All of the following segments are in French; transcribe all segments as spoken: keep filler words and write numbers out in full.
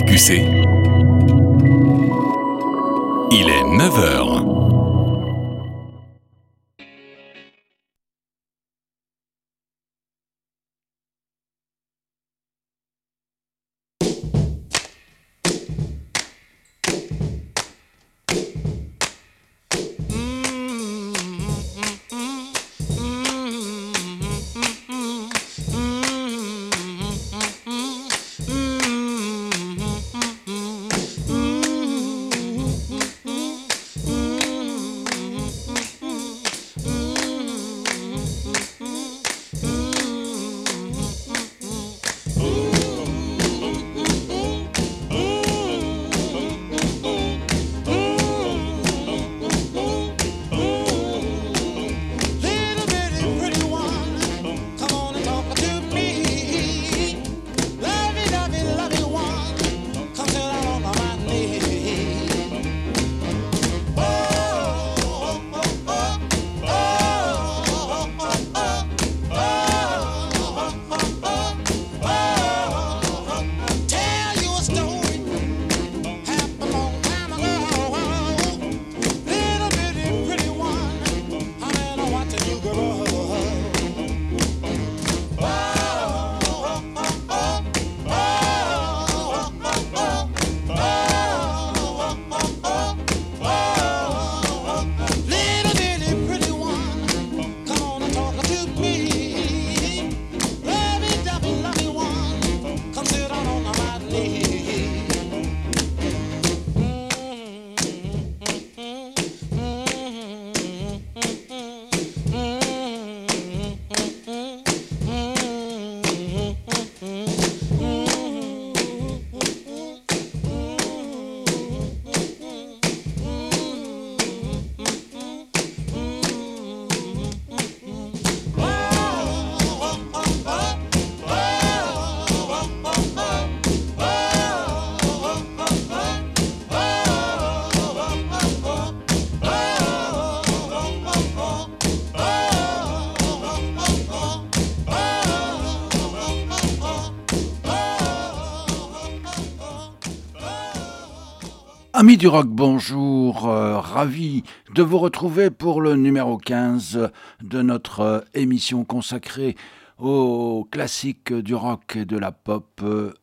Q C. Il est neuf heures. Amis du rock, bonjour, euh, ravi de vous retrouver pour le numéro quinze de notre euh, émission consacrée aux classiques du rock et de la pop.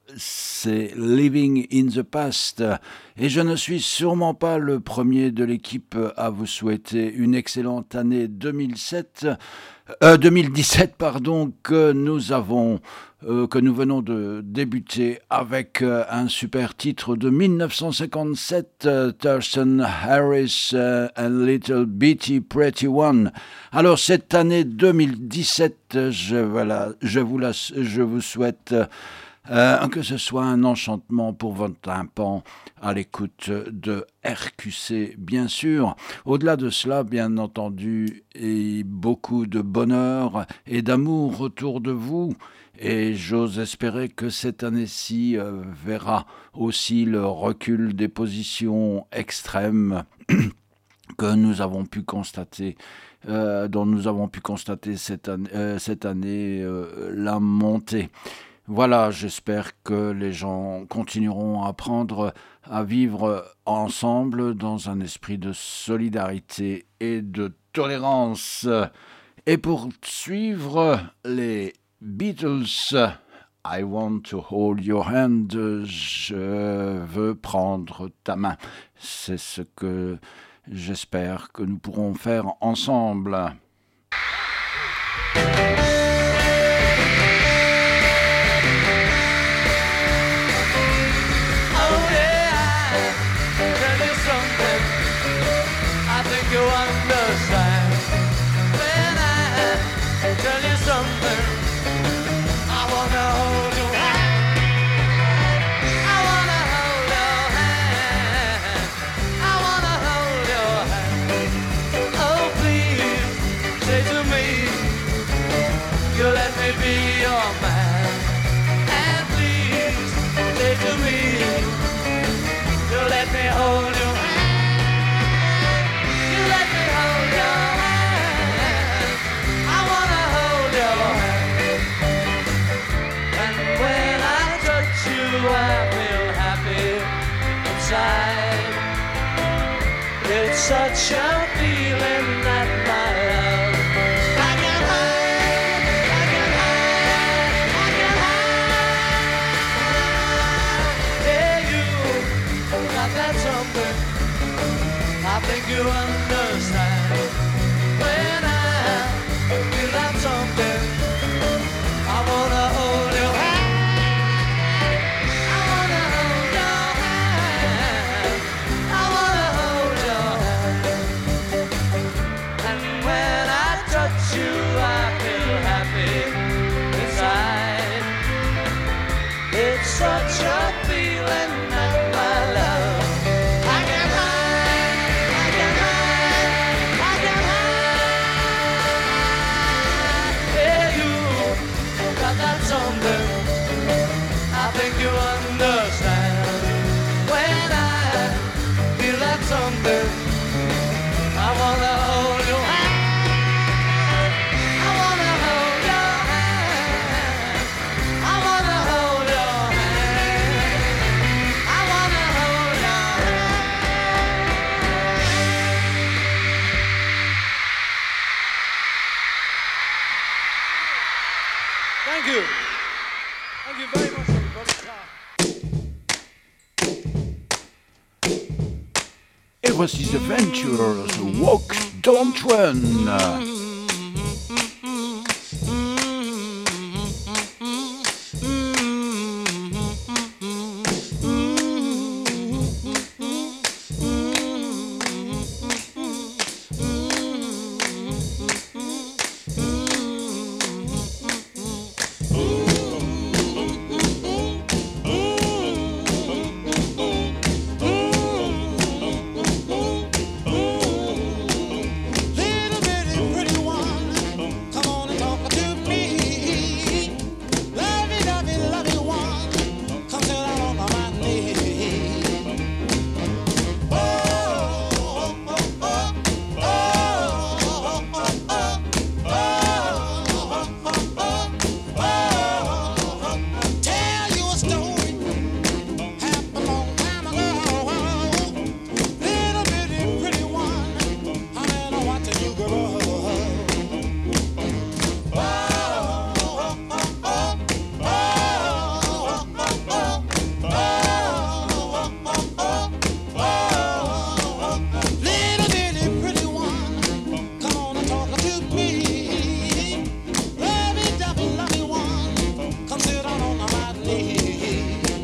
C'est Living in the Past et je ne suis sûrement pas le premier de l'équipe à vous souhaiter une excellente année deux mille sept, euh, deux mille dix-sept pardon, que nous avons euh, que nous venons de débuter avec euh, un super titre de mille neuf cent cinquante-sept, euh, Thurston Harris euh, and Little Bitty Pretty One. Alors cette année deux mille dix-sept, je, voilà, je, vous, la, je vous souhaite Euh, que ce soit un enchantement pour votre tympan à l'écoute de R Q C, bien sûr. Au-delà de cela, bien entendu, et beaucoup de bonheur et d'amour autour de vous. Et j'ose espérer que cette année-ci euh, verra aussi le recul des positions extrêmes que nous avons pu constater. Euh, dont nous avons pu constater cette année, euh, cette année euh, la montée. Voilà, j'espère que les gens continueront à apprendre à vivre ensemble dans un esprit de solidarité et de tolérance. Et pour suivre les Beatles, I want to hold your hand, je veux prendre ta main. C'est ce que j'espère que nous pourrons faire ensemble. You understand when I tell you something. I wanna hold your hand. I wanna hold your hand. I wanna hold your hand. Oh please, inside. It's such a feeling that my love I can hide, I can hide, I can hide. Hey, you got that something, I think you understand. When I feel that something, I wanna hold your hand. I wanna hold your hand. I wanna hold your hand. And when I touch you, I feel happy inside. It's such a feeling that my love I can hide, I can hide, I can hide. Yeah, you got that something, I think you understand. When I feel that something, I wanna hold your hand. I wanna hold your hand. I wanna hold your hand. I wanna hold your hand. Thank you. Thank you very much, everybody. Et voici The Ventures, Walk, Don't Run. Little bitty pretty one, come on and talk to me. Lovey, lovey, lovey one, come sit down on my knee. Oh, oh, oh, oh, oh, oh, oh, oh. Tell you a story, happened a long time ago. Little bitty pretty one, honey, now what do you go? Oh, oh, oh, oh, oh, oh, oh, oh, oh. Little bitty pretty one, come on and talk to me. Lovey, dovey, lovey one, come sit down on my knee.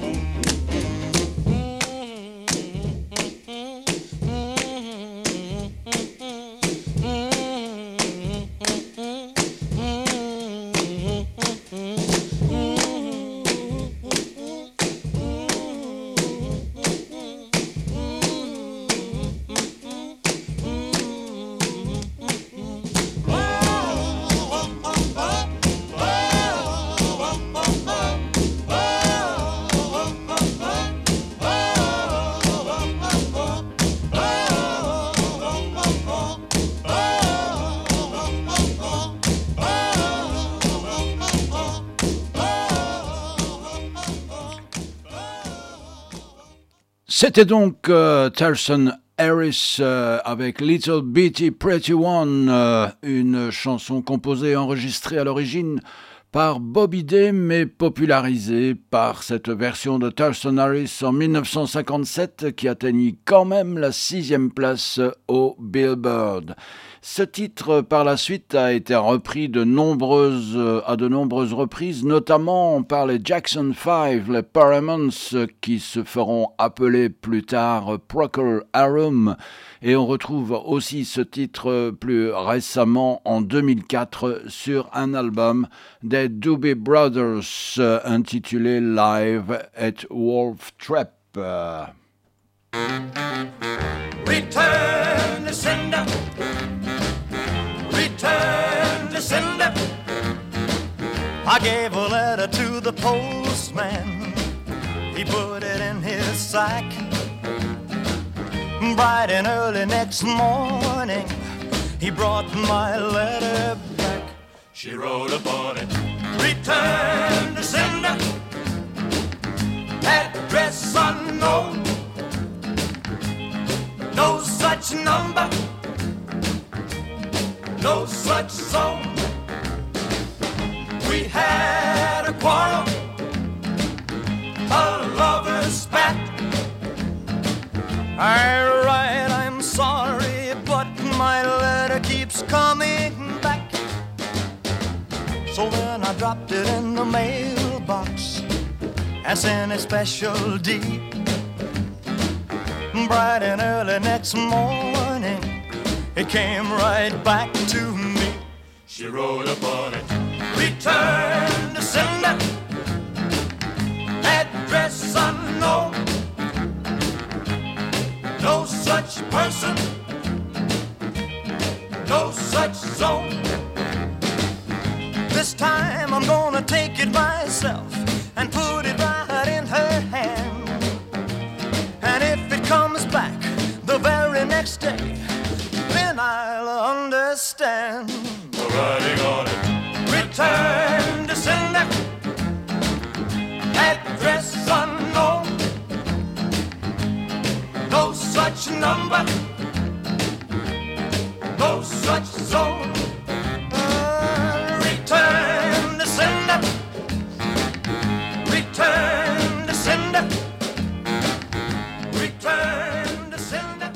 C'était donc euh, Terson Harris euh, avec Little Bitty Pretty One, euh, une chanson composée et enregistrée à l'origine par Bobby Day, mais popularisée par cette version de Terson Harris en dix-neuf cent cinquante-sept qui atteignit quand même la sixième place au Billboard. Ce titre, par la suite, a été repris de nombreuses, à de nombreuses reprises, notamment par les Jackson five, les Paramount, qui se feront appeler plus tard Procol Harum. Et on retrouve aussi ce titre plus récemment, en deux mille quatre, sur un album des Doobie Brothers, intitulé Live at Wolf Trap. Return to sender. Return to sender. I gave a letter to the postman. He put it in his sack. Bright and early next morning, he brought my letter back. She wrote upon it, return to sender. Address unknown. such number, no such zone. We had a quarrel, a lover's spat. I write, I'm sorry, but my letter keeps coming back. So then I dropped it in the mailbox as in a special deed. Bright and early next morning, it came right back to me. She wrote upon it, return to sender, address unknown. No such person, no such zone. This time I'm gonna take it myself and put it right in her hand. And if it comes back the very next day, then I'll understand. The writing on it, return to sender, address unknown. No such number, no such zone. Uh, return to sender, return to sender, return to sender.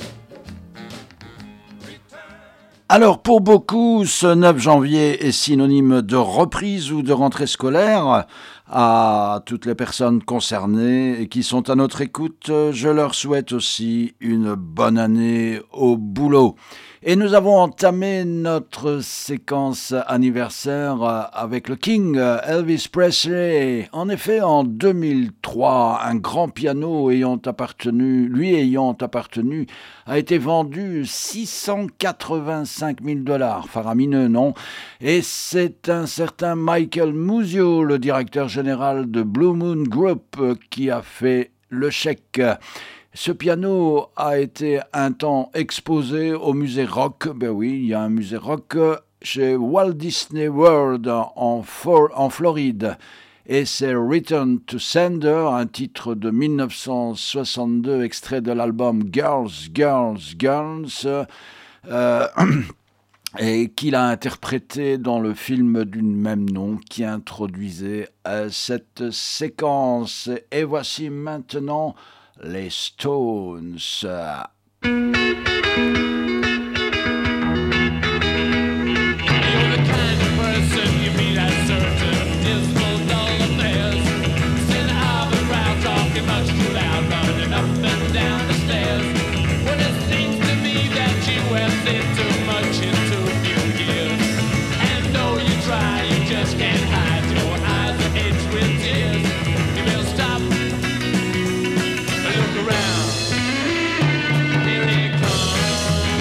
Alors pour beaucoup, ce neuf janvier est synonyme de reprise ou de rentrée scolaire. À toutes les personnes concernées et qui sont à notre écoute, je leur souhaite aussi une bonne année au boulot. Et nous avons entamé notre séquence anniversaire avec le King Elvis Presley. En effet, en deux mille trois, un grand piano ayant appartenu, lui ayant appartenu, a été vendu six cent quatre-vingt-cinq mille dollars. Faramineux, non? Et c'est un certain Michael Muzio, le directeur général de Blue Moon Group, qui a fait le chèque. Ce piano a été un temps exposé au musée rock. Ben oui, il y a un musée rock chez Walt Disney World en, For- en Floride. Et c'est Return to Sender, un titre de dix-neuf cent soixante-deux, extrait de l'album Girls, Girls, Girls, euh, et qu'il a interprété dans le film du même nom qui introduisait euh, cette séquence. Et voici maintenant les Stones. Look around, here it comes.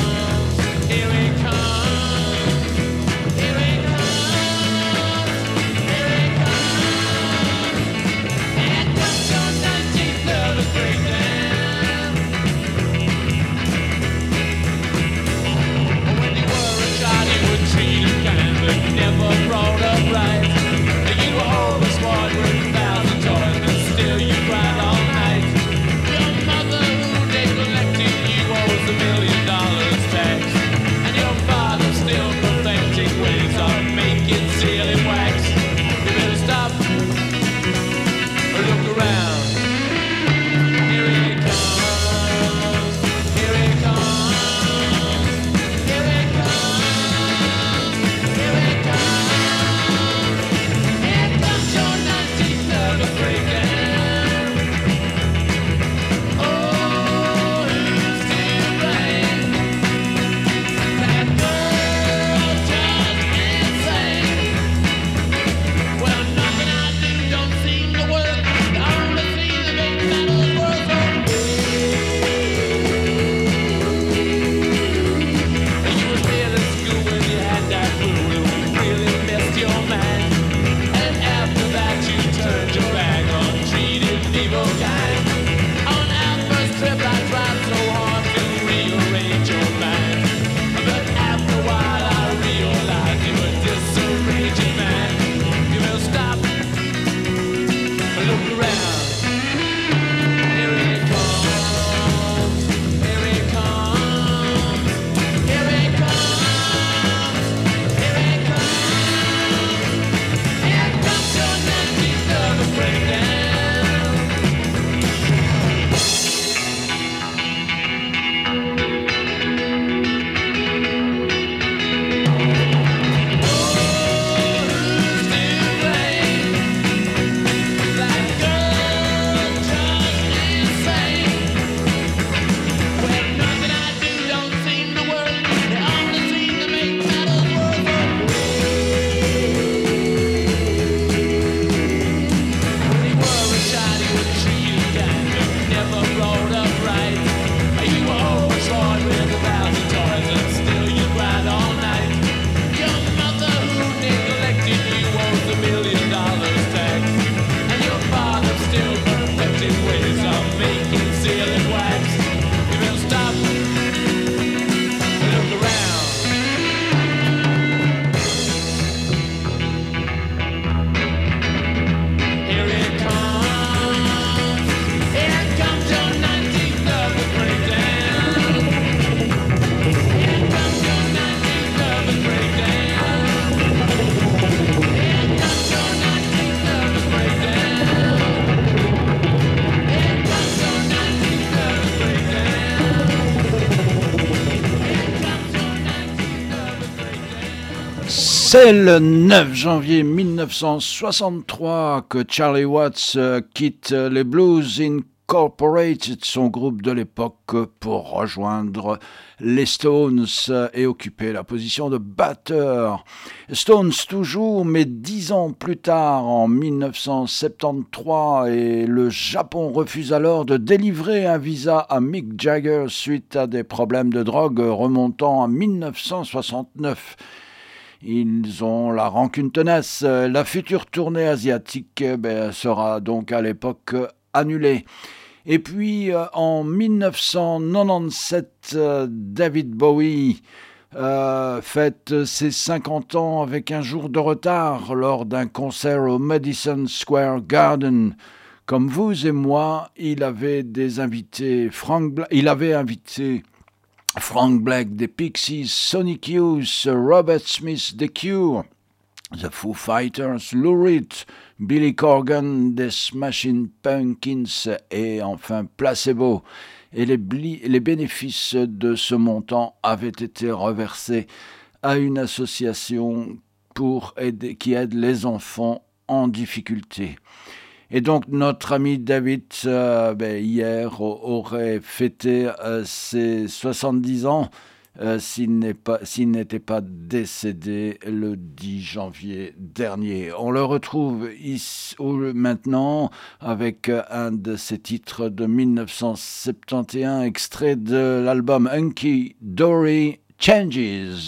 C'est le neuf janvier mille neuf cent soixante-trois que Charlie Watts quitte les Blues Incorporated, son groupe de l'époque, pour rejoindre les Stones et occuper la position de batteur. Stones toujours, mais dix ans plus tard, en mille neuf cent soixante-treize, et le Japon refuse alors de délivrer un visa à Mick Jagger suite à des problèmes de drogue remontant à mille neuf cent soixante-neuf. Ils ont la rancune tenace. La future tournée asiatique ben, sera donc à l'époque annulée. Et puis euh, en mille neuf cent quatre-vingt-dix-sept, euh, David Bowie euh, fête ses cinquante ans avec un jour de retard lors d'un concert au Madison Square Garden. Comme vous et moi, il avait des invités. Frank Bla- il avait invité Frank Black des Pixies, Sonic Youth, Robert Smith des Cure, The Foo Fighters, Lou Reed, Billy Corgan des Smashing Pumpkins et enfin Placebo. Et les, bli- les bénéfices de ce montant avaient été reversés à une association pour aider, qui aide les enfants en difficulté. Et donc notre ami David, euh, ben, hier, aurait fêté euh, ses soixante-dix ans euh, s'il, n'est pas, s'il n'était pas décédé le dix janvier dernier. On le retrouve ici, maintenant avec un de ses titres de mille neuf cent soixante et onze, extrait de l'album Hunky Dory, Changes.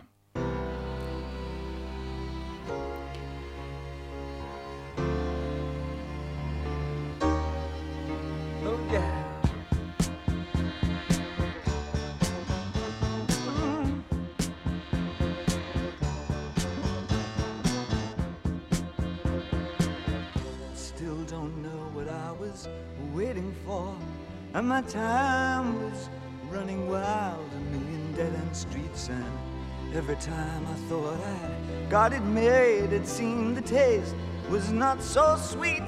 And my time was running wild, a million dead-end streets. And every time I thought I'd got it made, it seemed the taste was not so sweet.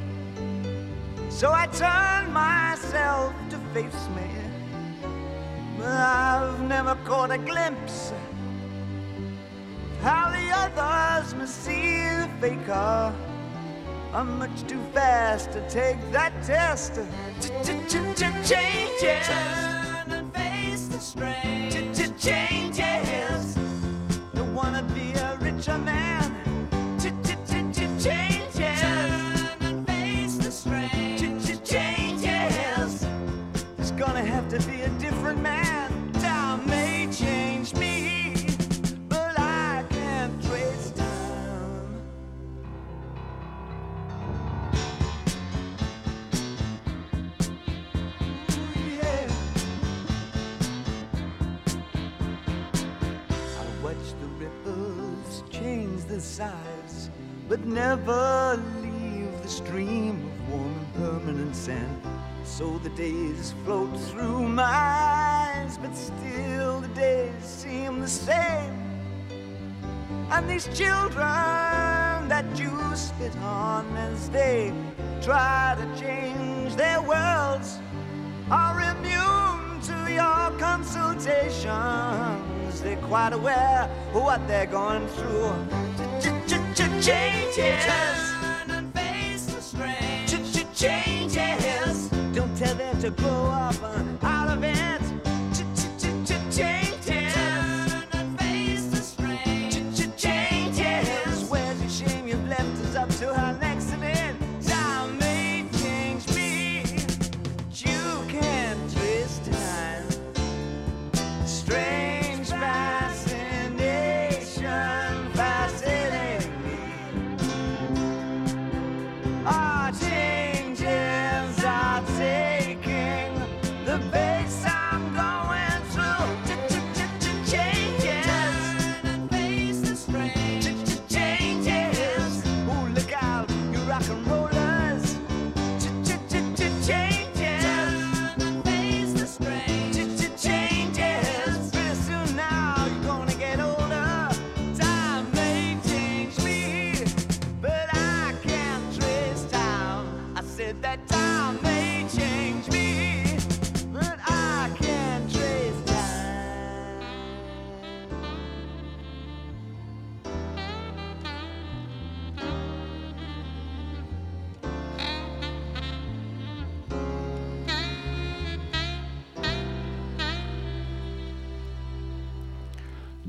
So I turned myself to face me, but I've never caught a glimpse of how the others must see the faker. I'm much too fast to take that test. Changes. Turn and face the strain. Changes. Don't wanna be a richer man. Changes. Turn and face the strain. Changes. It's gonna have to be a different man. Time may change me, but I can't trace time. Size, but never leave the stream of warm and permanent sand. So the days float through my eyes, but still the days seem the same. And these children that you spit on as they try to change their worlds are immune to your consultations. They're quite aware of what they're going through. Changes. Turn and face the strain. Changes. Don't tell them to grow up out of it. Changes. Turn and face the strain. Changes. Where's your shame you've left us up to our next event? Time may change me, but you can't trace time. Strange fascination, fascinating me. Our changes are taking the base I'm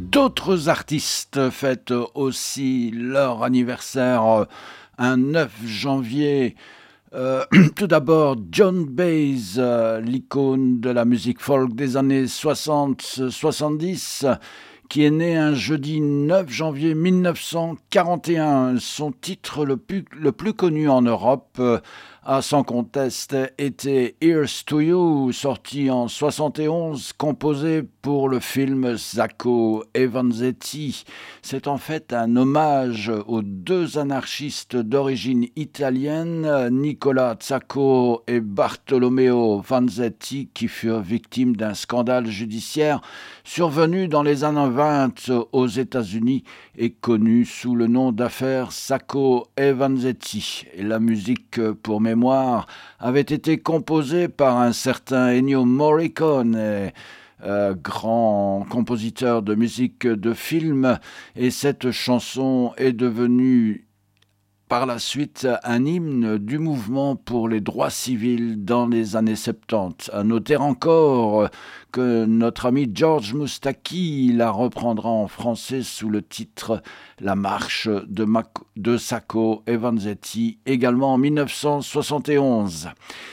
D'autres artistes fêtent aussi leur anniversaire un neuf janvier. Euh, tout d'abord, John Baez, euh, l'icône de la musique folk des années soixante soixante-dix, qui est né un jeudi neuf janvier mille neuf cent quarante et un. Son titre le plus, le plus connu en Europe euh, a sans conteste été Here's to You, sorti en soixante et onze, composé pour le film Sacco e Vanzetti. C'est en fait un hommage aux deux anarchistes d'origine italienne, Nicola Sacco et Bartolomeo Vanzetti, qui furent victimes d'un scandale judiciaire survenu dans les années vingt aux États-Unis et connu sous le nom d'affaire Sacco e Vanzetti. Et la musique, pour mémoire, avait été composée par un certain Ennio Morricone, euh, grand compositeur de musique de film, et cette chanson est devenue par la suite un hymne du mouvement pour les droits civils dans les années soixante-dix. À noter encore que notre ami George Moustaki la reprendra en français sous le titre La marche de, Mac- de Sacco e Vanzetti, également en mille neuf cent soixante et onze.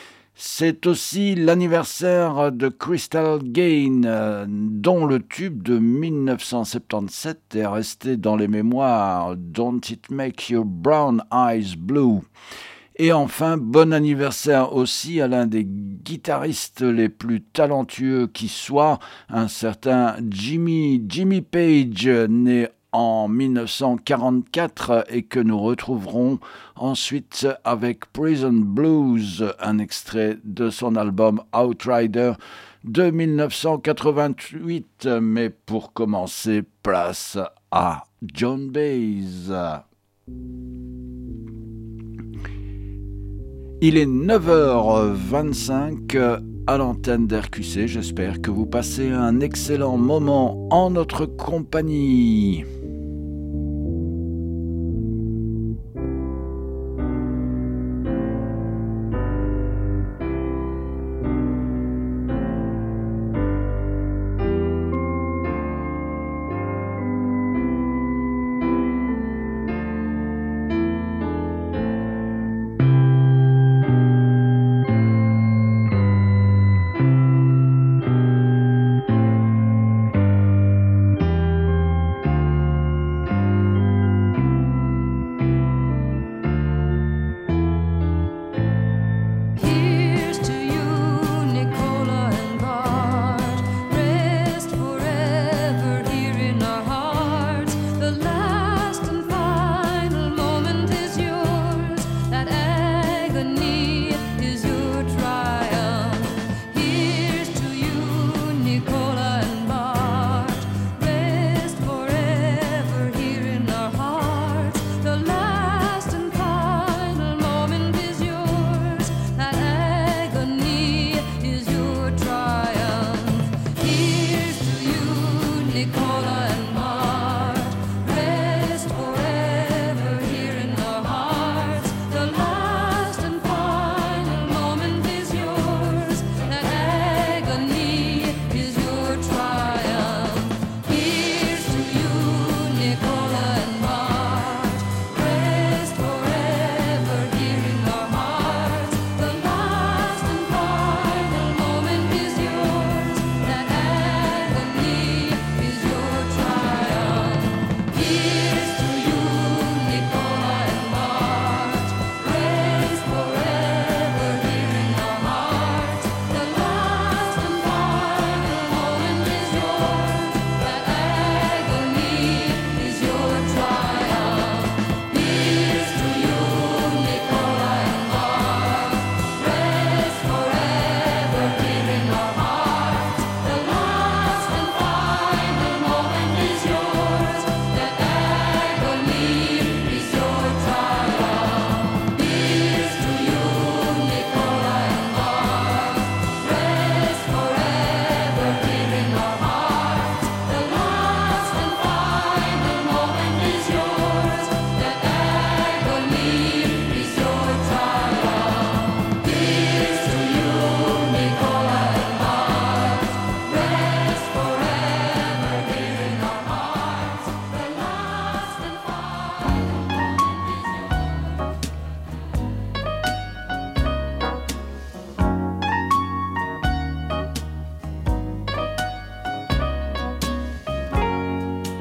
C'est aussi l'anniversaire de Crystal Gayle, euh, dont le tube de mille neuf cent soixante-dix-sept est resté dans les mémoires, Don't It Make Your Brown Eyes Blue. Et enfin, bon anniversaire aussi à l'un des guitaristes les plus talentueux qui soit, un certain Jimmy, Jimmy Page, né en mille neuf cent quarante-quatre et que nous retrouverons ensuite avec Prison Blues, un extrait de son album Outrider de mille neuf cent quatre-vingt-huit. Mais pour commencer, place à John Baez. Il est neuf heures vingt-cinq à l'antenne d'R Q C. J'espère que vous passez un excellent moment en notre compagnie. Thank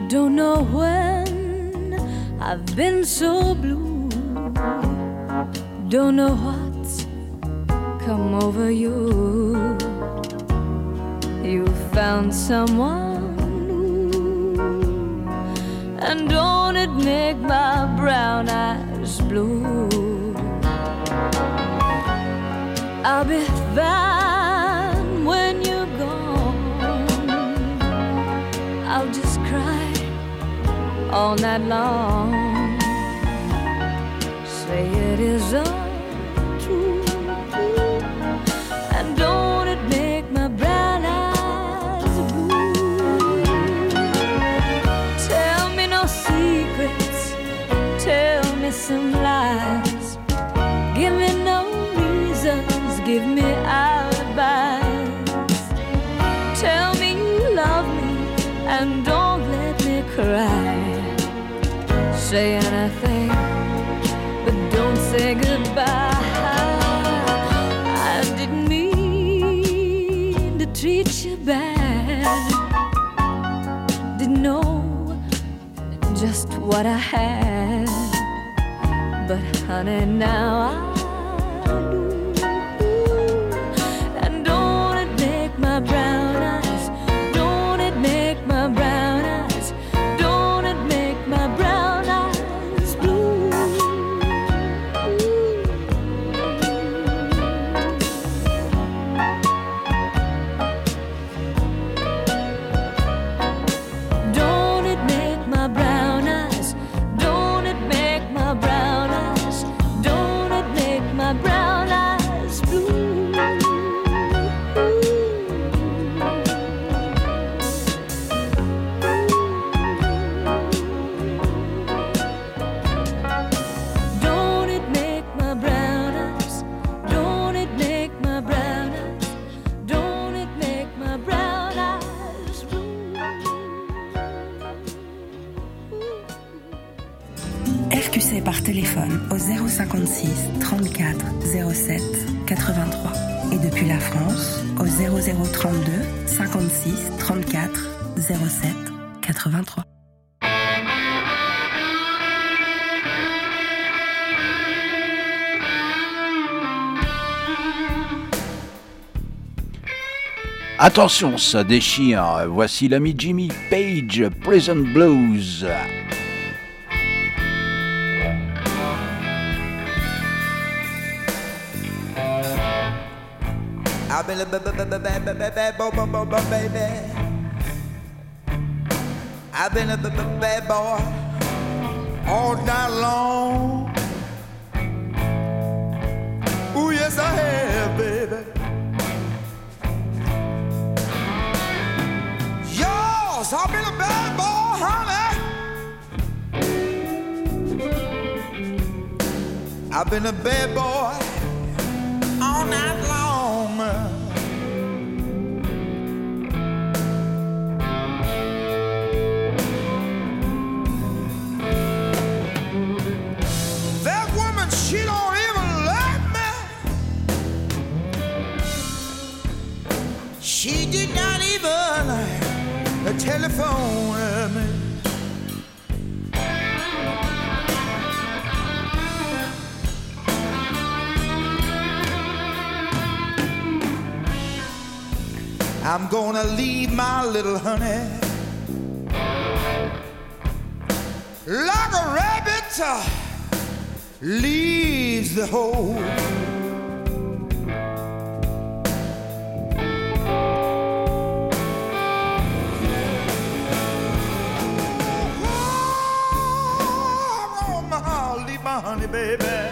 Don't know when I've been so blue. Don't know what's come over you. You found someone new, and don't it make my brown eyes blue? I'll be fine when you're gone. I'll just cry all night long. Say it is untrue, and don't it make my brown eyes blue? Tell me no secrets, tell me some lies. Give me no reasons, give me alibis. Tell me you love me and don't let me cry. Say anything, but don't say goodbye. I didn't mean to treat you bad. Didn't know just what I had, but honey, now I brown eyes, don't it make my brown eyes, don't it make my brown eyes blue? Don't it make my brown eyes, don't it make my brown eyes, don't it make my brown eyes blue? Par téléphone au zéro cinquante-six trente-quatre zéro sept quatre-vingt-trois et depuis la France au zéro zéro trente-deux cinquante-six trente-quatre zéro sept quatre-vingt-trois. Attention, ça déchire. Voici l'ami Jimmy Page, Prison Blues. I've been a bad, bad, bad, bad, bad, bad boy, boy, boy, boy, baby. I've been a bad, bad, bad boy all night long. Ooh, yes, I have, baby. Yours, I've been a bad boy, honey. I've been a bad boy all night long. That woman, she don't even love me. She did not even uh, telephone at me. I'm gonna leave my little honey like a rabbit uh, leaves the hole. Oh, I'm gonna leave my honey, baby,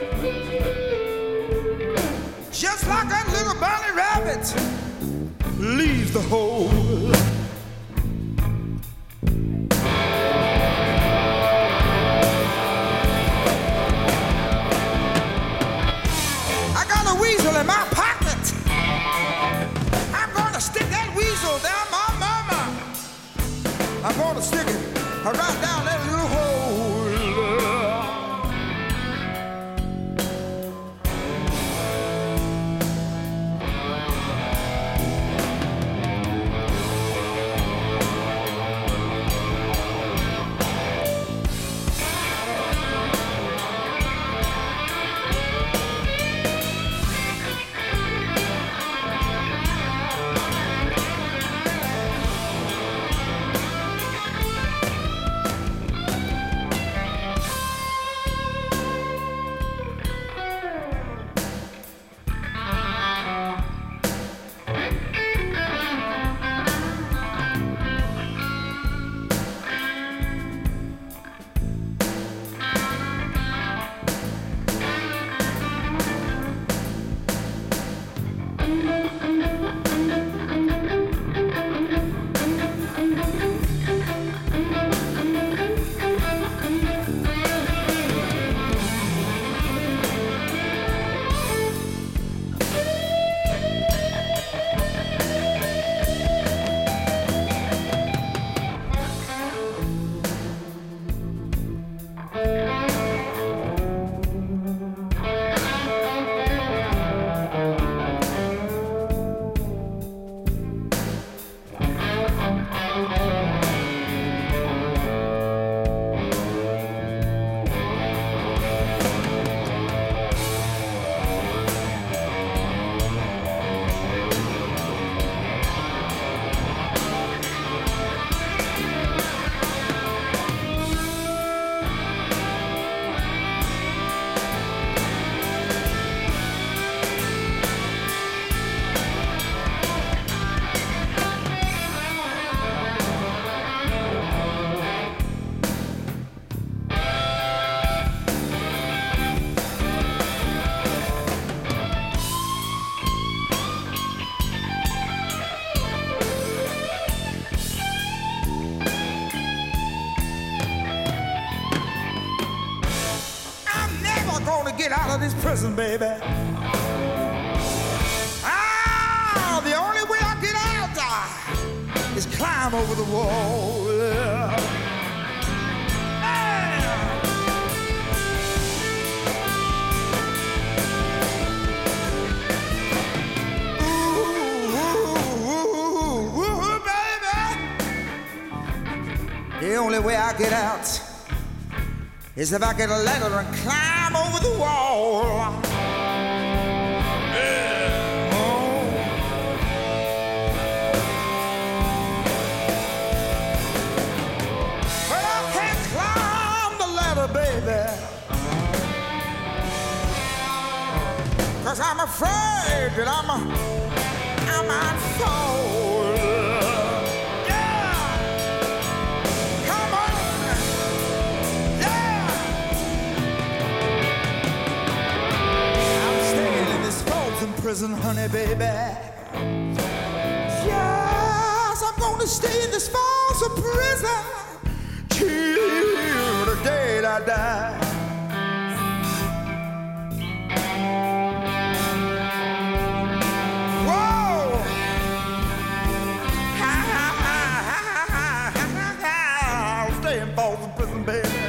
just like that little bunny rabbit leaves the hole. I got a weasel in my pocket. I'm gonna stick that weasel down my mama. I'm gonna stick it right down that little hole. of this prison, baby. Ah, the only way I get out uh, is climb over the wall. Yeah. The only way I get out is if I get a ladder and climb over the wall. Yeah. Oh. But I can't climb the ladder, baby, 'cause I'm afraid that I'm a, I might fall. Prison, honey, baby. Yes, I'm gonna stay in this false prison till the day I die. Whoa! Ha, ha, ha, ha, ha, ha, ha. I'll stay in false prison, baby.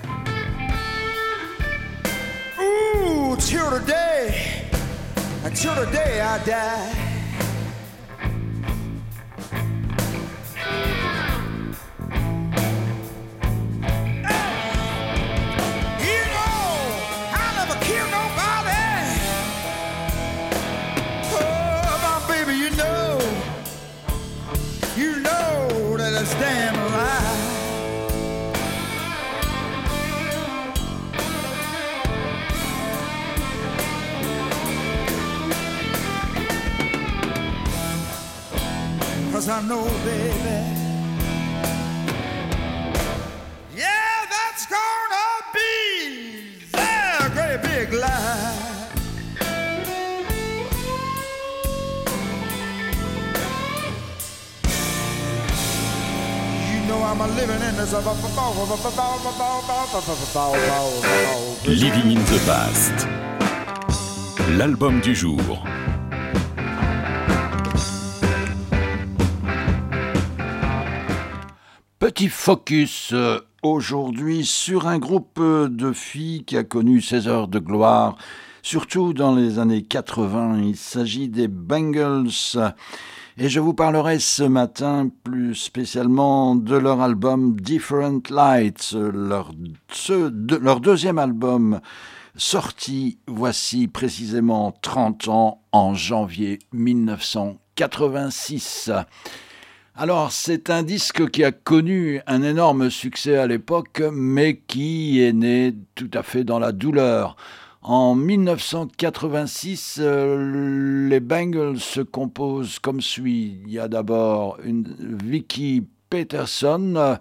Ooh, till the day. Until the day I die. You know, I never killed nobody. Oh, my baby, you know, you know that I stand alive. I know, baby. Yeah, that's gonna be a great big lie. You know I'm a living in this. Living in the Past. L'album du jour. Petit focus euh, aujourd'hui sur un groupe euh, de filles qui a connu ses heures de gloire, surtout dans les années quatre-vingts. Il s'agit des Bangles. Et je vous parlerai ce matin plus spécialement de leur album Different Lights, leur, ce, de, leur deuxième album sorti voici précisément trente ans en janvier mille neuf cent quatre-vingt-six. Alors, c'est un disque qui a connu un énorme succès à l'époque, mais qui est né tout à fait dans la douleur. En mille neuf cent quatre-vingt-six, euh, les Bangles se composent comme suit. Il y a d'abord une Vicky Peterson, euh,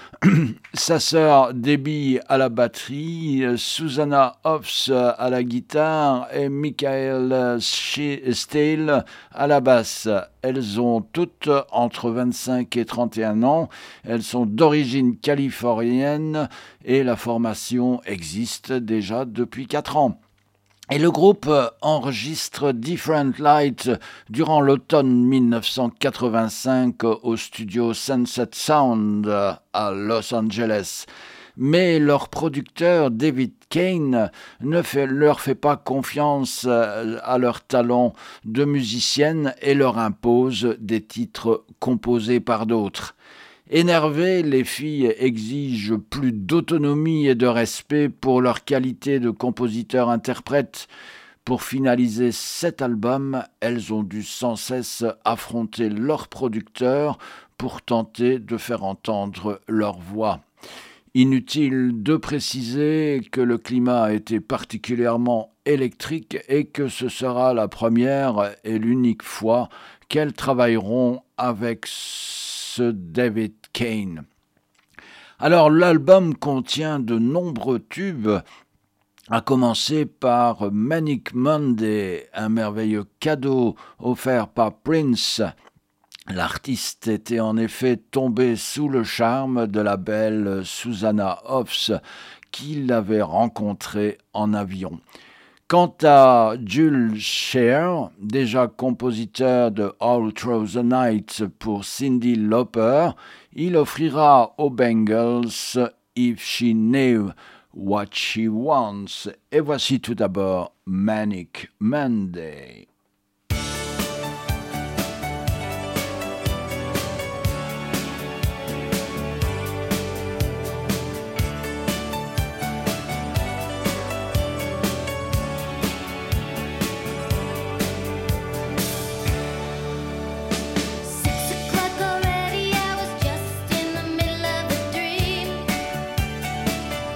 sa sœur Debbie à la batterie, Susanna Hoffs à la guitare et Michael Steele à la basse. Elles ont toutes entre vingt-cinq et trente et un ans. Elles sont d'origine californienne et la formation existe déjà depuis quatre ans. Et le groupe enregistre Different Light durant l'automne mille neuf cent quatre-vingt-cinq au studio Sunset Sound à Los Angeles. Mais leur producteur David Kane ne fait, leur fait pas confiance à leur talent de musicienne et leur impose des titres composés par d'autres. Énervées, les filles exigent plus d'autonomie et de respect pour leur qualité de compositeur-interprète. Pour finaliser cet album, elles ont dû sans cesse affronter leur producteur pour tenter de faire entendre leur voix. Inutile de préciser que le climat a été particulièrement électrique et que ce sera la première et l'unique fois qu'elles travailleront avec ce David Kane. Alors l'album contient de nombreux tubes, à commencer par Manic Monday, un merveilleux cadeau offert par Prince. L'artiste était en effet tombé sous le charme de la belle Susanna Hoffs, qu'il avait rencontrée en avion. Quant à Jules Shear, déjà compositeur de All Through the Night pour Cyndi Lauper, il offrira aux Bangles If She Knew What She Wants. Et voici tout d'abord Manic Monday.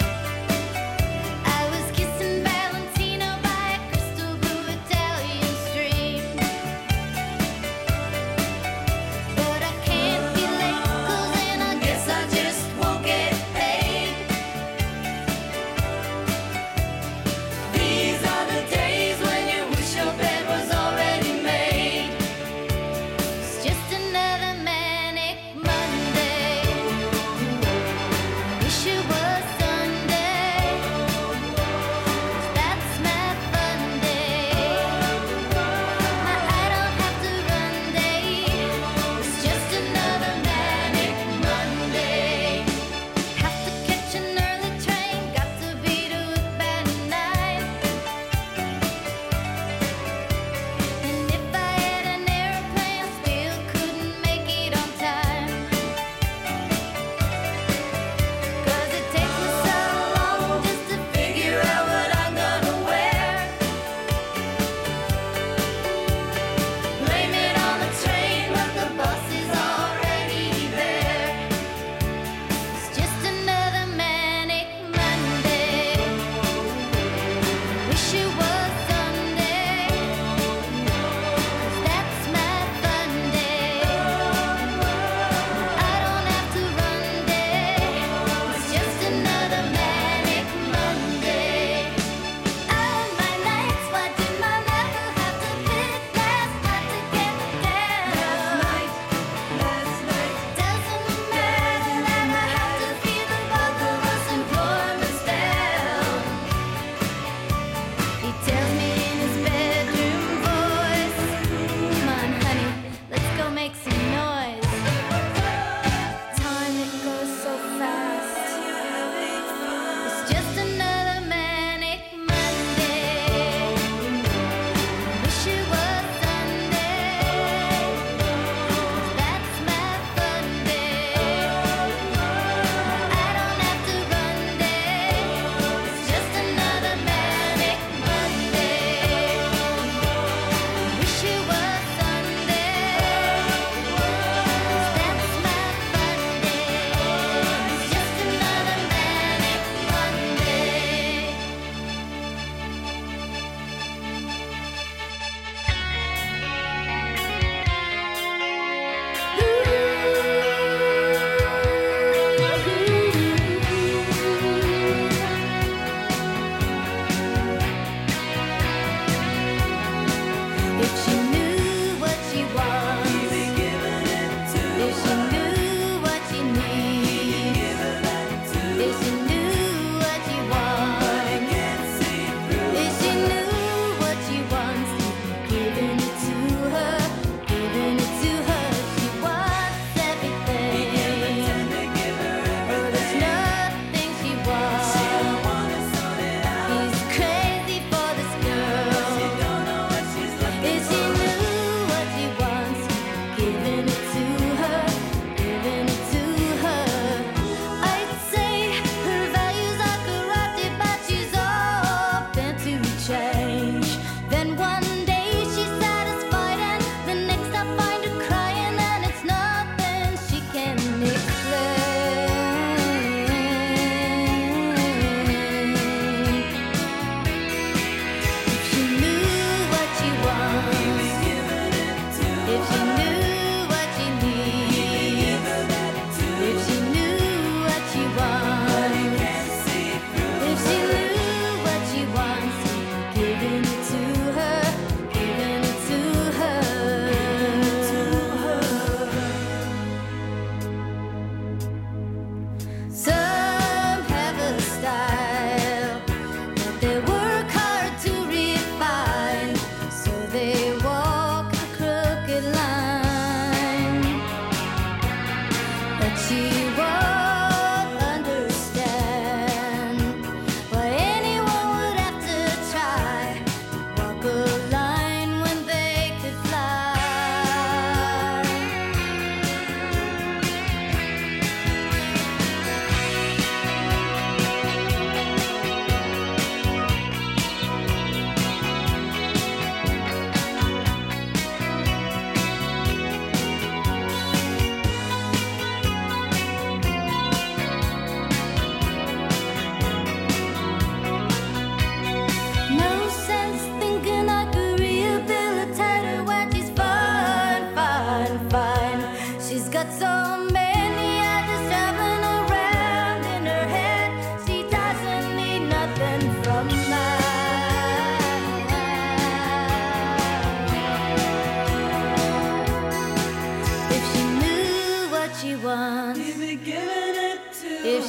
I was kissing Valentino by a crystal blue Italian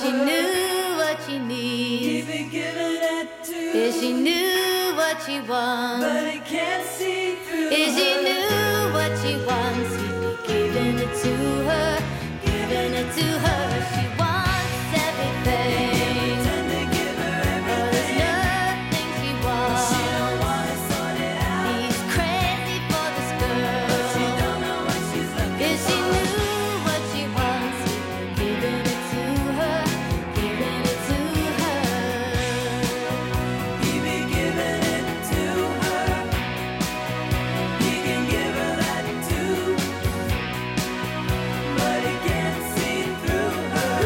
she knew what she needs. He'd be giving it to If she knew what she wants. but he can't see through If she her. knew what she wants, he'd be giving it to her, giving it to her. She wants everything. Pretend to give her But there's everything. nothing she wants. She don't wanna sort it out. He's crazy for this girl. But she don't know what she's looking If she for. knew what she wants, he'd be giving it to her, giving it to her. He be giving it to her. He can give her that too. But he can't see through her.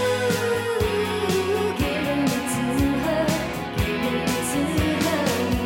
Ooh, giving it to her, giving it to her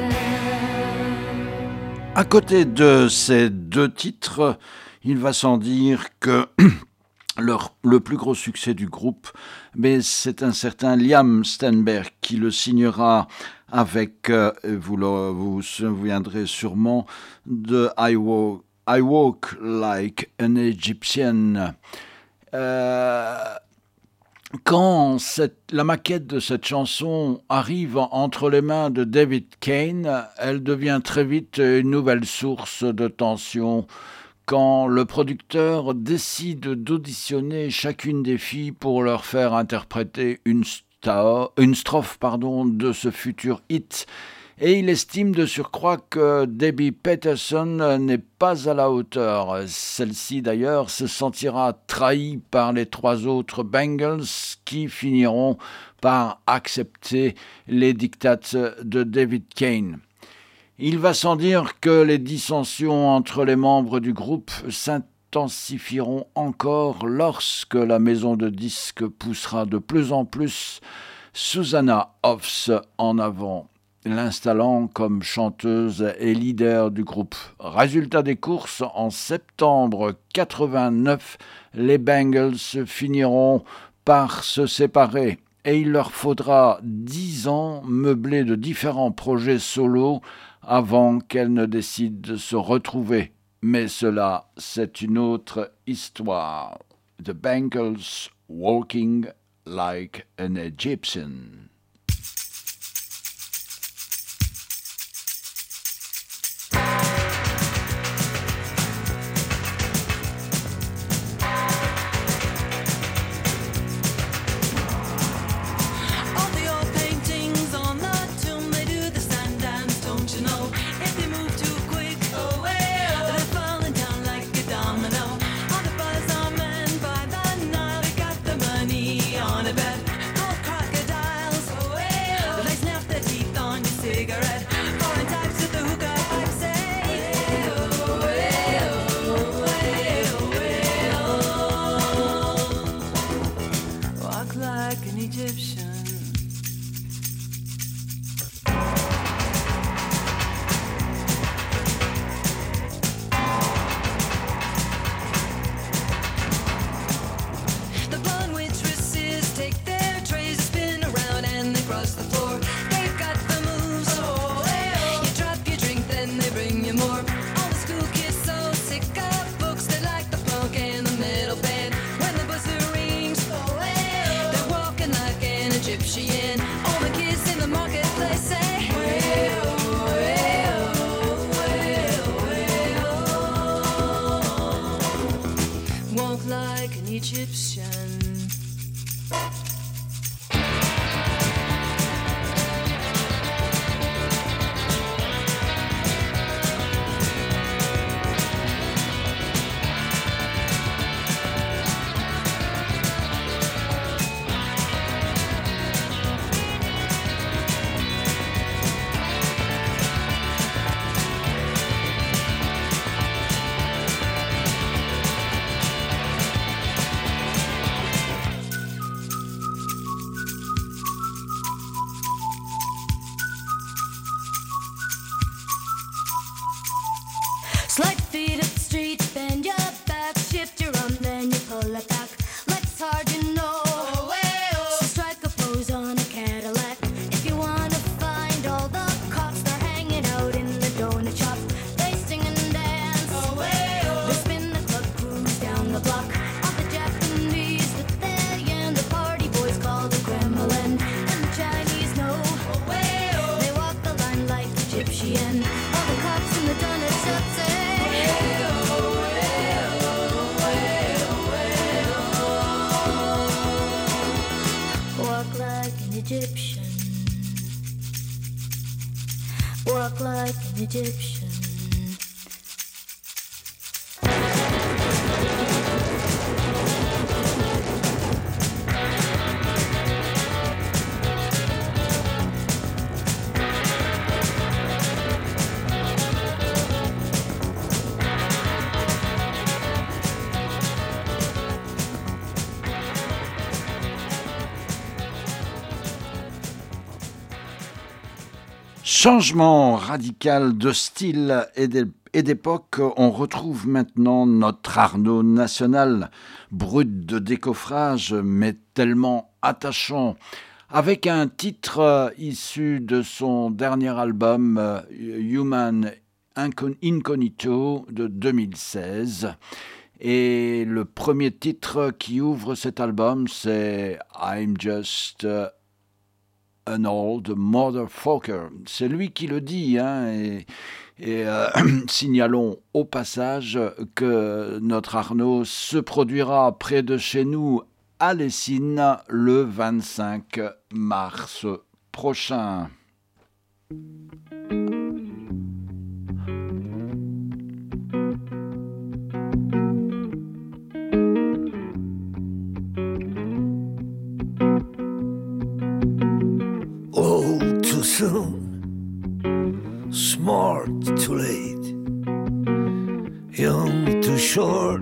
now. À côté de ces deux titres, il va sans dire que leur, le plus gros succès du groupe, mais c'est un certain Liam Stenberg qui le signera avec, euh, vous le- vous vous souviendrez sûrement, de I Walk, I Walk Like an Egyptian. Euh, Quand cette- la maquette de cette chanson arrive en- entre les mains de David Kane, elle devient très vite une nouvelle source de tension. Quand le producteur décide d'auditionner chacune des filles pour leur faire interpréter une, sta- une strophe pardon, de ce futur hit, et il estime de surcroît que Debbie Peterson n'est pas à la hauteur. Celle-ci d'ailleurs se sentira trahie par les trois autres Bangles qui finiront par accepter les dictates de David Kane. Il va sans dire que les dissensions entre les membres du groupe s'intensifieront encore lorsque la maison de disques poussera de plus en plus Susanna Hoffs en avant, l'installant comme chanteuse et leader du groupe. Résultat des courses, en septembre quatre-vingt-neuf, les Bangles finiront par se séparer et il leur faudra dix ans meublés de différents projets solos avant qu'elles ne décident de se retrouver. Mais cela, c'est une autre histoire. The Bangles Walking Like an Egyptian. All the old paintings on the tomb, they do the sun dance, don't you know? If they move too quick, oh, they're falling down like a domino. All the buzz are men by the Nile, they got the money on a bet. Old crocodiles, oh, they snap their teeth on your cigarette. Foreign types with the hookah pipe say, oh, oh, oh, walk like an Egyptian. The blonde waitresses take their trays, spin around and they cross the floor. They've got the moves. Oh, you drop your drink, then they bring you more. All the school kids so sick of books, they like the punk and the metal band. When the buzzer rings, oh, they're walking like an Egyptian. All the kids in the marketplace say, "Way-oh, way-oh, way-oh, way-oh." Walk like an Egyptian. Egyptian. Changement radical de style et d'époque, on retrouve maintenant notre Arnaud national, brut de décoffrage mais tellement attachant, avec un titre issu de son dernier album Human Incognito de deux mille seize. Et le premier titre qui ouvre cet album, c'est I'm Just an Old Motherfucker. C'est lui qui le dit, hein, et, et euh, signalons au passage que notre Arnaud se produira près de chez nous à Lessines le vingt-cinq mars prochain. Old too soon, smart too late, young too short,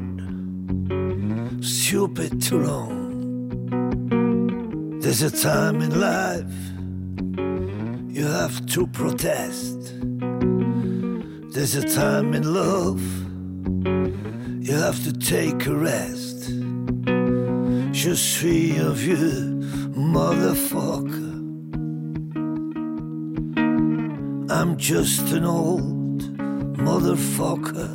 stupid too long. There's a time in life you have to protest. There's a time in love you have to take a rest. Je suis un vieux motherfucker. I'm just an old motherfucker.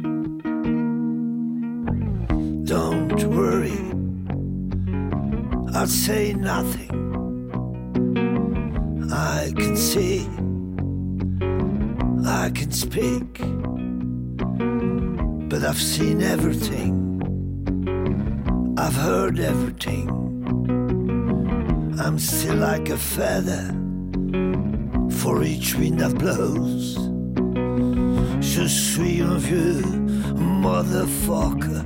Don't worry, I'll say nothing. I can see, I can speak, but I've seen everything. I've heard everything. I'm still like a feather for each wind that blows. Je suis un vieux motherfucker.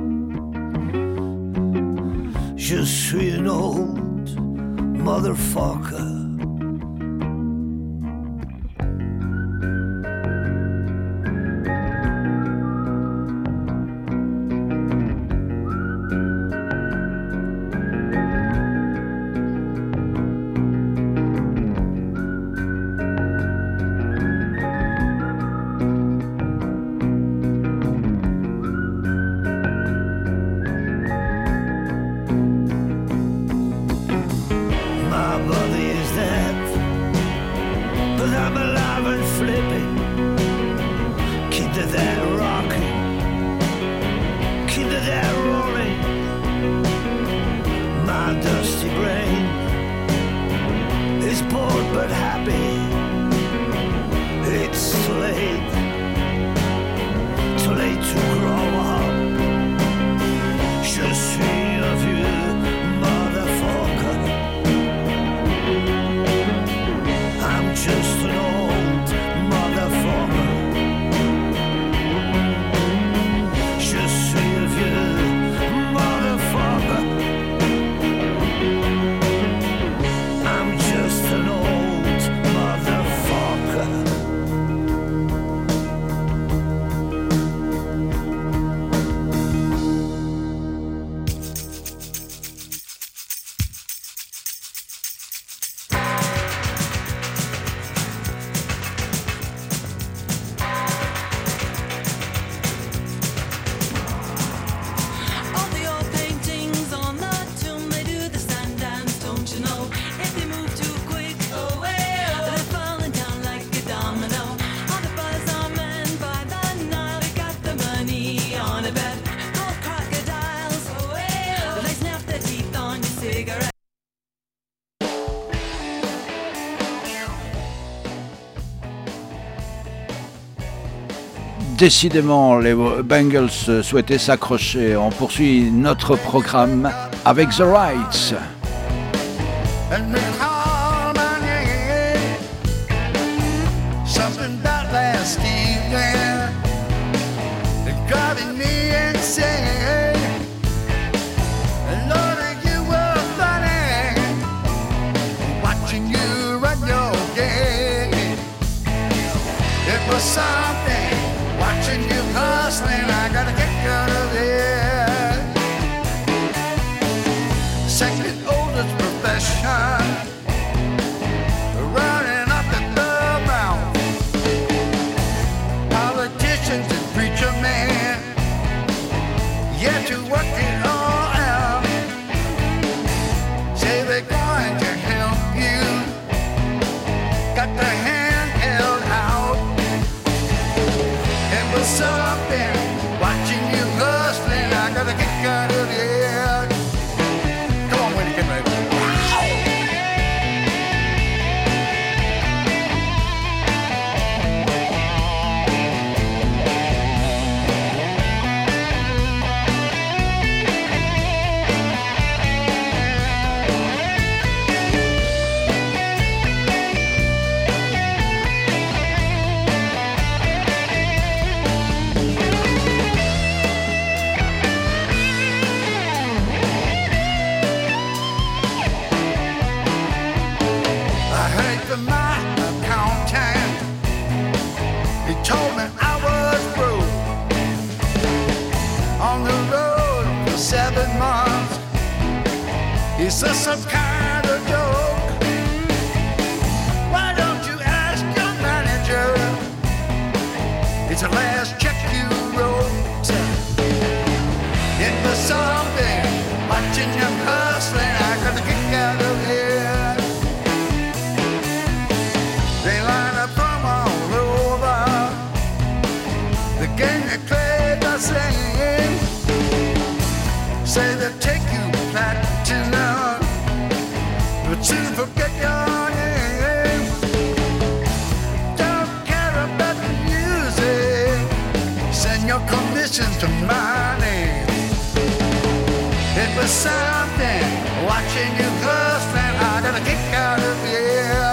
Je suis an old motherfucker. Décidément, les Bangles souhaitaient s'accrocher. On poursuit notre programme avec The Rights. Something about last to work it all out. Say they're going to help you. Got the hand held out. It was something watching you hustling. I got a kick out of your head. Come on, Winnie, get ready. Is this some kind of joke? Why don't you ask your manager? It's the last check you wrote. It was something watching them hustling. I got the kick out of here. They line up from all over. The gang that played the same. Say they take you platinum, but soon forget your name. Don't care about the music. Send your commissions to my name. It was something watching you hustling. I got a kick out of here.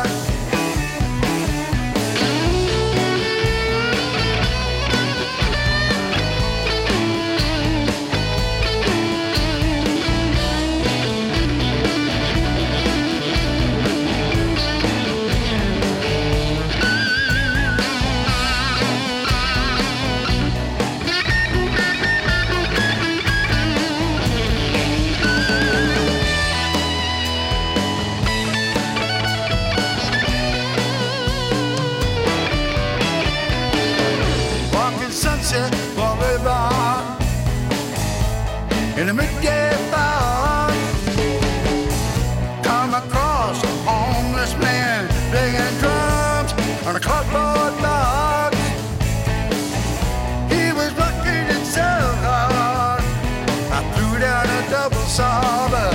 In the midday fog, come across a homeless man playing drums on a cardboard box. He was working it so hard, I threw down a double sauber.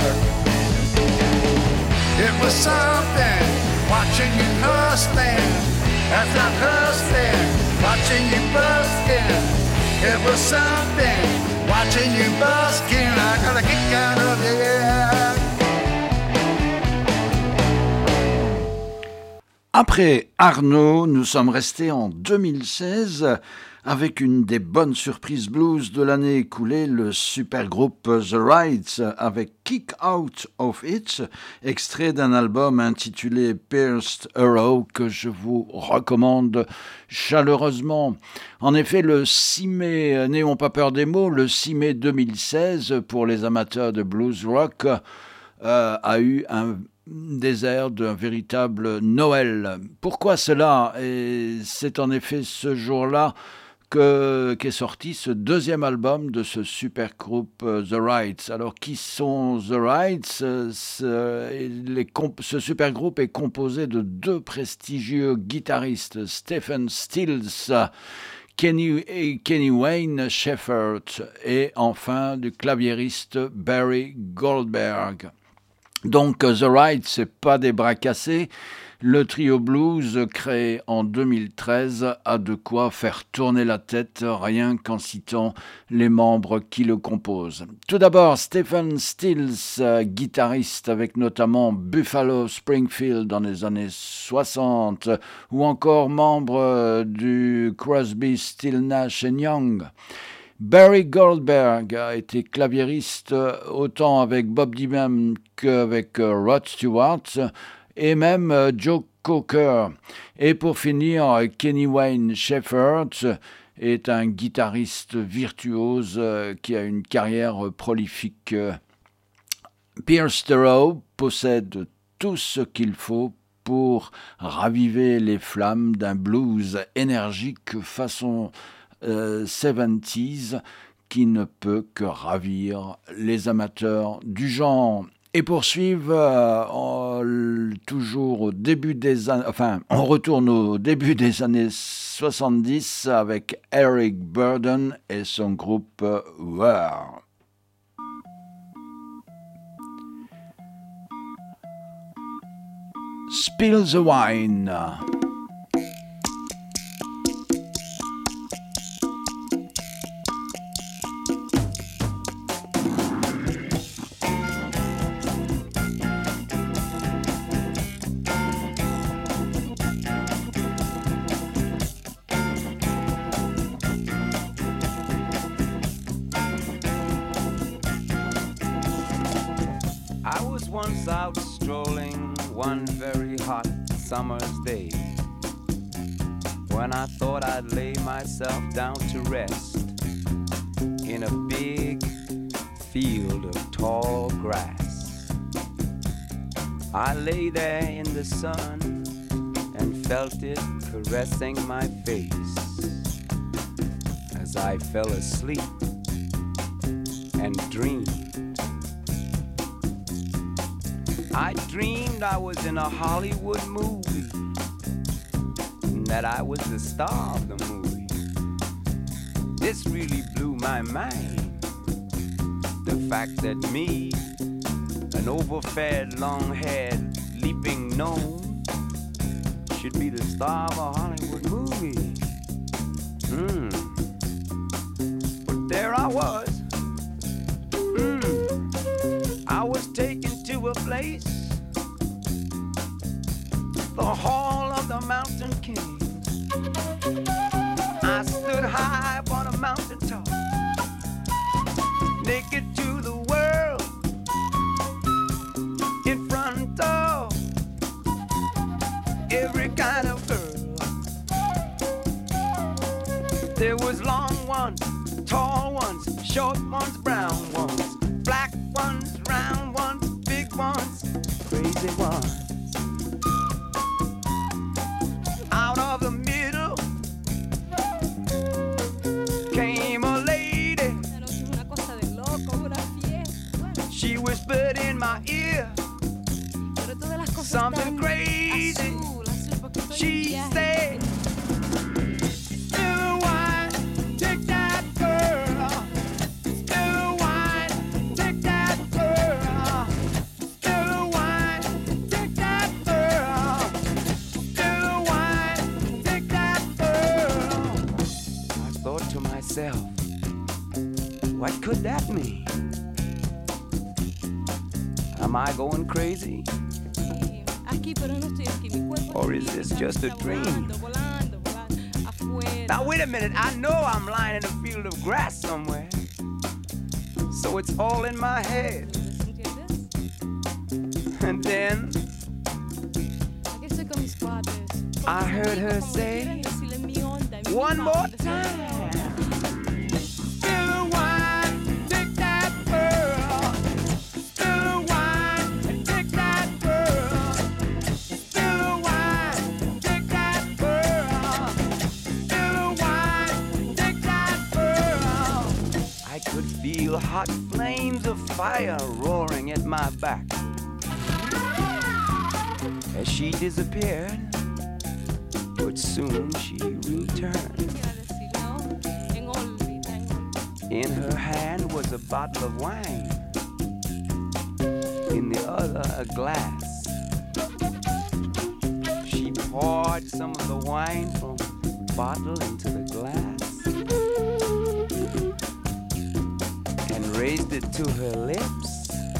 It was something watching you hustling. That's not hustling, watching you busking. It was something watching you busking. I got a kick out of here. Après Arnaud, nous sommes restés en deux mille seize avec une des bonnes surprises blues de l'année écoulée, le super groupe The Rights avec Kick Out of It, extrait d'un album intitulé Pierced Arrow que je vous recommande chaleureusement. En effet, le six mai, n'ayons pas peur des mots, le six mai deux mille seize, pour les amateurs de blues rock, euh, a eu un désert d'un véritable Noël. Pourquoi cela? Et c'est en effet ce jour-là que, qu'est sorti ce deuxième album de ce super groupe uh, The Rights. Alors, qui sont The Rights? ce, les comp- ce super groupe est composé de deux prestigieux guitaristes, Stephen Stills, Kenny, Kenny Wayne Shepherd et enfin du claviériste Barry Goldberg. Donc The Rights, c'est pas des bras cassés. Le trio blues créé en deux mille treize a de quoi faire tourner la tête rien qu'en citant les membres qui le composent. Tout d'abord, Stephen Stills, guitariste avec notamment Buffalo Springfield dans les années soixante, ou encore membre du Crosby, Still, Nash and Young. Barry Goldberg a été claviériste autant avec Bob Dylan qu'avec Rod Stewart, et même euh, Joe Cocker. Et pour finir, Kenny Wayne Shepherd est un guitariste virtuose euh, qui a une carrière prolifique. Pierced Arrow possède tout ce qu'il faut pour raviver les flammes d'un blues énergique façon euh, soixante-dix qui ne peut que ravir les amateurs du genre. Et poursuivre euh, en- toujours au début des années, enfin, on retourne au début des années soixante-dix avec Eric Burdon et son groupe euh, War. Spill the Wine. I was once out strolling one very hot summer's day when I thought I'd lay myself down to rest in a big field of tall grass. I lay there in the sun and felt it caressing my face as I fell asleep and dreamed. I dreamed I was in a Hollywood movie and that I was the star of the movie. This really blew my mind. The fact that me, an overfed, long-haired, leaping gnome, should be the star of a Hollywood movie. Hmm. But there I was. Hmm. I was taken to a place, the Hall of the Mountain King. I stood high upon a mountain top, naked to the world, in front of every kind of girl. There was long ones, tall ones, short ones, brown ones, black ones, round ones, big ones, crazy ones. Out of the middle came a lady. She whispered in my ear something crazy. She said, "Spill wine, take that girl. Spill wine, take that girl. Spill wine, take that girl. Spill wine, take that girl." I thought to myself, what could that mean? Am I going crazy? Or is this just a dream? Now wait a minute, I know I'm lying in a field of grass somewhere, so it's all in my head. And then I heard her say, one more time, "Spill wine, take that girl. Spill wine, and take that girl. Spill wine, take that girl. Spill wine, take that girl." I could feel hot flames of fire roaring at my back as she disappeared, but soon she returned. In her hand was a bottle of wine, in the other a glass. She poured some of the wine from the bottle into the glass and raised it to her lips.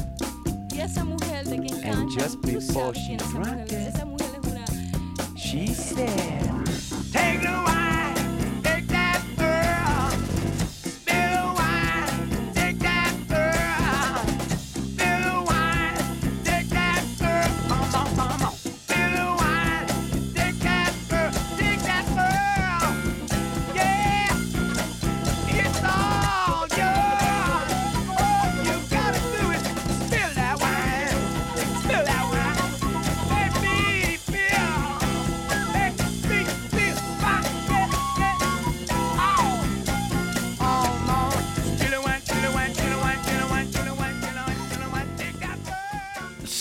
And just before she drank it, she said, "Take the wine, take that girl. Spill wine, take that girl. Spill wine, take that girl. Come on, come on. Spill wine, take that girl, take that girl. Yeah, it's all yours. All you gotta do is spill that wine, spill that wine. Let me feel, let me feel my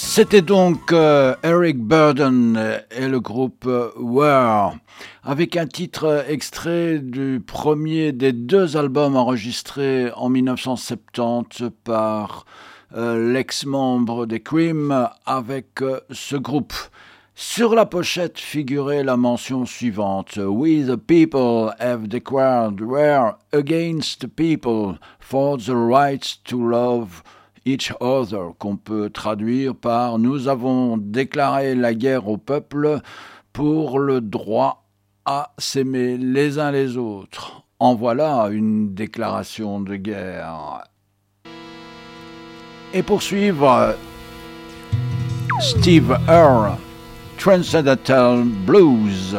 C'était donc euh, Eric Burdon et le groupe euh, Where, avec un titre extrait du premier des deux albums enregistrés en mille neuf cent soixante-dix par euh, l'ex-membre des Cream avec euh, ce groupe. Sur la pochette figurait la mention suivante: We the people have declared war against the people for the right to love each other, qu'on peut traduire par Nous avons déclaré la guerre au peuple pour le droit à s'aimer les uns les autres. En voilà une déclaration de guerre. Et pour suivre, Steve Earle, Transcendental Blues.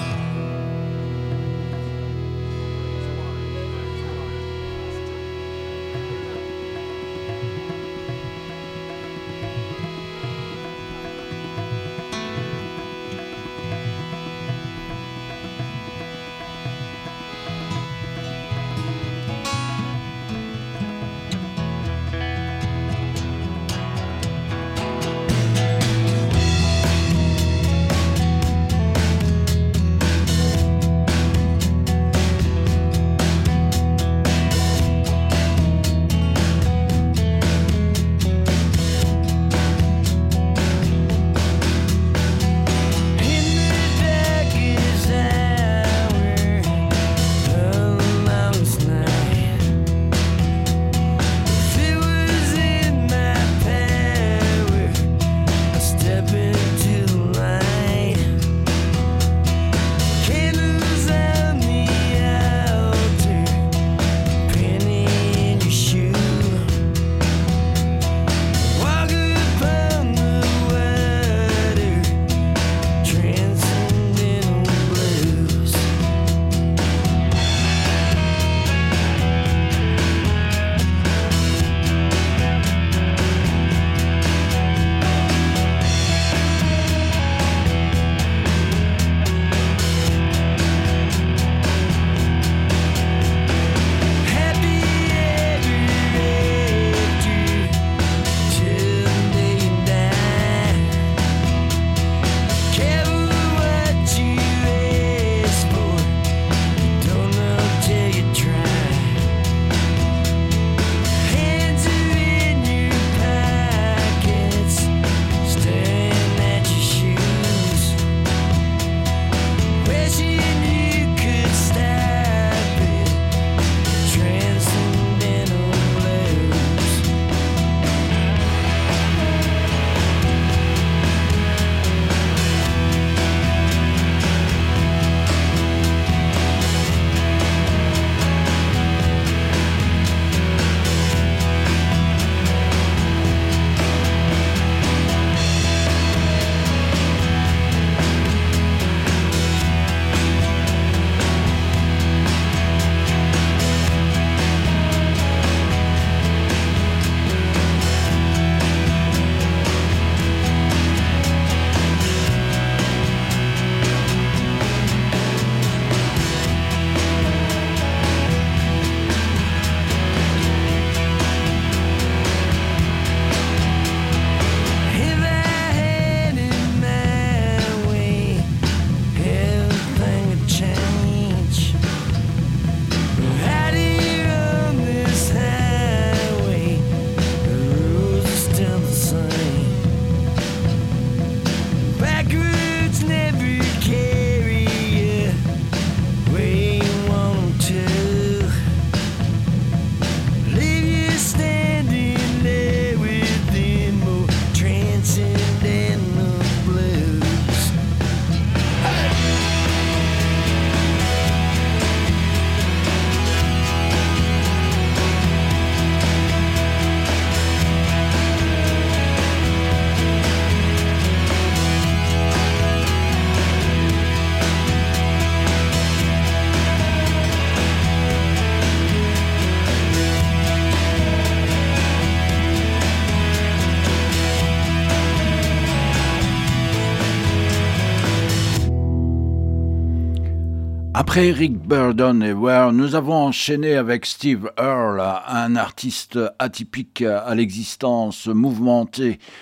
Après Eric Burdon et Where, nous avons enchaîné avec Steve Earle, un artiste atypique à l'existence mouvementée,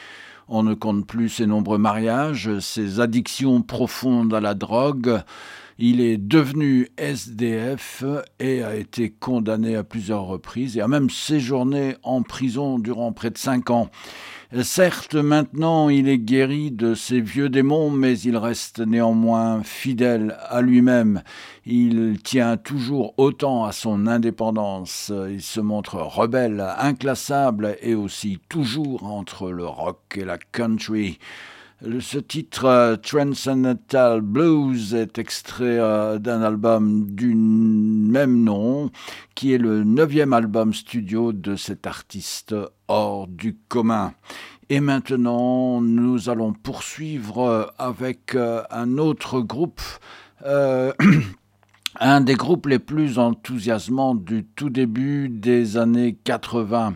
On ne compte plus ses nombreux mariages, ses addictions profondes à la drogue. Il est devenu S D F et a été condamné à plusieurs reprises et a même séjourné en prison durant près de cinq ans. Certes, maintenant, il est guéri de ses vieux démons, mais il reste néanmoins fidèle à lui-même. Il tient toujours autant à son indépendance. Il se montre rebelle, inclassable et aussi toujours entre le rock et la country. Ce titre, euh, Transcendental Blues, est extrait euh, d'un album du même nom, qui est le neuvième album studio de cet artiste hors du commun. Et maintenant, nous allons poursuivre avec euh, un autre groupe, euh, un des groupes les plus enthousiasmants du tout début des années quatre-vingts.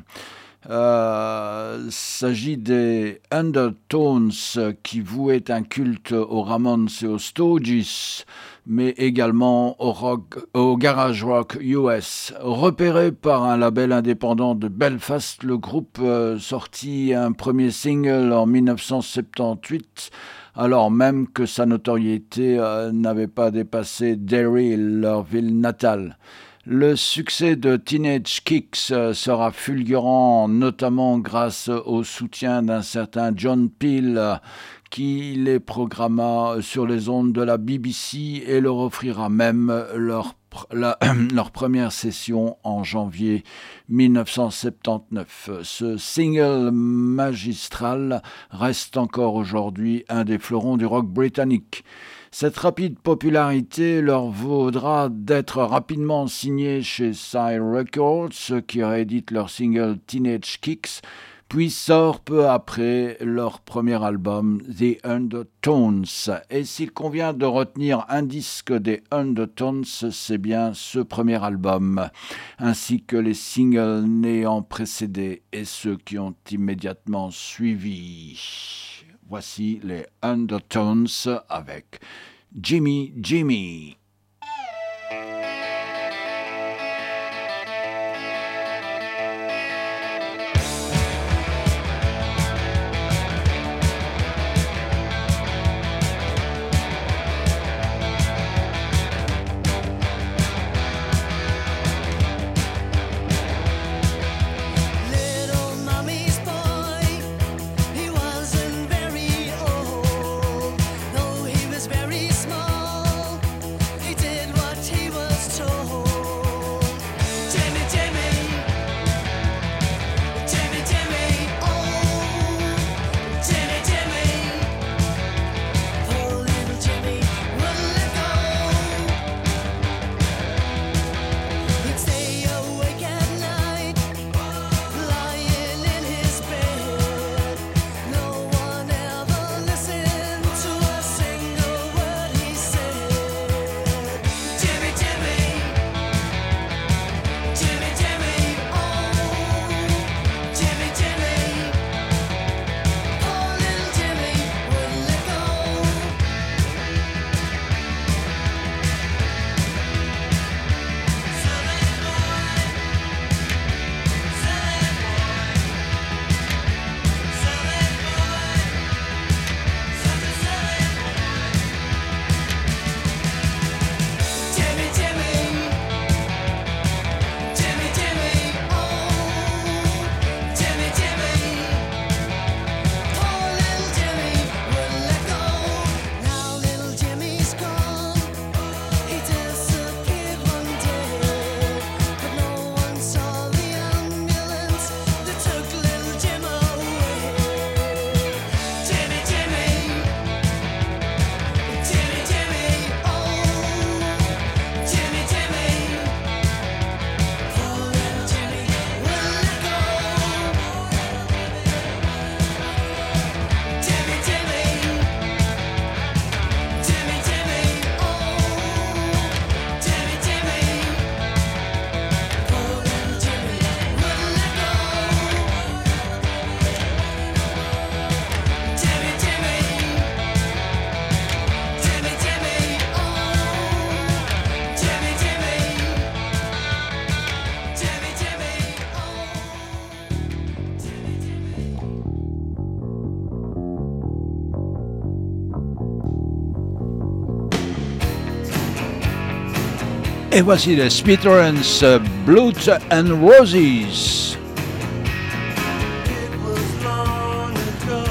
Euh, s'agit des Undertones qui vouaient un culte aux Ramones et aux Stooges, mais également au, rock, au garage rock U S. Repéré par un label indépendant de Belfast, le groupe euh, sortit un premier single en dix-neuf cent soixante-dix-huit, alors même que sa notoriété euh, n'avait pas dépassé Derry, leur ville natale. Le succès de Teenage Kicks sera fulgurant, notamment grâce au soutien d'un certain John Peel, qui les programma sur les ondes de la B B C et leur offrira même leur, la, leur première session en janvier dix-neuf cent soixante-dix-neuf. Ce single magistral reste encore aujourd'hui un des fleurons du rock britannique. Cette rapide popularité leur vaudra d'être rapidement signés chez Sire Records, qui réédite leur single Teenage Kicks, puis sort peu après leur premier album The Undertones. Et s'il convient de retenir un disque des Undertones, c'est bien ce premier album, ainsi que les singles n'ayant précédé et ceux qui ont immédiatement suivi. Voici les Undertones avec Jimmy Jimmy. Very old, though he was very small. Et voici les Smithereens, Blood and Roses. It was long ago.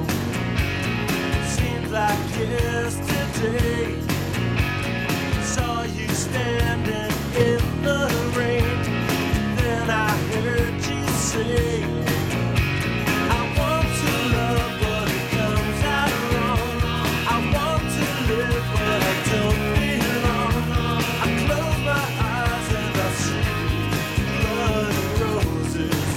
Seems like yesterday. Saw you standing in the rain. Then I heard you say, I want to love, but it comes out wrong. I want to live, but I don't belong. I close my eyes and I see blood and roses.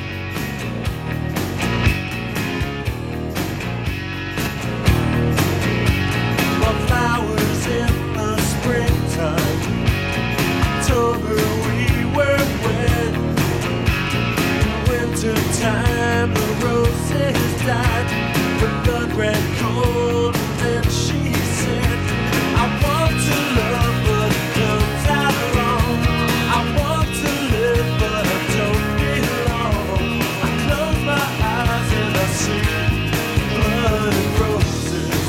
Well, flowers in the springtime. October we were wed. Wintertime the roses died. The blood ran cold and then she said, I want to love but it comes out wrong. I want to live but I don't belong. I close my eyes and I see blood and roses.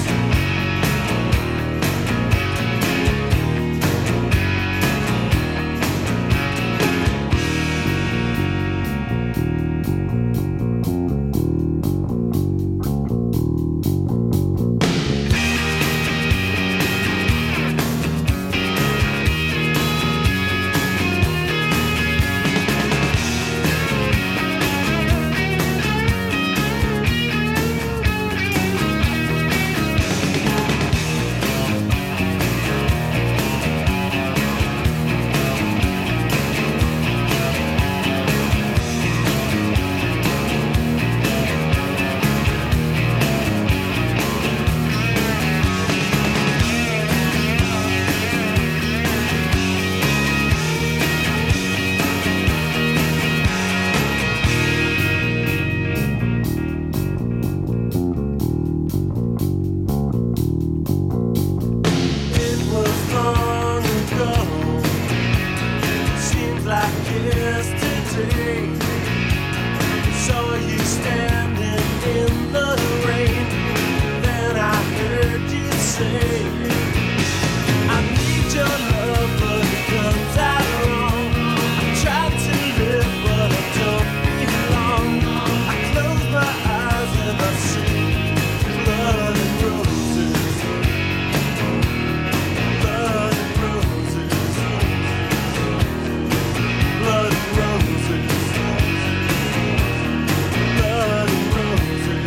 It was long ago. Seems like yesterday. Saw you standing in the rain. Then I heard you say, I need your love, but it comes out wrong. I try to live, but I don't belong. I close my eyes and I see blood and roses. Blood and roses. Blood and roses. Blood and roses.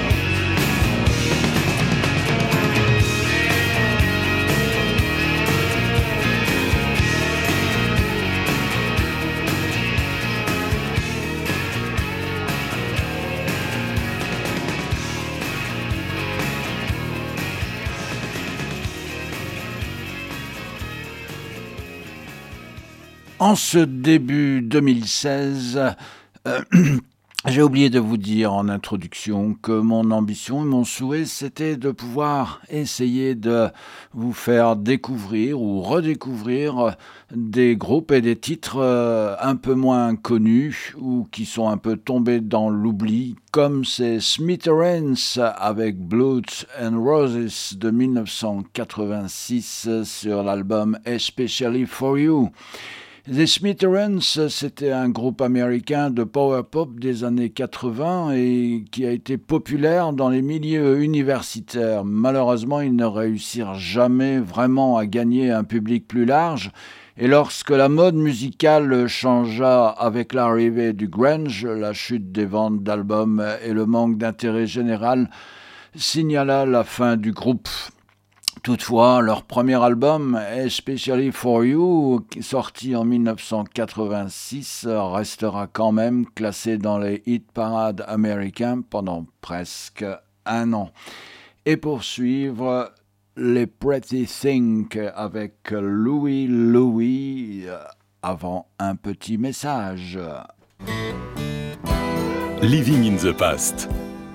En ce début deux mille seize, euh, j'ai oublié de vous dire en introduction que mon ambition et mon souhait, c'était de pouvoir essayer de vous faire découvrir ou redécouvrir des groupes et des titres euh, un peu moins connus ou qui sont un peu tombés dans l'oubli, comme ces Smithereens avec Blood and Roses de mille neuf cent quatre-vingt-six sur l'album Especially for You. Les Smithereens, c'était un groupe américain de power pop des années quatre-vingts et qui a été populaire dans les milieux universitaires. Malheureusement, ils ne réussirent jamais vraiment à gagner un public plus large. Et lorsque la mode musicale changea avec l'arrivée du grunge, la chute des ventes d'albums et le manque d'intérêt général signala la fin du groupe. Toutefois, leur premier album, Especially for You, sorti en mille neuf cent quatre-vingt-six, restera quand même classé dans les hit parades américains pendant presque un an. Et pour suivre, les Pretty Things avec Louie Louie, avant un petit message. Living in the Past.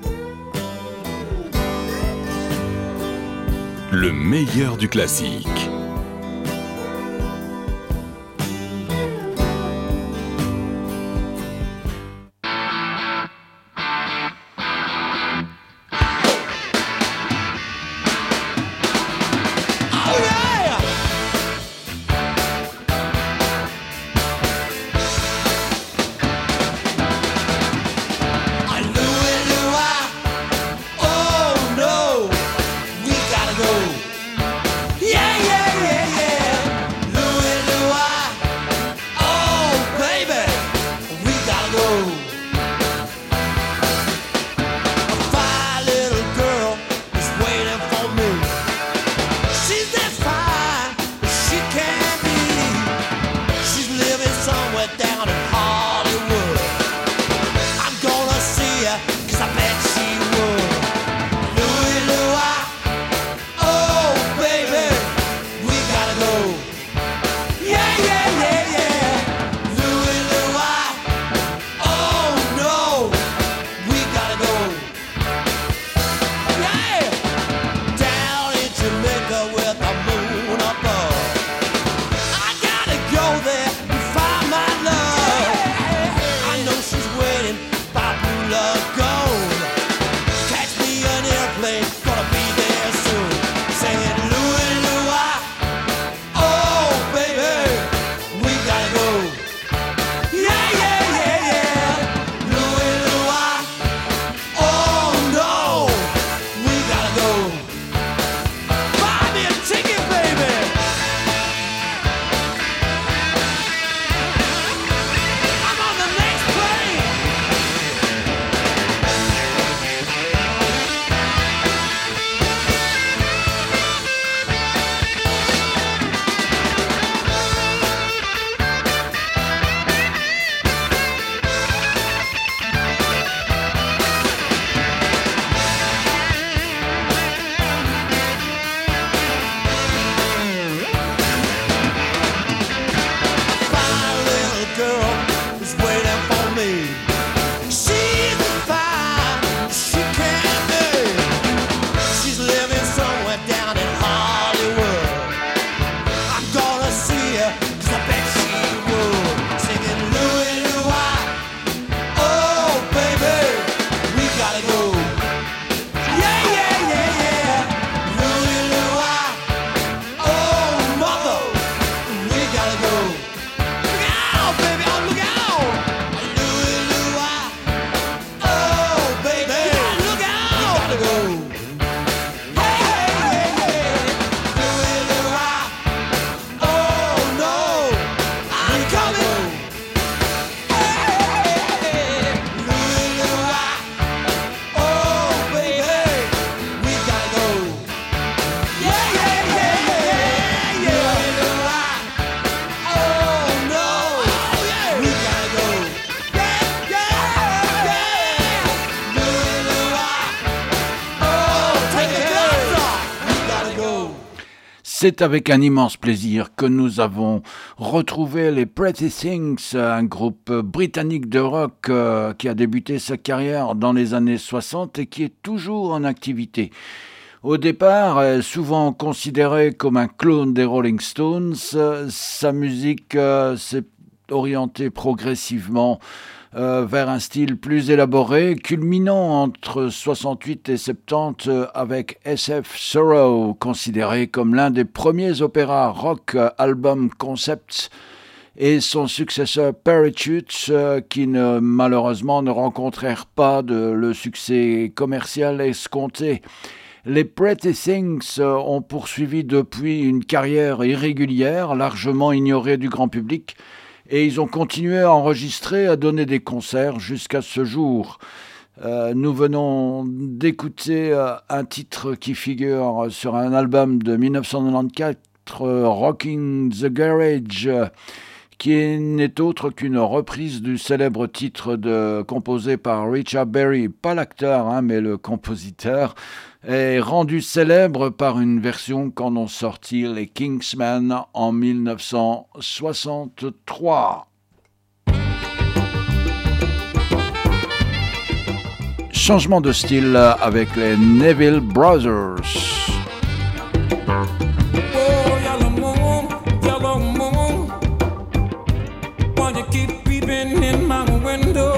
Le meilleur du classique. Oh yeah! C'est avec un immense plaisir que nous avons retrouvé les Pretty Things, un groupe britannique de rock euh, qui a débuté sa carrière dans les années soixante et qui est toujours en activité. Au départ, euh, souvent considéré comme un clone des Rolling Stones, euh, sa musique euh, s'est orientée progressivement Euh, vers un style plus élaboré, culminant entre soixante-huit et soixante-dix euh, avec S F Sorrow, considéré comme l'un des premiers opéras rock euh, album concepts, et son successeur Parachutes, euh, qui ne, malheureusement ne rencontrèrent pas de, le succès commercial escompté. Les Pretty Things euh, ont poursuivi depuis une carrière irrégulière, largement ignorée du grand public, et ils ont continué à enregistrer, à donner des concerts jusqu'à ce jour. Euh, nous venons d'écouter euh, un titre qui figure sur un album de dix-neuf cent quatre-vingt-quatorze, euh, Rocking the Garage, euh, qui n'est autre qu'une reprise du célèbre titre de, composé par Richard Berry, pas l'acteur, hein, mais le compositeur, est rendu célèbre par une version qu'en ont sorti les Kingsmen en dix-neuf cent soixante-trois. Changement de style avec les Neville Brothers. Oh, yellow moon, yellow moon, why you keep peeping in my window?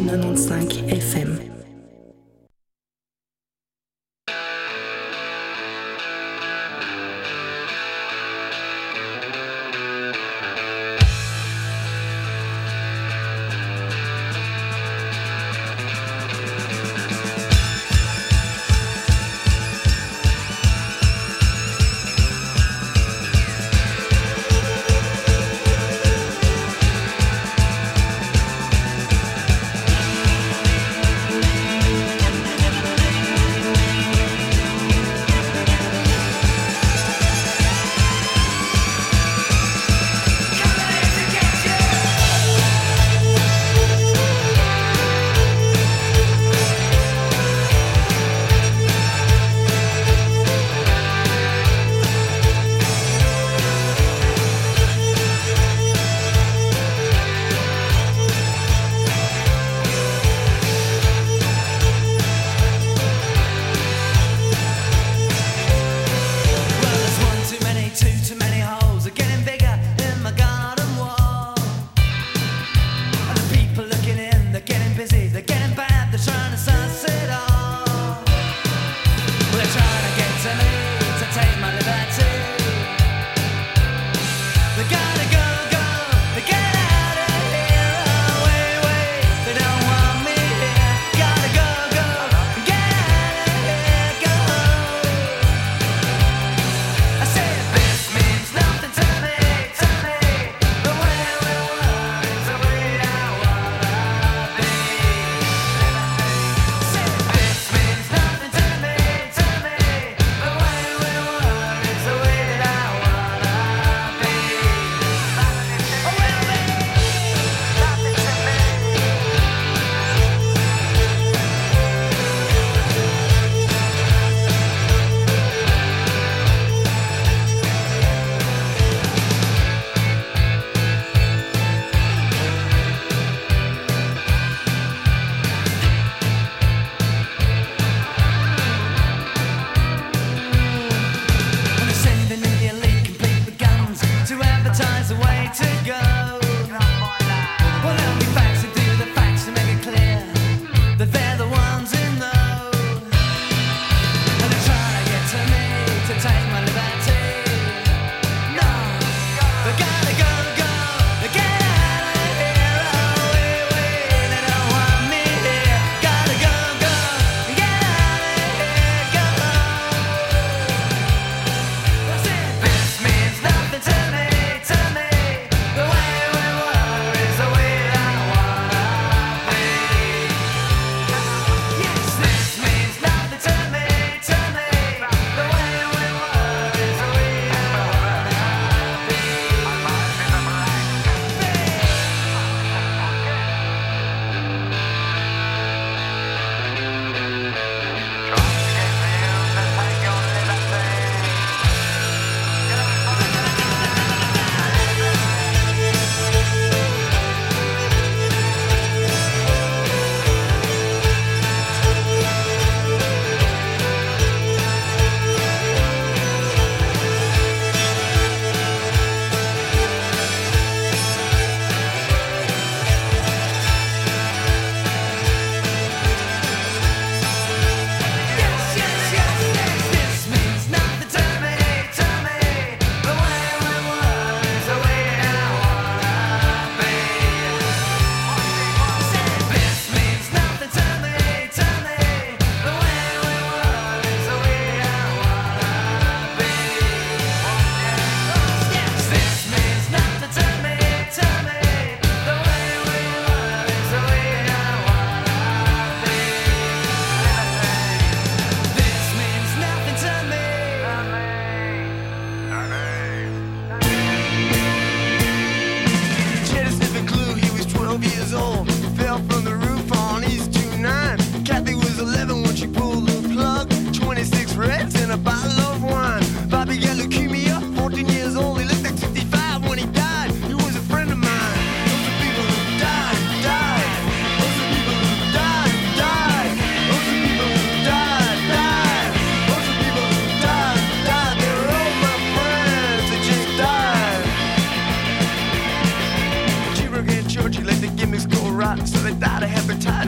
quatre-vingt-quinze F M. Thank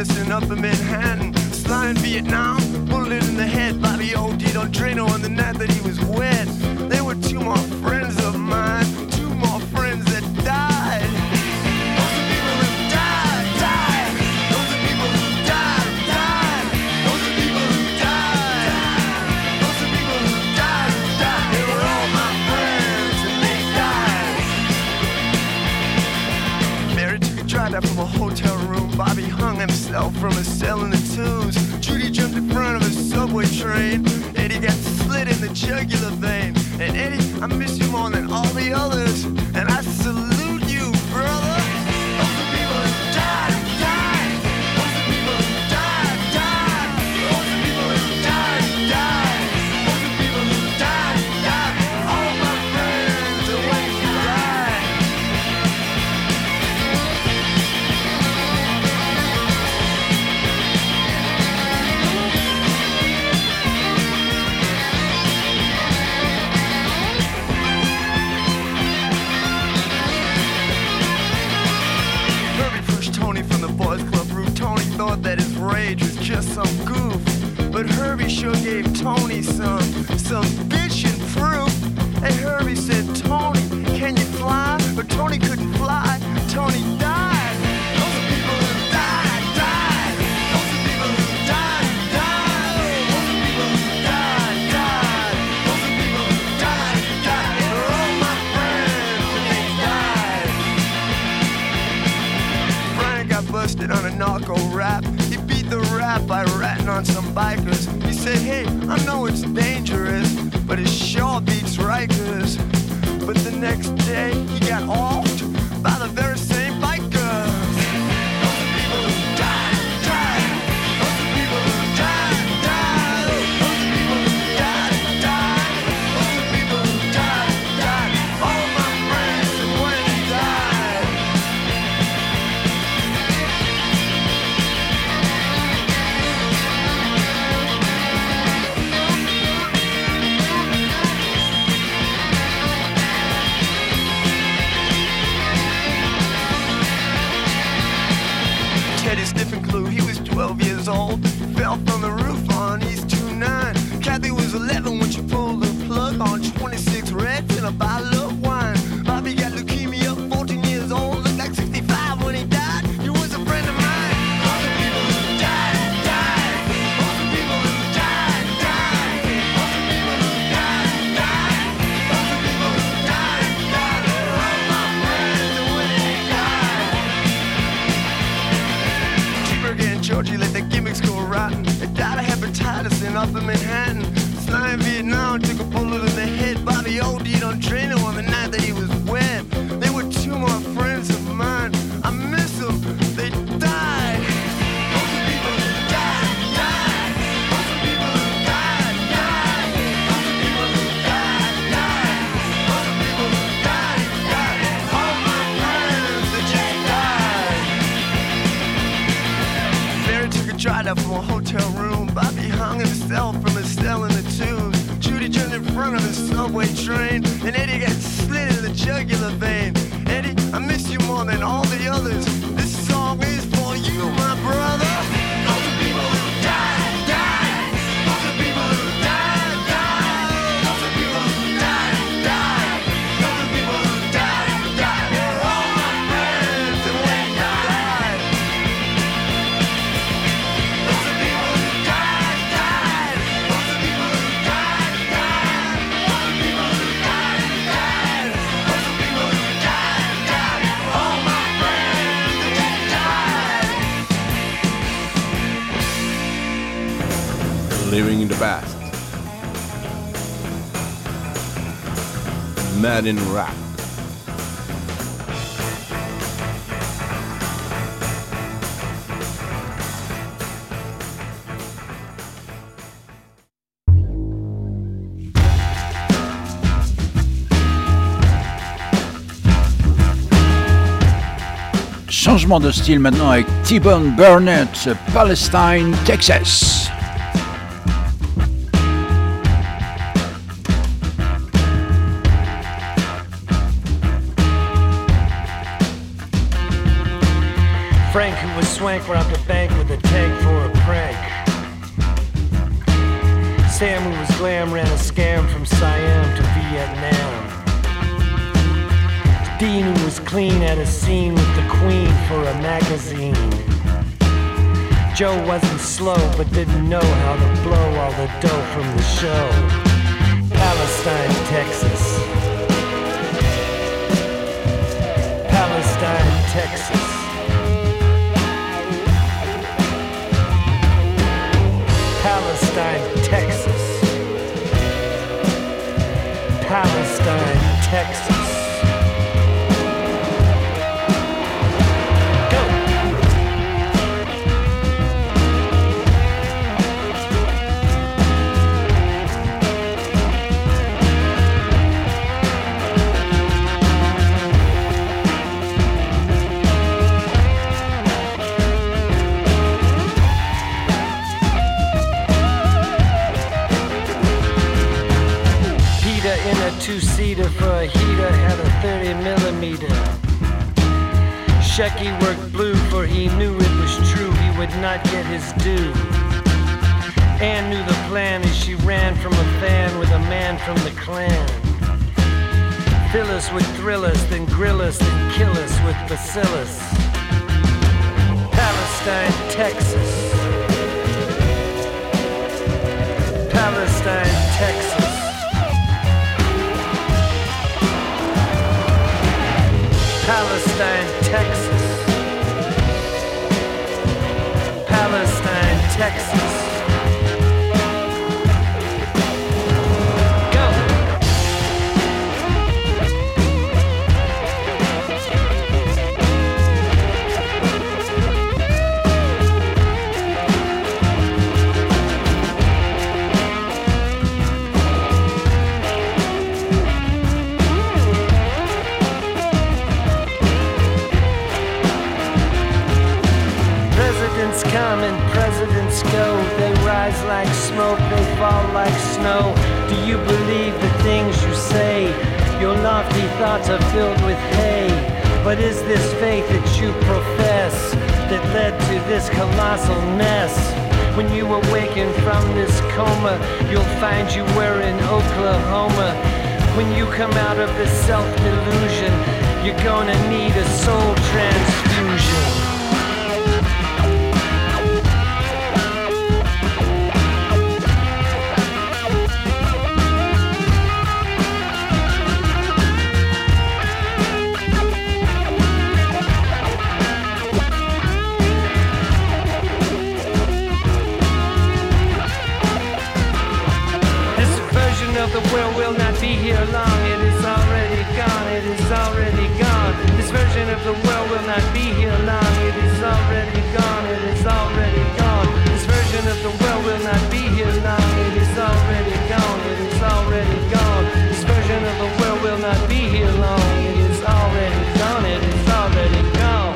Patterson up in Manhattan. Sly in Vietnam, bullet in the head. Bobby OD'd on Drano on the night that he was wet. There were two more friends of mine, two more friends that died. Those are people who died, died. Those are people who died, died. Those are people who died. Those are people who died, died. They were all my friends and they died. Mary took a drive out from a hotel room. Bobby hung himself from a cell in the twos. Judy jumped in front of a subway train. Eddie got slit in the jugular vein. And Eddie, I miss you more than all the others. And I salute you, brother. Those are people who died, died. Those are people who died, died. Those are people who died, died. Those are people who died, died. All my friends are when you died. Herbie pushed Tony from the boys club roof. Tony thought that his rage was just some goof, but Herbie sure gave Tony some some bitchin' proof. Hey, Herbie said, Tony, can you fly? But Tony couldn't fly. Tony died. Those are people who died, died. Those are people who died, died. Those are people who died, died. Those are people who died, died. They're all my friends and they died. Brian got busted on a narco rap. He beat the rap by ratting on some bikers. He said, hey, I know it's dangerous, but it sure beats Rikers. But the next day, he got offed by the very same bikers. Those are people who died, died. Those are people who died, died. Those are people who died, died. Those are people who died, died. All my friends and when they died. Teddy Stiffen Clue, he was twelve years old. Fell from the roof on East two nine. Kathy was eleven when she pulled the plug on twenty-six Reds and a bottle of wine. Bobby got leukemia, fourteen years old. Looked like sixty-five when he died. He was a friend of mine. Those are people who died, died. Those are people who died, died. Those are people who died, died. Those are people who died, died. They're all my friends and when they died. Cheeseburger and Georgie let their gimmicks go rotten. They died of hepatitis in Upper Manhattan. Sly in Vietnam took a bullet in the head. Bobby OD'd on Drano on the night that he was wet. They were two more friends of mine. I miss them. They died. Those are people who died, died. Those are people who died, died. Those are people who died, died. Those are people who died, died. All my friends that just died. Mary took a drive out from a hotel room. Bobby hung himself from a cell in the tubes. Judy jumped in front of a subway train. And Eddie got slit in the jugular vein. Eddie, I miss you more than all the others. This song is for you, my brother. Those are people who died, died. Those are people who died, died. Those are people who died, died. Those are people who died, died. They're all my friends and when they died. Those are people who died, died. Those are people who died, died. Those are people who died, died. Those are people who died, died. All my friends and when they died. Living in the past. Mad in rap. Changement de style maintenant avec T-Bone Burnett, Palestine, Texas. Frank, who was swank robbed a bank with a tank for a prank. Sam, who was glam, ran a scam from Siam to Vietnam. Dean, who was clean, had a scene with the Queen for a magazine. Joe wasn't slow, but didn't know how to blow all the dough from the show. Palestine, Texas. Palestine, Texas. Palestine, Texas. Palestine, Texas. Two-seater for a heater had a thirty millimeter. Shecky worked blue, for he knew it was true, he would not get his due. Ann knew the plan as she ran from a fan with a man from the clan. Phyllis would thrill us, then grill us, then kill us with bacillus. Palestine, Texas. Palestine, Texas. Palestine, Texas. Palestine, Texas. Go! Come and presidents go, they rise like smoke, they fall like snow. Do you believe the things you say? Your lofty thoughts are filled with hay. But is this faith that you profess that led to this colossal mess? When you awaken from this coma, you'll find you were in Oklahoma. When you come out of this self-delusion, you're gonna need a soul transfusion. The world will not be here long. It is already gone. It is already gone. This version of the world will not be here long. It is already gone. It is already gone. This version of the world will not be here long. It is already gone. It is already gone. This version of the world will not be here long. It is already gone. It is already gone.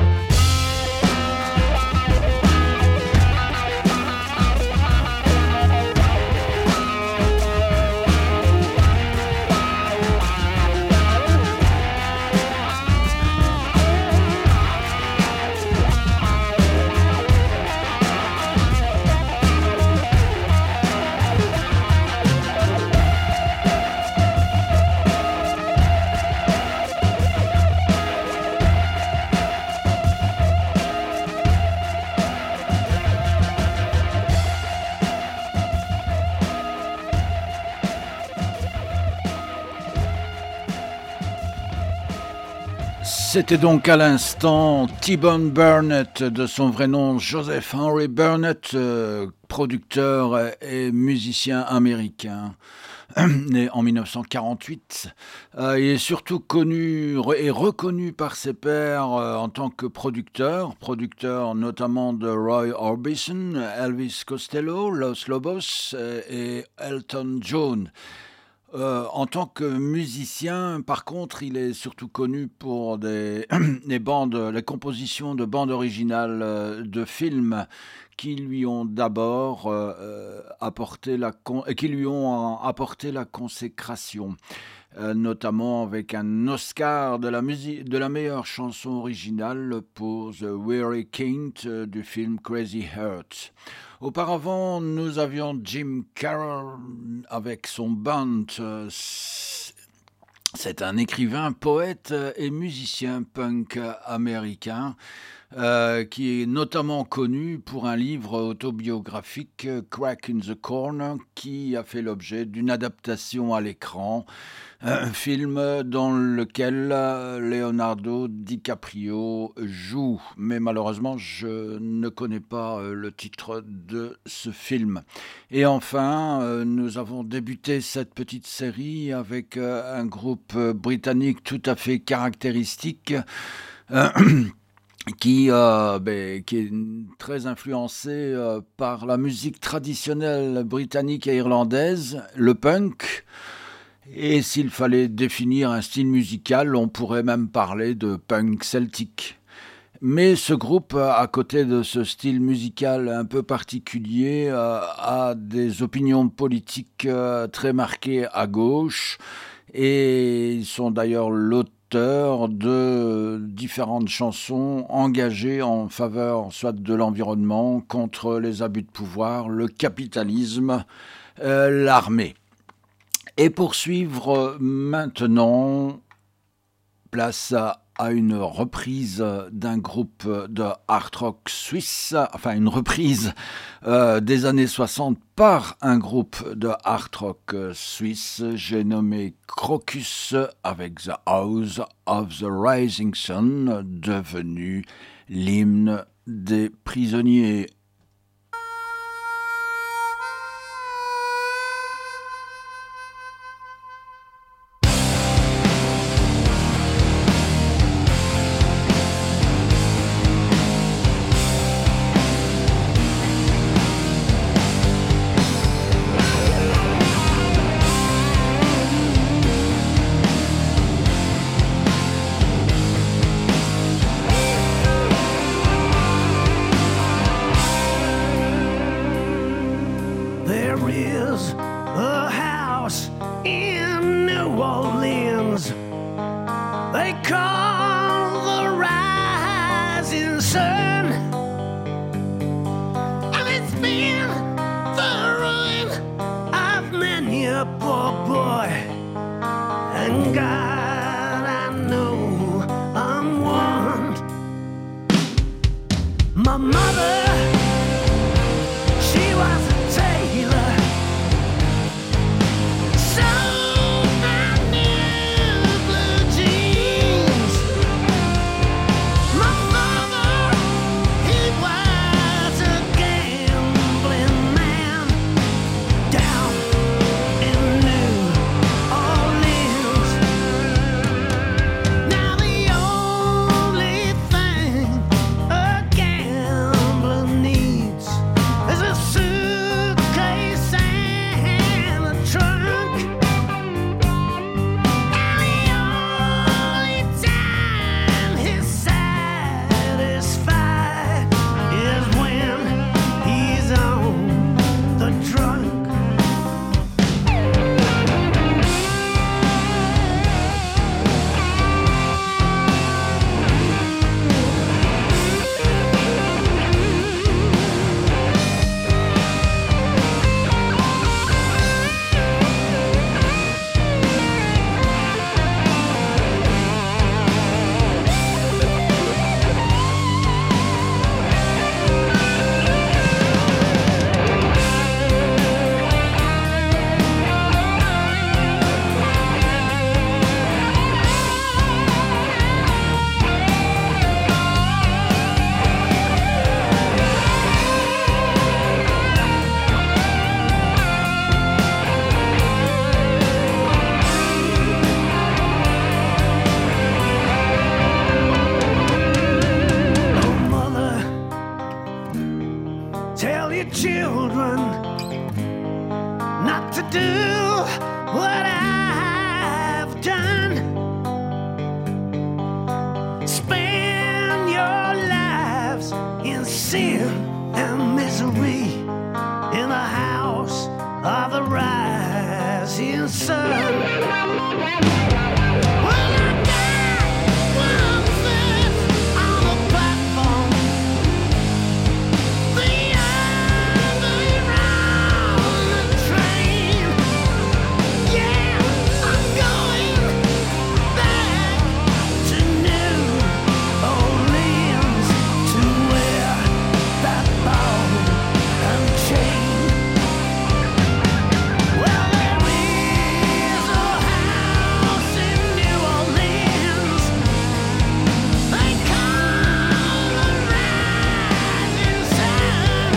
C'était donc à l'instant T-Bone Burnett, de son vrai nom Joseph Henry Burnett, euh, producteur et musicien américain, né en dix-neuf cent quarante-huit. Euh, il est surtout connu et reconnu par ses pairs euh, en tant que producteur, producteur notamment de Roy Orbison, Elvis Costello, Los Lobos euh, et Elton John. Euh, en tant que musicien, par contre, il est surtout connu pour des, des bandes, les compositions de bandes originales euh, de films qui lui ont d'abord euh, apporté la con- qui lui ont apporté la consécration. euh, notamment avec un Oscar de la, musique, de la meilleure chanson originale pour The Weary King euh, du film Crazy Heart. Auparavant, nous avions Jim Carroll avec son band. Euh, c'est un écrivain, poète et musicien punk américain. Euh, qui est notamment connu pour un livre autobiographique, Crack in the Corner, qui a fait l'objet d'une adaptation à l'écran, un film dans lequel Leonardo DiCaprio joue. Mais malheureusement, je ne connais pas le titre de ce film. Et enfin, nous avons débuté cette petite série avec un groupe britannique tout à fait caractéristique, euh, Qui, euh, ben, qui est très influencé euh, par la musique traditionnelle britannique et irlandaise, le punk. Et s'il fallait définir un style musical, on pourrait même parler de punk celtique. Mais ce groupe, à côté de ce style musical un peu particulier, euh, a des opinions politiques euh, très marquées à gauche. Et ils sont d'ailleurs l'auteur de différentes chansons engagées en faveur soit de l'environnement, contre les abus de pouvoir, le capitalisme, euh, l'armée. Et pour suivre maintenant, place à, à une reprise d'un groupe de hard rock suisse, enfin une reprise euh, des années soixante par un groupe de hard rock suisse, j'ai nommé Crocus avec The House of the Rising Sun, devenu l'hymne des prisonniers. of the rising rising sun. Well, I got one foot on the platform, the other on the train. Yeah, I'm going back to New Orleans to wear that ball and chain. Well, there is a house in New Orleans they call the Rising Sun,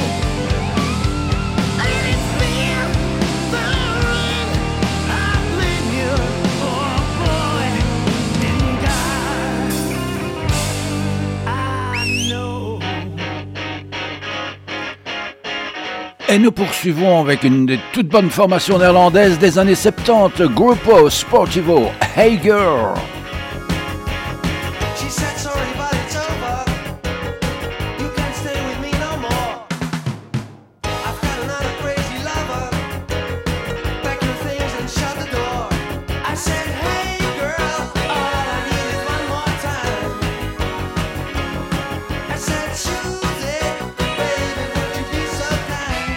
and it's been the ruin of many a poor boy and God. I know. Et nous poursuivons avec une des toutes bonnes formations néerlandaises des années soixante-dix, Gruppo Sportivo, Hey Girl. She said sorry but it's over. You can't stay with me no more. I've got another crazy lover. Pack your things and shut the door. I said hey girl, all I need is one more time. I said choose it, baby, would you be so kind?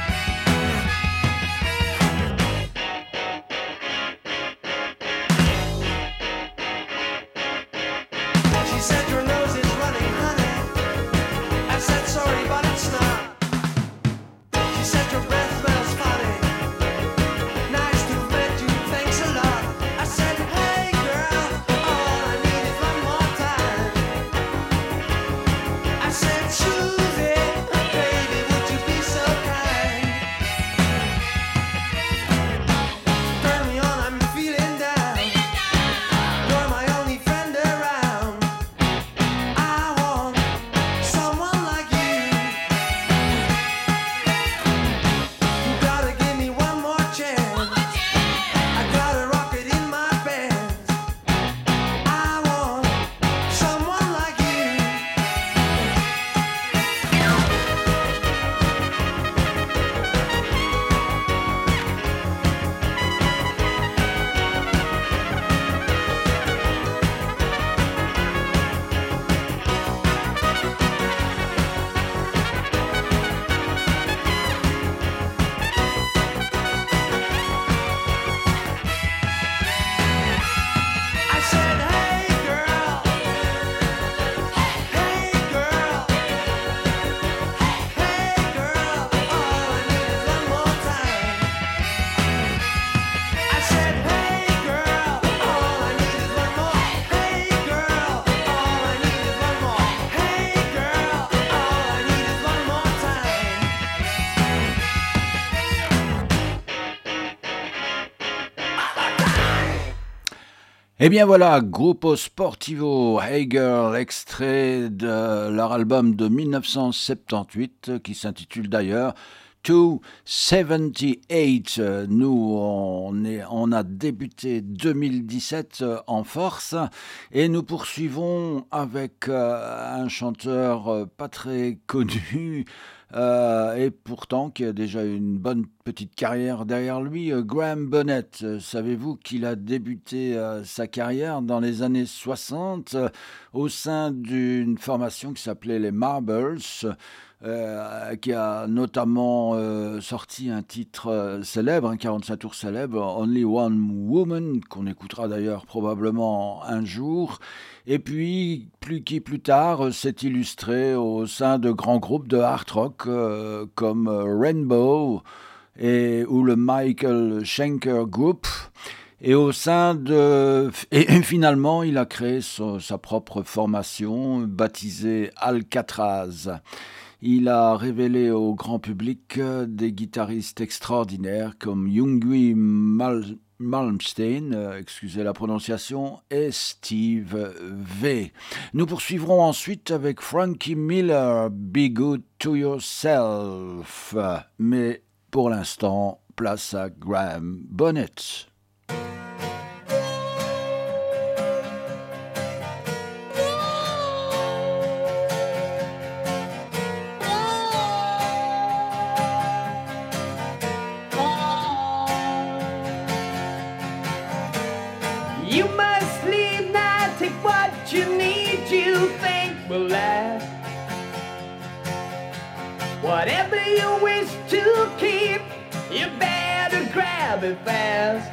She said your nose is running, honey. I said sorry, but it's not. She said your breath smells funny. Nice to meet you, thanks a lot. I said hey girl, all I need is one more time. I said choose it, baby, would you be so kind? Turn me on, I'm feeling down. You're my only friend around. I want someone like you. You gotta give me one more chance. I got a rocket in my pants. I want someone like you. I said hey girl, hey girl, hey girl, all I need is one more time. I said hey girl, all I need is one more. Hey girl, all I need is one more. Hey girl, all I need is one more time. Eh bien voilà, Gruppo Sportivo, Hey Girl, extrait de leur album de mille neuf cent soixante-dix-huit qui s'intitule d'ailleurs deux cent soixante-dix-huit. Nous, on, est, on a débuté deux mille dix-sept en force et nous poursuivons avec euh, un chanteur euh, pas très connu euh, et pourtant qui a déjà une bonne petite carrière derrière lui, euh, Graham Bonnet. Euh, Savez-vous qu'il a débuté euh, sa carrière dans les années soixante euh, au sein d'une formation qui s'appelait les Marbles, euh, qui a notamment euh, sorti un titre euh, célèbre, un quarante-cinq tours célèbre, Only One Woman, qu'on écoutera d'ailleurs probablement un jour. Et puis, plus qui plus tard, euh, s'est illustré au sein de grands groupes de hard rock euh, comme euh, Rainbow et, ou le Michael Schenker Group. Et au sein de... Et finalement, il a créé son- sa propre formation, baptisée Alcatraz. Il a révélé au grand public euh, des guitaristes extraordinaires comme Yngwie Mal- Malmsteen, euh, excusez la prononciation, et Steve V. Nous poursuivrons ensuite avec Frankie Miller, Be Good to Yourself. Mais pour l'instant, place à Graham Bonnet. You must leave now, take what you need, you think will last. Whatever you wish to keep, you better grab it fast.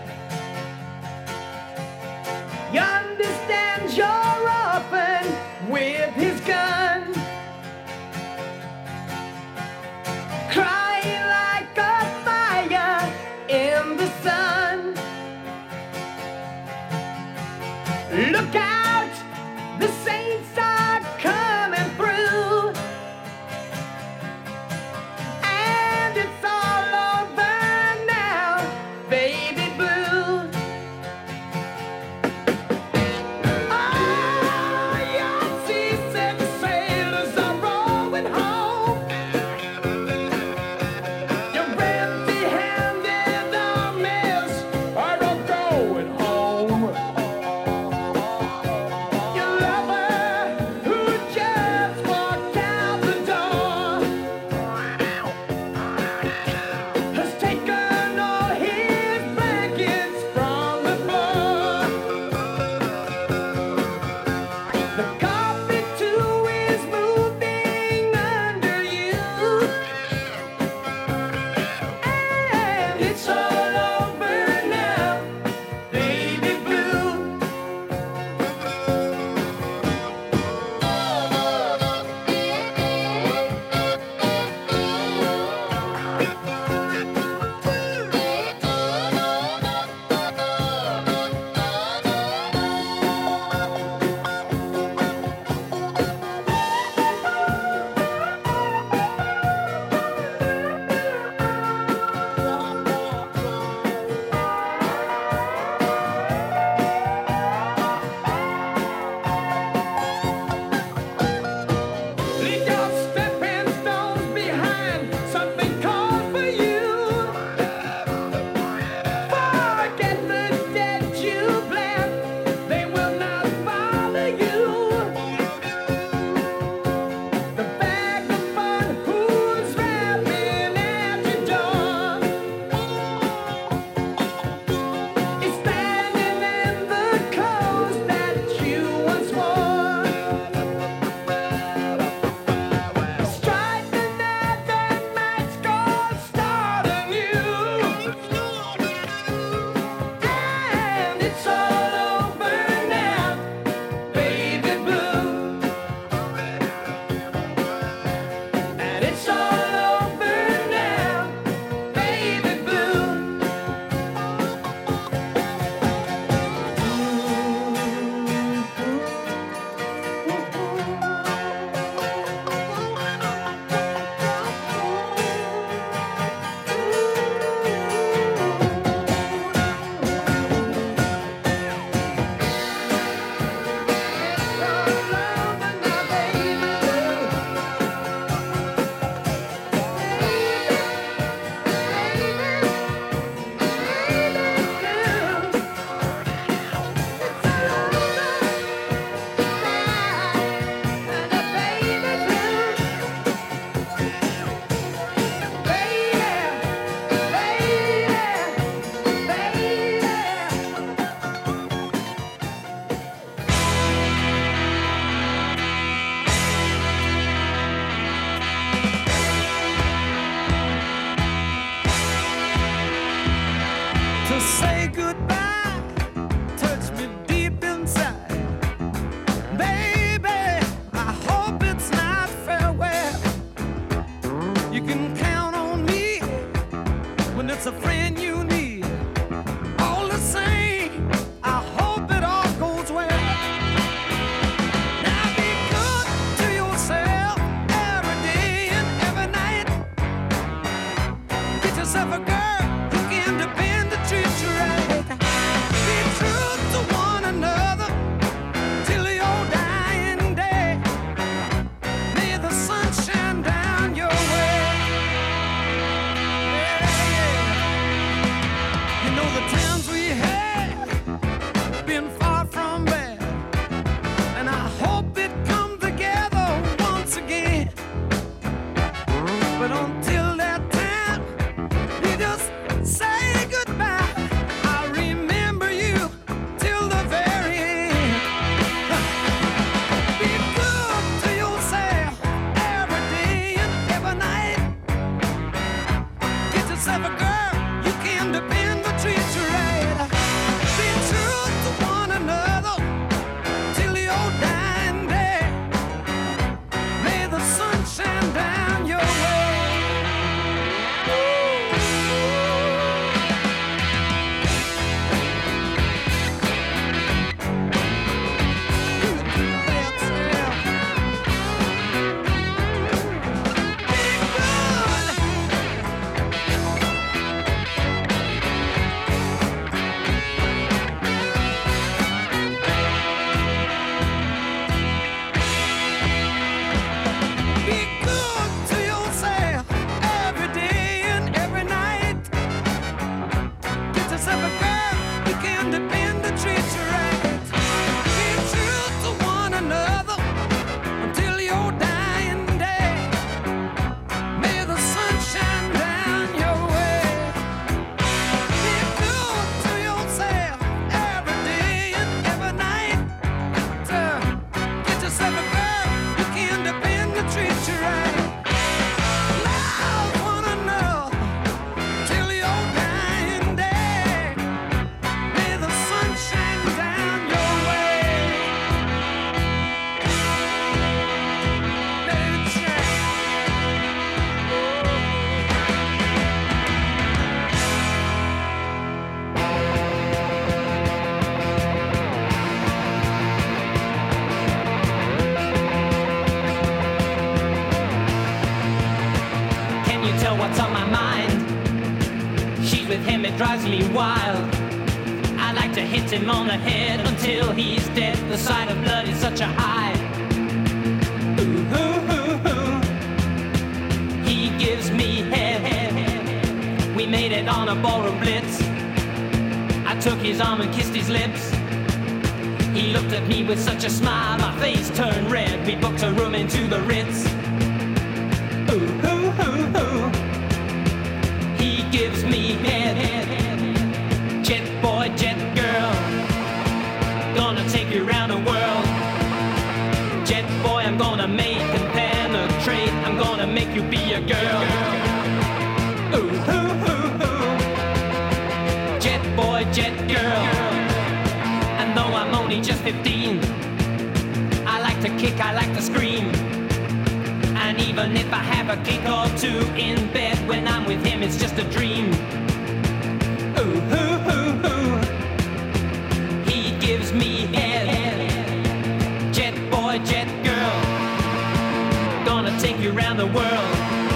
You understand you're often with his gun, crying like a fire in the sun. Look out, the saints are coming through, and it's all over now, baby blue. Oh, your seasick sailors are rowing home. Your empty-handed armies are all going home. Your lover who just walked out the door has taken all his blankets from the floor. The coffee too is moving under you, and it's all over now, baby blue. Leave your stepping stones behind, something calls for you. Forget the debt you've left, they will not bother you. The vagabond who's rapping at your door is standing in the clothes that you once wore. Strike another match, go start anew, and it's all over now, baby blue. And it's all over now, baby blue. To say goodbye, touch me deep inside. Baby, I hope it's not farewell. You can count on me when it's a friend you need. All the same, I hope it all goes well. Now be good to yourself every day and every night. Get yourself a girl who can depend to treat you right. Be true to one another till your dying day. May the sun shine down your way. Yeah, yeah. You know the times we had been far from bad, and I hope it come together once again. But until that time, you just yourself a girl you can depend to treat you right. Be true to one another till your dying day. May the sun shine down your way. Drives me wild. I like to hit him on the head until he's dead. The sight of blood is such a high. Ooh, ooh, ooh, ooh. He gives me head. We made it on a ballroom blitz. I took his arm and kissed his lips. He looked at me with such a smile, my face turned red. We booked a room into the Ritz. Ooh, ooh, ooh, ooh. He gives me head. Jet boy, jet girl, gonna take you around the world. Jet boy, I'm gonna make and penetrate. I'm gonna make you be a girl. Ooh, ooh, ooh, ooh. Jet boy, jet girl. And though I'm only just fifteen, I like to kick, I like to scream. And even if I have a kick or two in bed, when I'm with him it's just a dream. Ooh, ooh, ooh, ooh. He gives me head. Jet boy, jet girl, gonna take you around the world.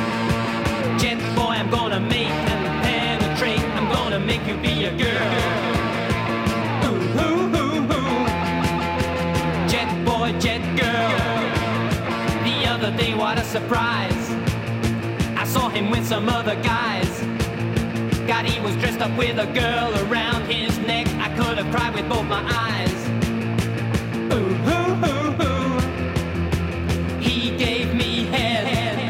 Jet boy, I'm gonna make and penetrate. I'm gonna make you be a girl. Ooh, ooh, ooh, ooh. Jet boy, jet girl. The other day, what a surprise, I saw him with some other guys. God, he was dressed up with a girl around his neck. I could have cried with both my eyes. Ooh, ooh, ooh, ooh. He gave me head.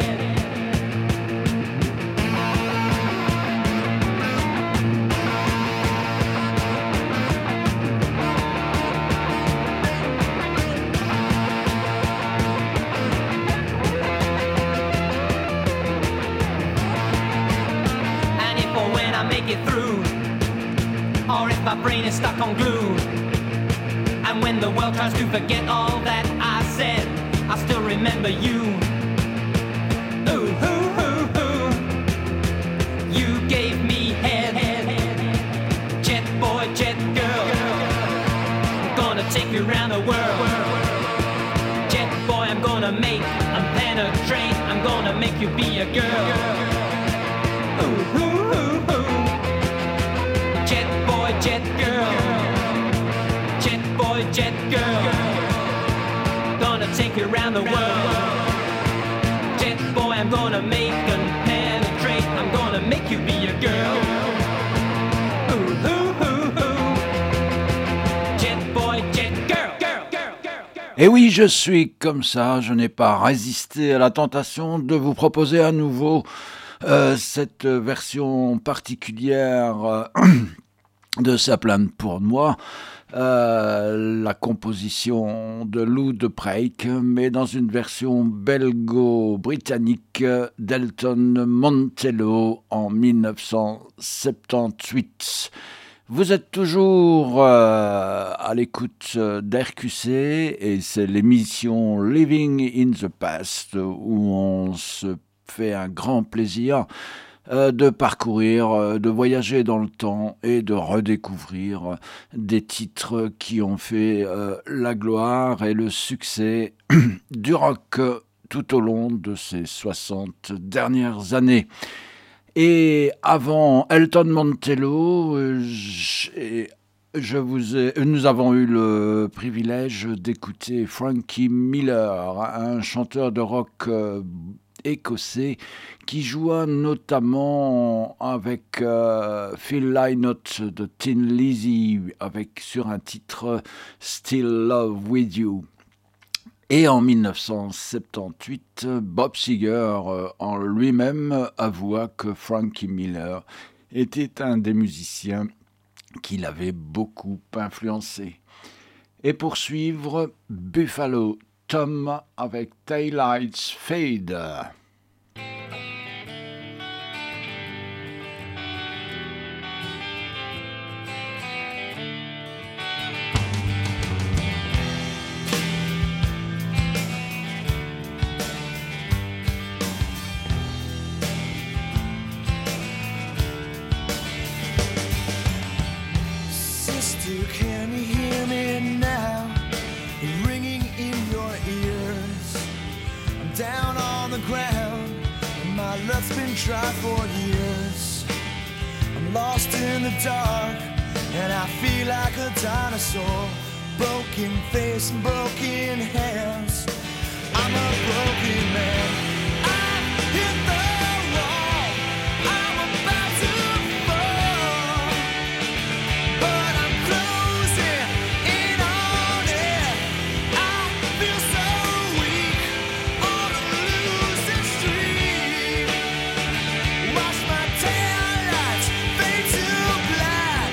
Make it through, or if my brain is stuck on glue, and when the world tries to forget all that I said, I still remember you. Ooh, ooh, ooh, ooh. You gave me head. Jet boy, jet girl, I'm gonna take you around the world. Jet boy, I'm gonna make and penetrate. I'm gonna make you be a girl. Ooh, ooh, ooh, ooh. Jet boy, jet girl, jet boy, jet girl, gonna take you around the world. Jet boy, I'm gonna make and penetrate. I'm gonna make you be a girl. Ooh, ooh, ooh, ooh. Jet boy, jet girl, girl, girl, girl, girl. Et oui, je suis comme ça, je n'ai pas résisté à la tentation de vous proposer à nouveau euh, cette version particulière euh, de Sa plainte pour moi. Euh, la composition de Lou de Preik, mais dans une version belgo-britannique d'Elton Montello en mille neuf cent soixante-dix-huit. Vous êtes toujours euh, à l'écoute d'R Q C et c'est l'émission Living in the Past où on se fait un grand plaisir Euh, de parcourir, euh, de voyager dans le temps et de redécouvrir euh, des titres qui ont fait euh, la gloire et le succès du rock euh, tout au long de ces soixante dernières années. Et avant Elton Montello, euh, je vous ai, nous avons eu le privilège d'écouter Frankie Miller, un chanteur de rock euh, écossais qui joua notamment avec euh, Phil Lynott de Tin Lizzy avec sur un titre Still Love With You. Et en mille neuf cent soixante-dix-huit, Bob Seger euh, en lui-même avoua que Frankie Miller était un des musiciens qui l'avait beaucoup influencé. Et pour suivre, Buffalo Tom avec Taillights Fade. Sister, can you hear me now? Ringing in your ears. I'm down on the ground, and my luck's been dry for years. I'm lost in the dark, and I feel like a dinosaur. Broken face and broken hands. I'm a broken man. I've hit the wall. I'm about to fall, but I'm closing in on it. I feel so weak on a losing streak. Watch my taillights fade to black.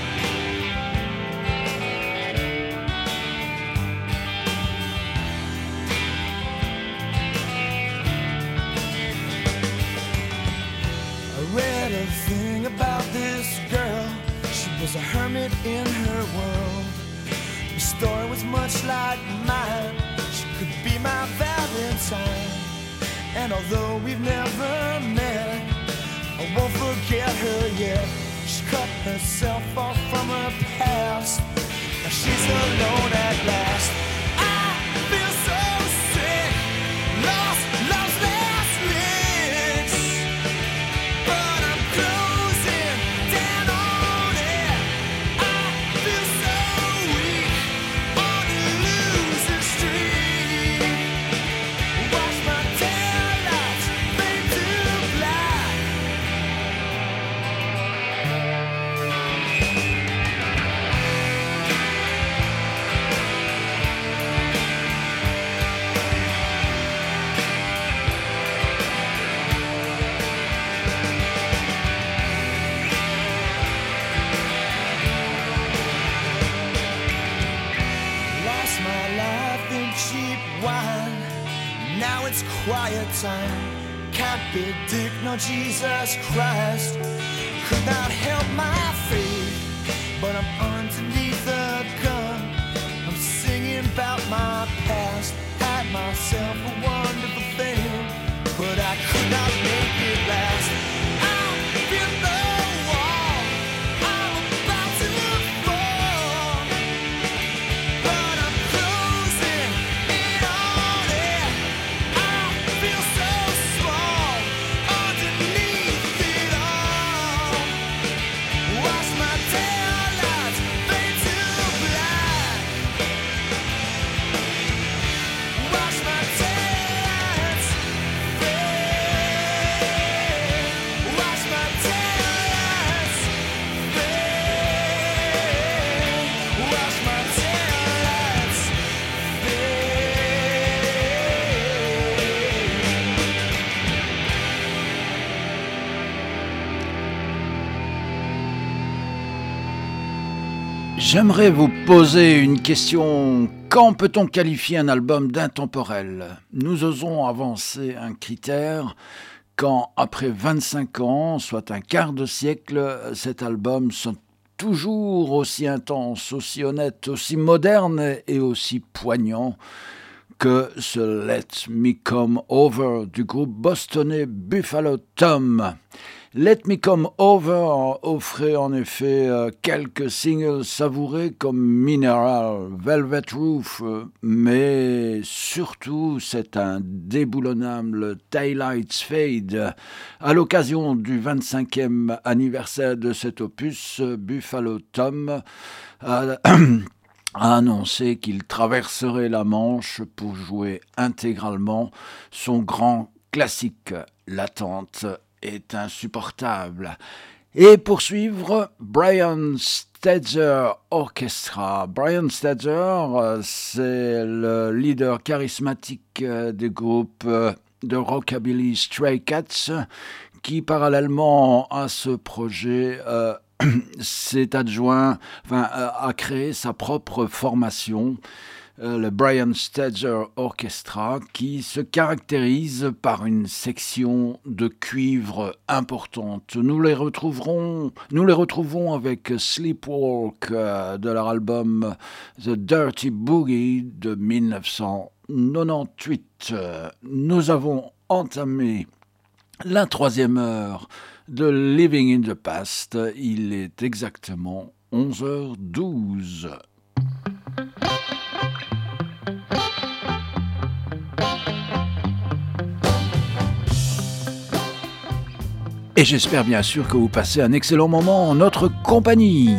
I read a thing about this girl. She was a hermit in her world. Her story was much like mine. She could be my Valentine. And although we've never met, I won't forget her yet. She cut herself off from her past. Now she's alone at last. I feel so sick, lost, lost last licks. But I'm closing down on it. I feel so weak on a losing streak. Watch my taillights fade to black. Lost my life in cheap wine. Now it's quiet time. Can't predict no Jesus Christ. Could not help my faith, but I'm underneath the gun. I'm singing about my past. Had myself a wonderful thing, but I could not make it last. I'm in the wall. I'm about to fall, but I'm closing in on it. I feel so small underneath it all. Watch my taillights fade to black. Watch my taillights J'aimerais vous poser une question. Quand peut-on qualifier un album d'intemporel ? Nous osons avancer un critère. Quand, après vingt-cinq ans, soit un quart de siècle, cet album sonne toujours aussi intense, aussi honnête, aussi moderne et aussi poignant que ce Let Me Come Over du groupe bostonais Buffalo Tom. Let Me Come Over offrait en effet euh, quelques singles savourés comme Mineral, Velvet Roof, euh, mais surtout c'est un déboulonnable Daylight Fade. À l'occasion du vingt-cinquième anniversaire de cet opus, Buffalo Tom a, a annoncé qu'il traverserait la Manche pour jouer intégralement son grand classique, L'attente est insupportable. Et pour suivre, Brian Setzer Orchestra. Brian Setzer, c'est le leader charismatique des groupes de rockabilly Stray Cats, qui parallèlement à ce projet euh, s'est adjoint, enfin, a créé sa propre formation, Euh, le Brian Setzer Orchestra, qui se caractérise par une section de cuivre importante. Nous les retrouverons, nous les retrouvons avec Sleepwalk euh, de leur album The Dirty Boogie de dix-neuf cent quatre-vingt-dix-huit. Euh, nous avons entamé la troisième heure de Living in the Past. Il est exactement onze heures douze. Et j'espère bien sûr que vous passez un excellent moment en notre compagnie.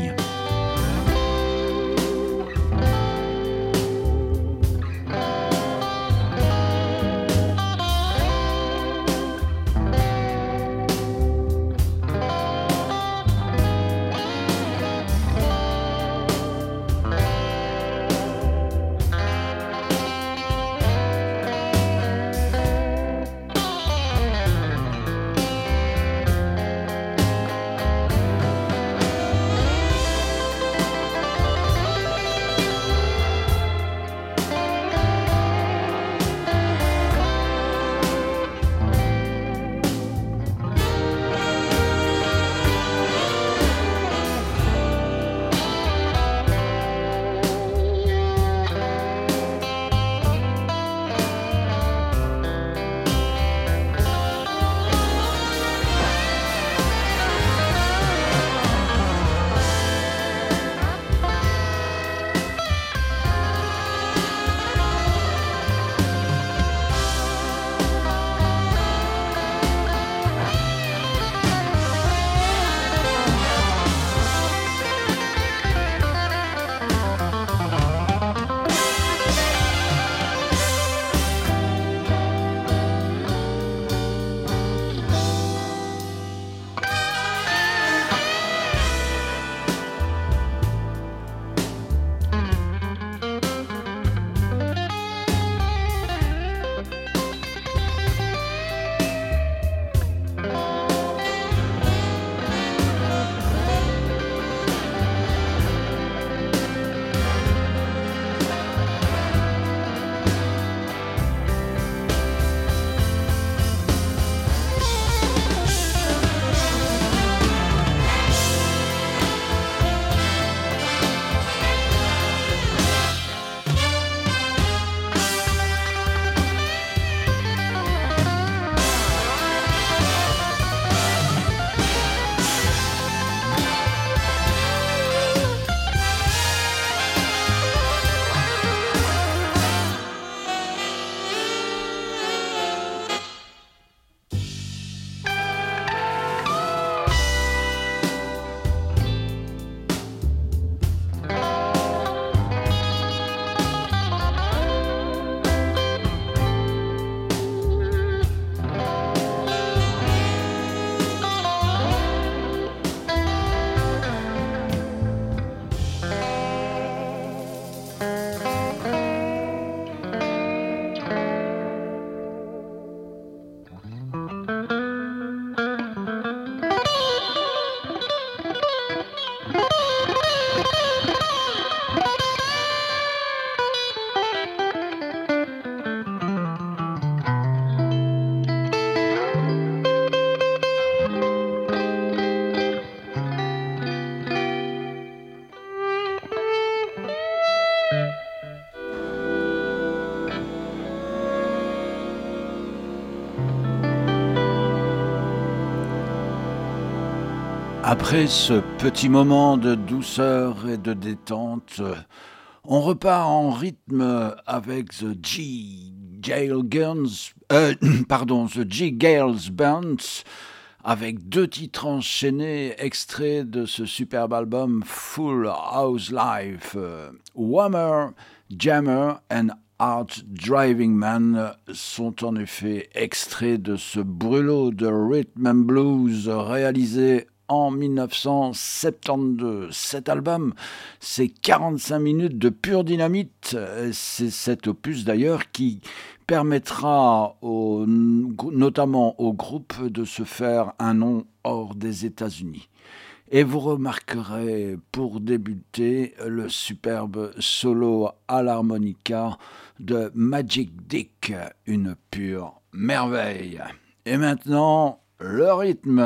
Après ce petit moment de douceur et de détente, on repart en rythme avec The G. Gale Guns, euh, pardon, The G. Gales Bands, avec deux titres enchaînés extraits de ce superbe album Full House Life, euh, Whammer, Jammer and Art Driving Man sont en effet extraits de ce brûlot de rhythm and blues réalisé en dix-neuf cent soixante-douze. Cet album, c'est quarante-cinq minutes de pure dynamite. C'est cet opus d'ailleurs qui permettra au, notamment au groupe de se faire un nom hors des États-Unis. Et vous remarquerez pour débuter le superbe solo à l'harmonica de Magic Dick, une pure merveille. Et maintenant, le rythme.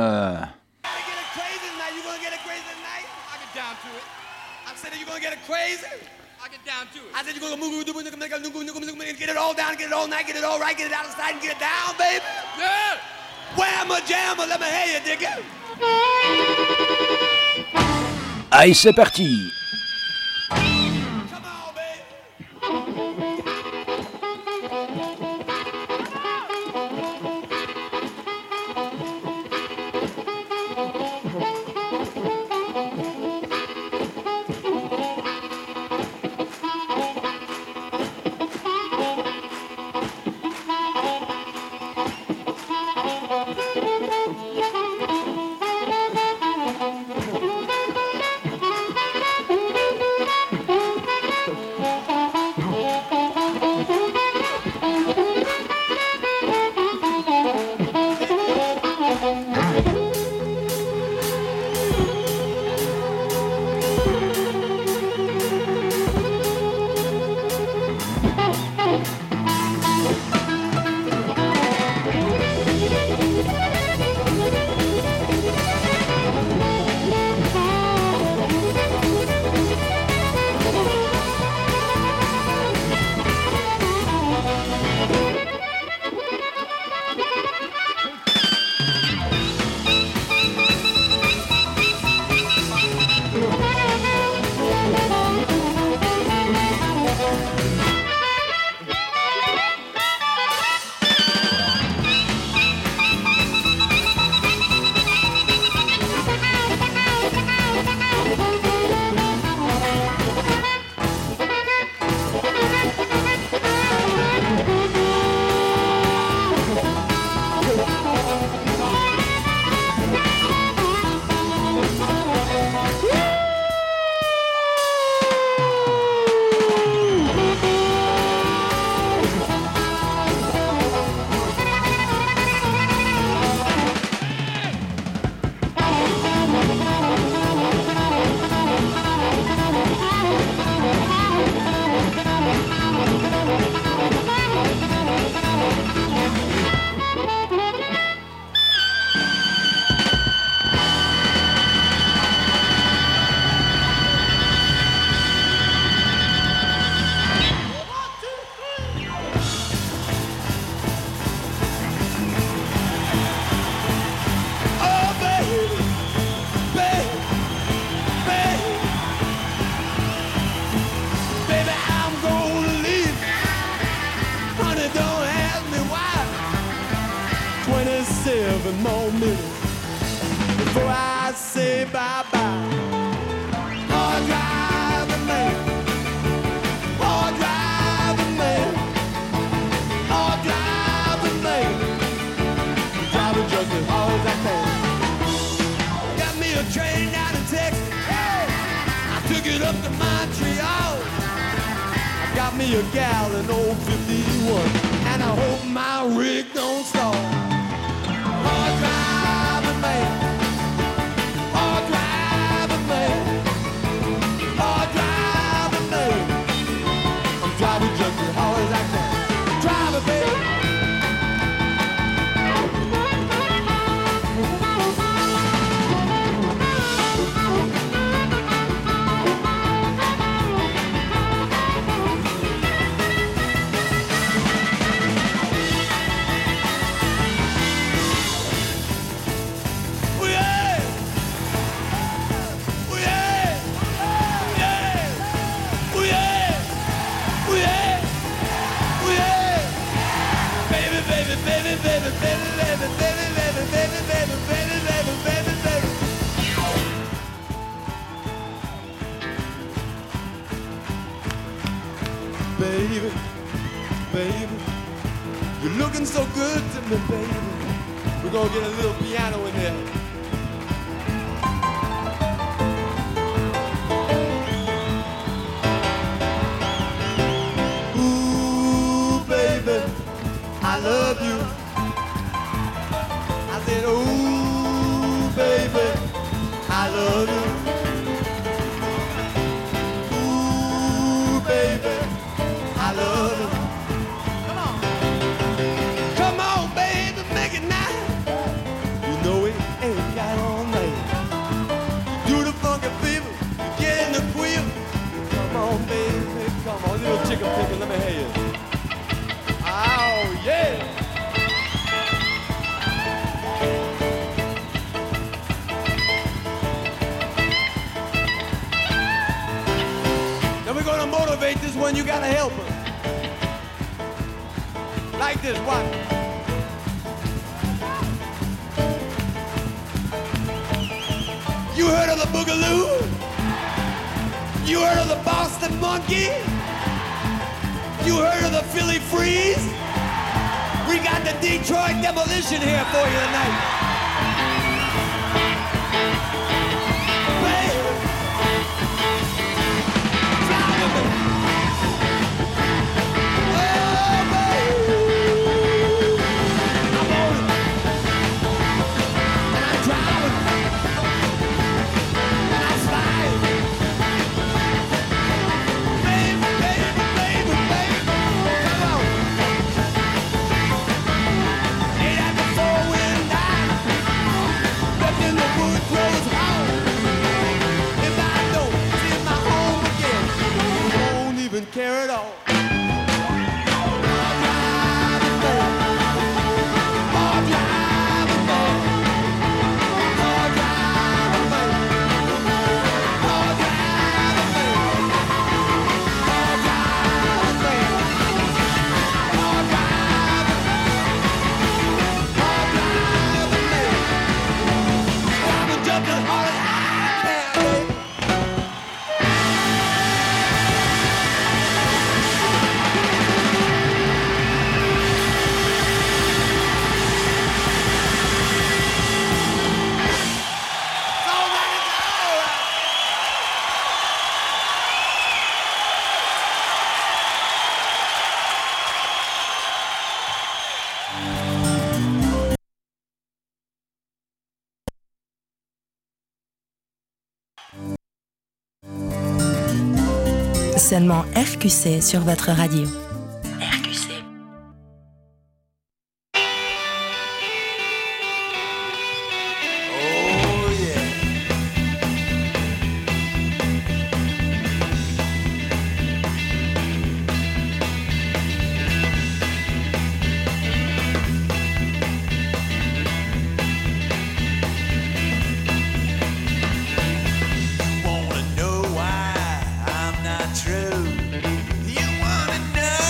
Crazy. I get down to it. I said you're gonna move, move, move, move, move, move, move, move, get it all down, get it all night, get it all right, get it out of sight and get it down, baby. Yeah. Whamma jamma, let me hear you, dig it. Allez, c'est parti. twenty-seven more minutes before I say bye-bye. Hard driving man, hard driving man, hard driving man, driving just as hard as I can. Got me a train down in Texas, hey, I took it up to Montreal. I got me a gal in old fifty-one, and I hope my rig don't stall. Hard driving man, hard driving man, hard driving man. I'm driving just as hard as I can. Driving, baby. baby, baby. You're looking so good to me, baby. We're gonna get a little piano in there. Ooh, baby, I love you. I said, ooh, baby, I love you. Ooh, baby, I love you. Come on. Come on, baby, make it now. You know it ain't got all night. Do the funky fever, get in the quill. Come on, baby, come on. Little chicken picker, let me hear you. Oh, yeah. Now we're gonna motivate this one, you gotta help her. Like this, watch. You heard of the Boogaloo? You heard of the Boston Monkey? You heard of the Philly Freeze? We got the Detroit Demolition here for you tonight. Care at all. Seulement R Q C sur votre radio. R Q C. Wanna know why I'm not true? You wanna know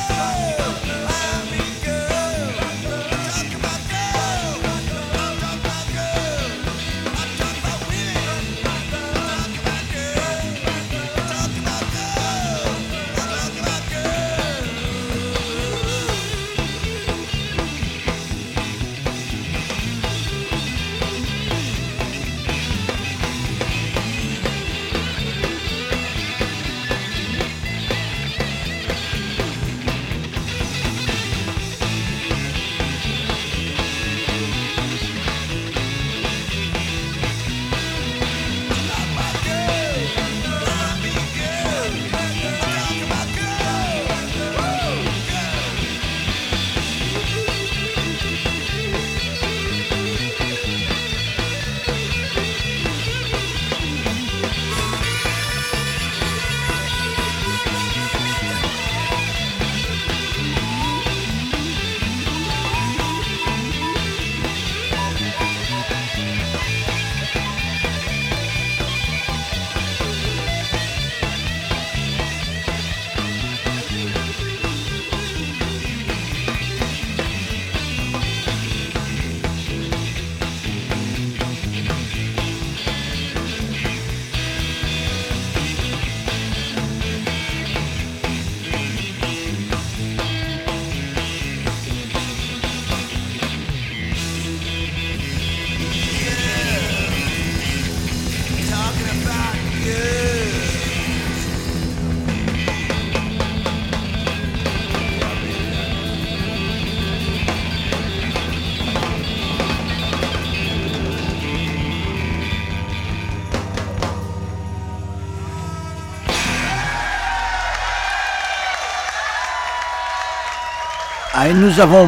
Et nous avons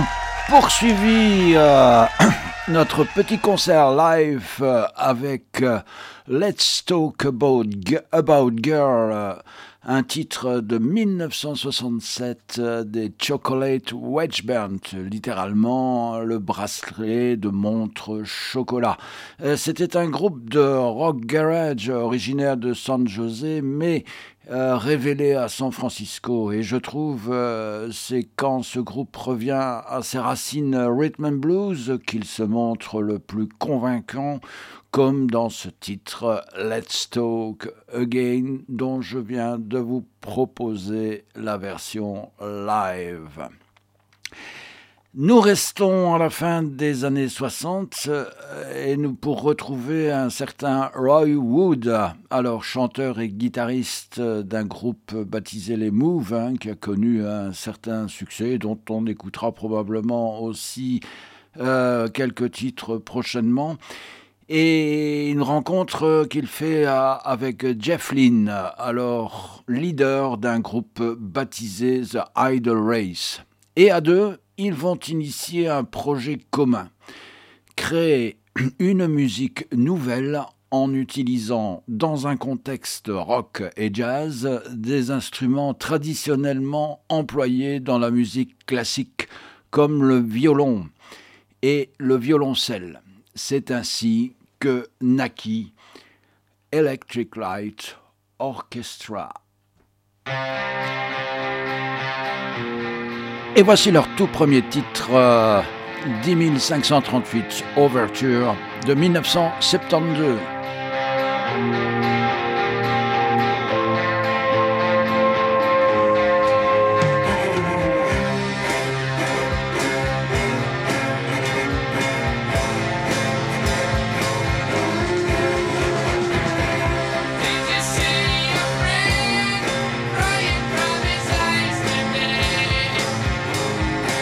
poursuivi euh, notre petit concert live euh, avec euh, Let's Talk About, About Girl, euh, un titre de mille neuf cent soixante-sept euh, des Chocolate Wedge Band, littéralement le bracelet de montre chocolat. Euh, c'était un groupe de rock garage originaire de San José, mais Euh, révélé à San Francisco, et je trouve euh, c'est quand ce groupe revient à ses racines rhythm and blues qu'il se montre le plus convaincant, comme dans ce titre Let's Talk Again dont je viens de vous proposer la version live. Nous restons à la fin des années soixante et nous pour retrouver un certain Roy Wood, alors chanteur et guitariste d'un groupe baptisé les Move, hein, qui a connu un certain succès, dont on écoutera probablement aussi euh, quelques titres prochainement. Et une rencontre qu'il fait avec Jeff Lynne, alors leader d'un groupe baptisé The Idle Race. Et à deux, ils vont initier un projet commun, créer une musique nouvelle en utilisant, dans un contexte rock et jazz, des instruments traditionnellement employés dans la musique classique, comme le violon et le violoncelle. C'est ainsi que naquit Electric Light Orchestra. Et voici leur tout premier titre, euh, dix mille cinq cent trente-huit, Overture, de mille neuf cent soixante-douze. Crying from his eyes today.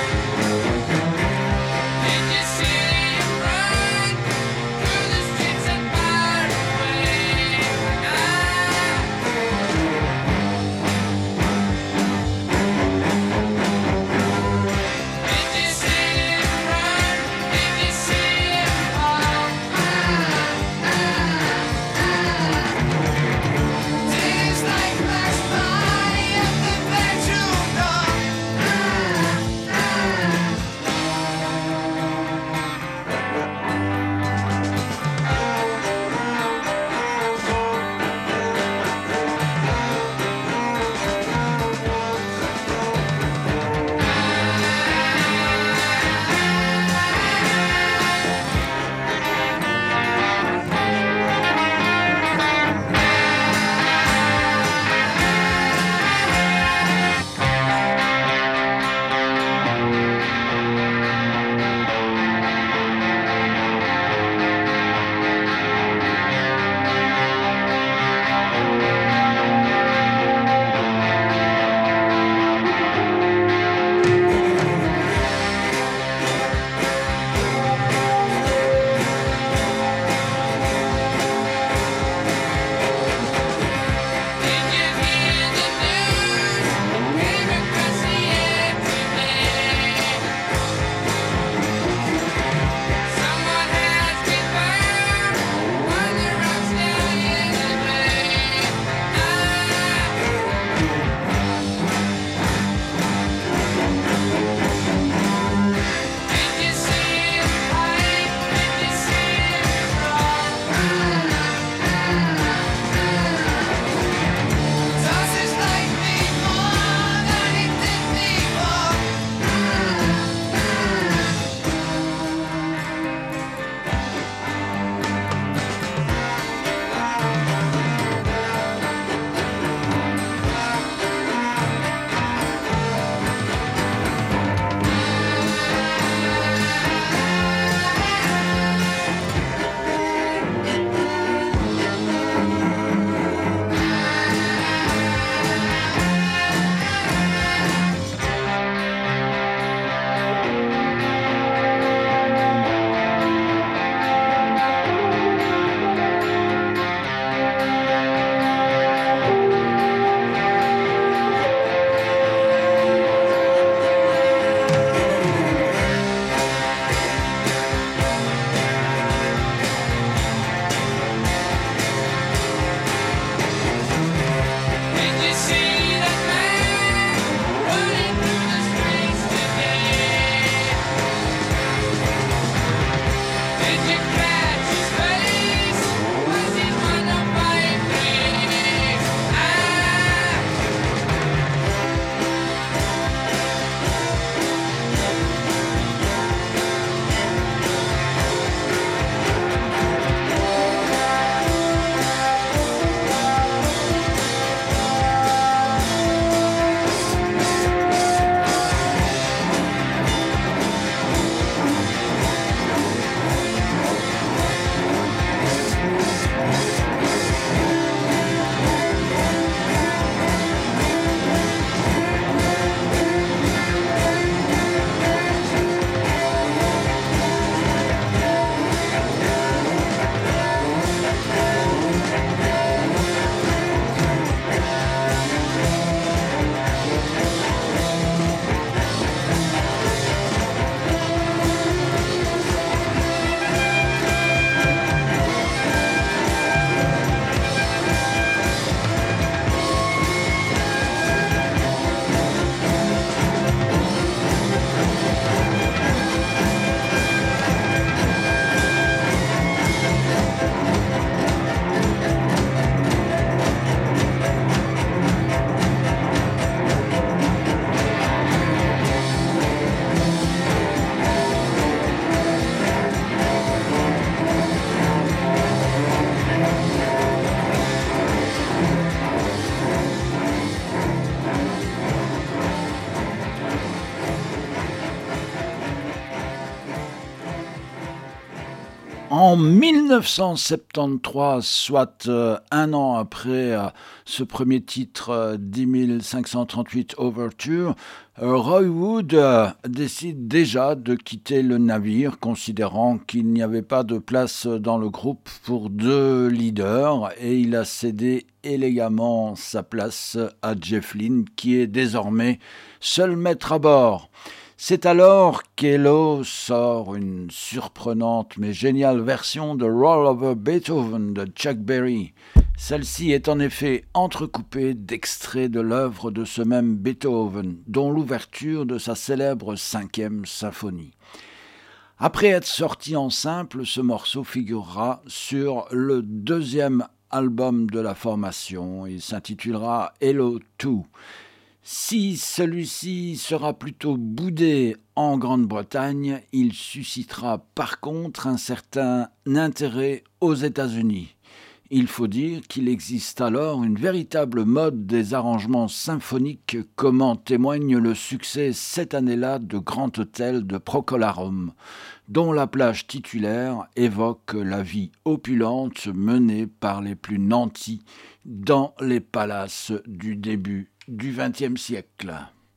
En mille neuf cent soixante-treize, soit euh, un an après euh, ce premier titre euh, dix mille cinq cent trente-huit Overture, euh, Roy Wood euh, décide déjà de quitter le navire, considérant qu'il n'y avait pas de place dans le groupe pour deux leaders, et il a cédé élégamment sa place à Jeff Lynne, qui est désormais seul maître à bord. C'est alors qu'Elo sort une surprenante mais géniale version de Roll Over Beethoven de Chuck Berry. Celle-ci est en effet entrecoupée d'extraits de l'œuvre de ce même Beethoven, dont l'ouverture de sa célèbre cinquième symphonie. Après être sorti en simple, ce morceau figurera sur le deuxième album de la formation. Il s'intitulera Hello deux. Si celui-ci sera plutôt boudé en Grande-Bretagne, il suscitera par contre un certain intérêt aux États-Unis. Il faut dire qu'il existe alors une véritable mode des arrangements symphoniques, comme en témoigne le succès cette année-là de Grand Hôtel de Procol Harum, dont la plage titulaire évoque la vie opulente menée par les plus nantis dans les palaces du début du vingtième siècle.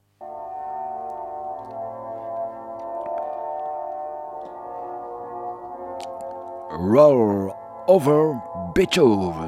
Roll Over Beethoven.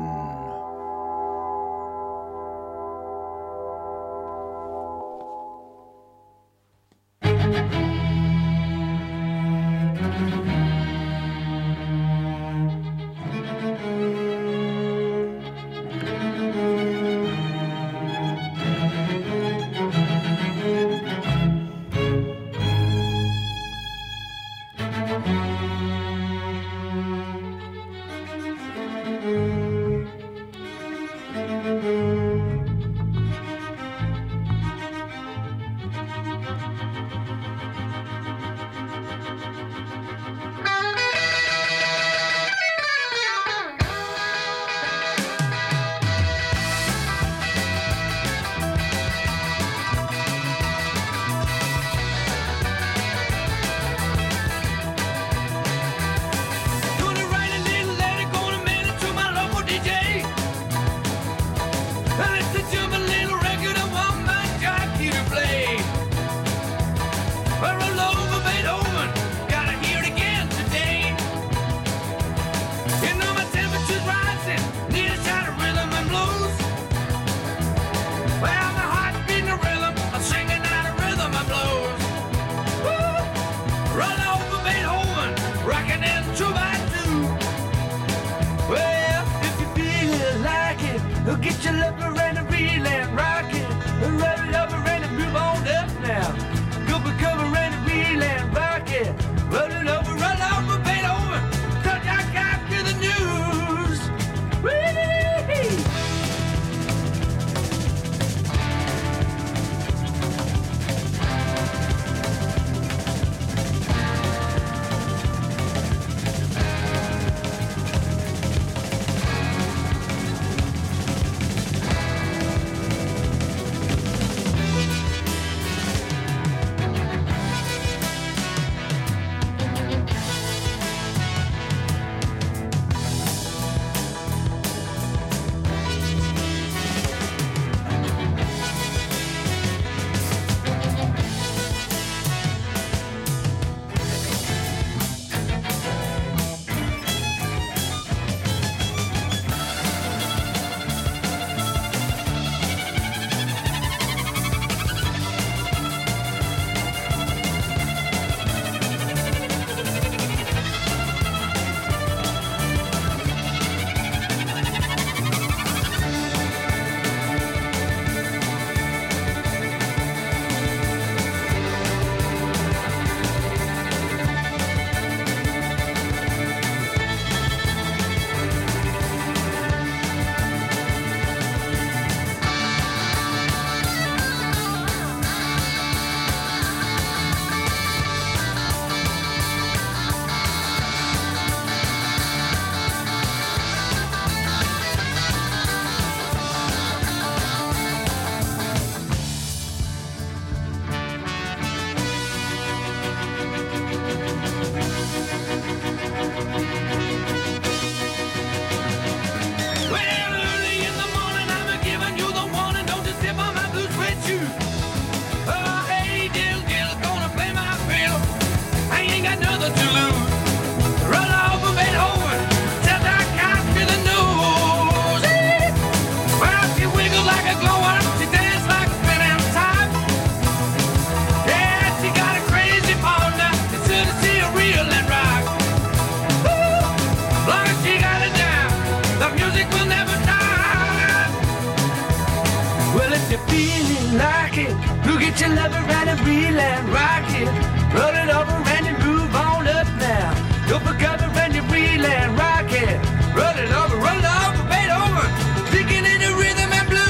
Look at your lover and a reel and rock it. Roll it over and you move on up now. Go for cover and you reel and rock it. Roll it over, roll it over, bend over. Digging in the rhythm and blues.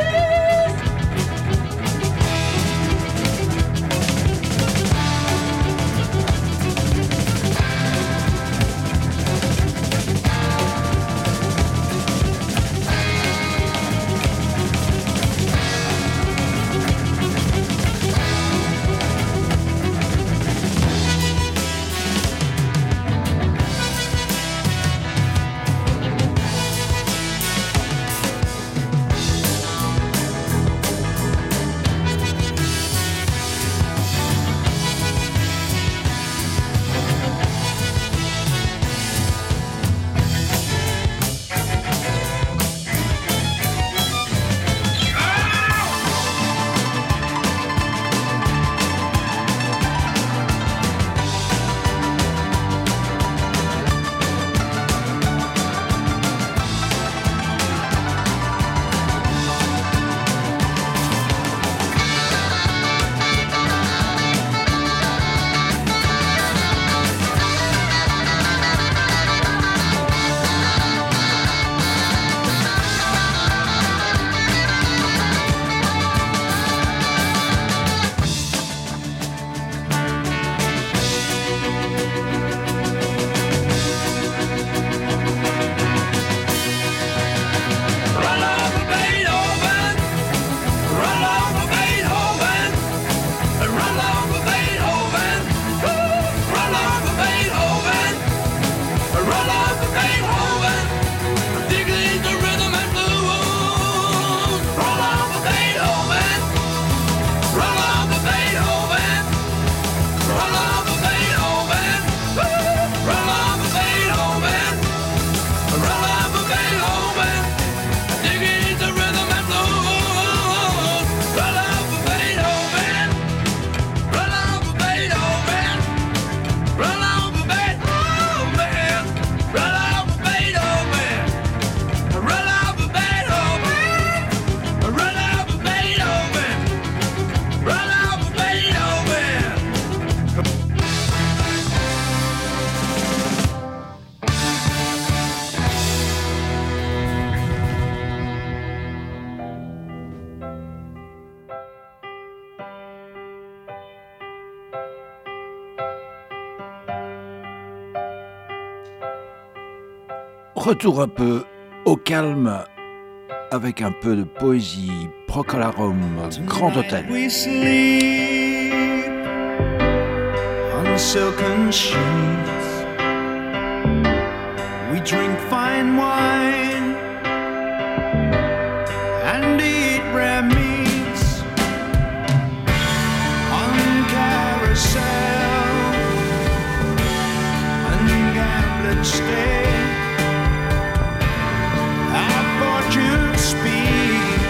Retour un peu au calme avec un peu de poésie. Procolarum, Grand Hôtel. We sleep on silken sheets. We drink fine wine and eat rare meats on carousel and gambling stay. Our fortunes speak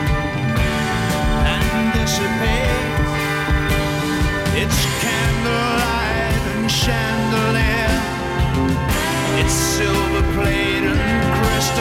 and dissipate. It's candlelight and chandelier. It's silver plate and crystal.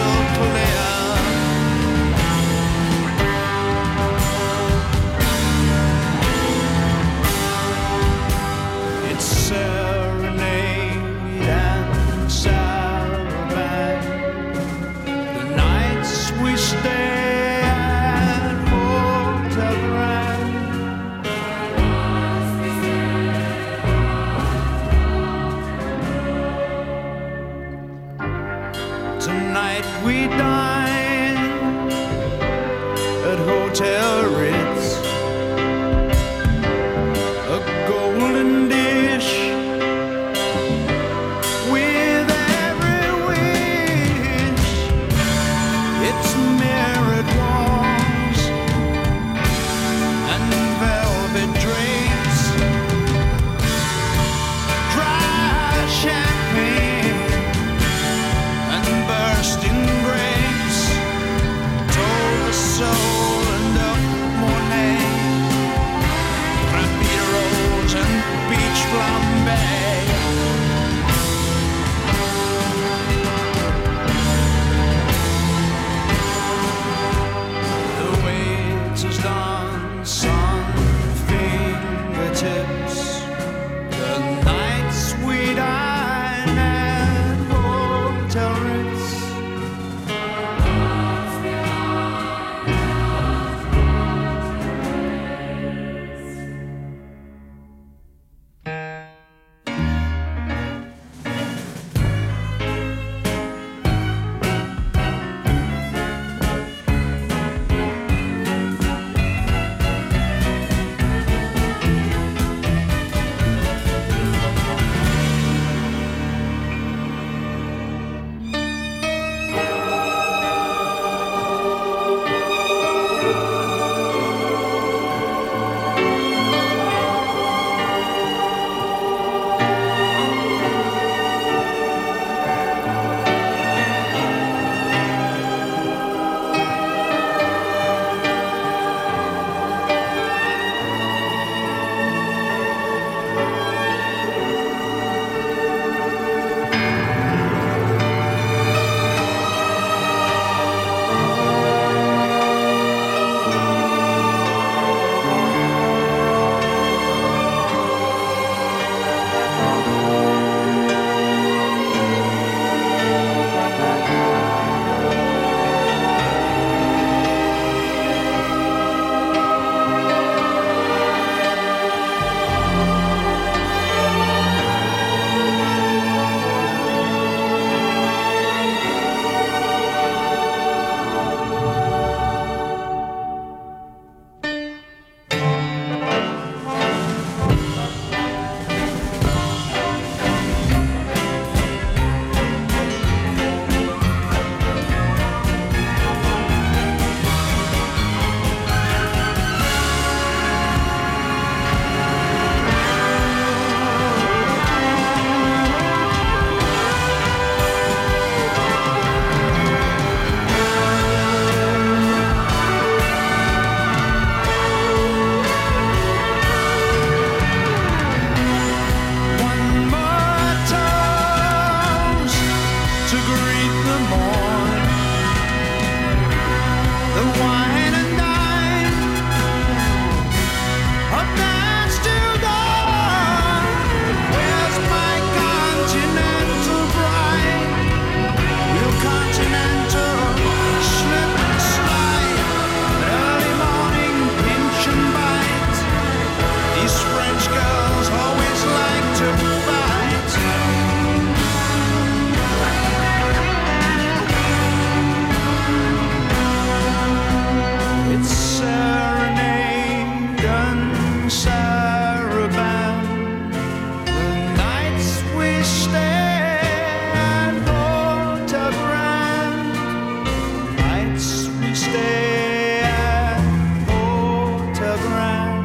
in Saraband, the nights we stay at Hotel Grand, nights we stay at Hotel Grand.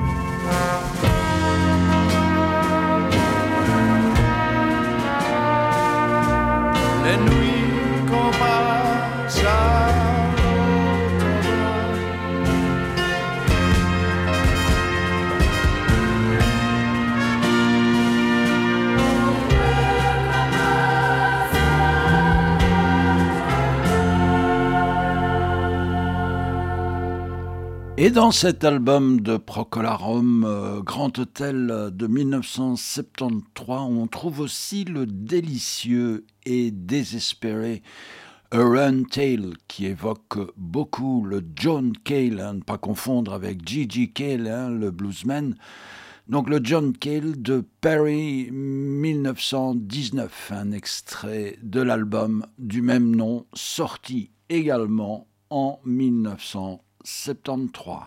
Les nuits qu'on passe à Et dans cet album de Procolarum, euh, Grand Hôtel de mille neuf cent soixante-treize, on trouve aussi le délicieux et désespéré A Run Tale, qui évoque beaucoup le John Cale, hein, ne pas confondre avec Gigi Cale, hein, le bluesman. Donc le John Cale de Paris mille neuf cent dix-neuf, un extrait de l'album du même nom, sorti également en mille neuf cent soixante-treize.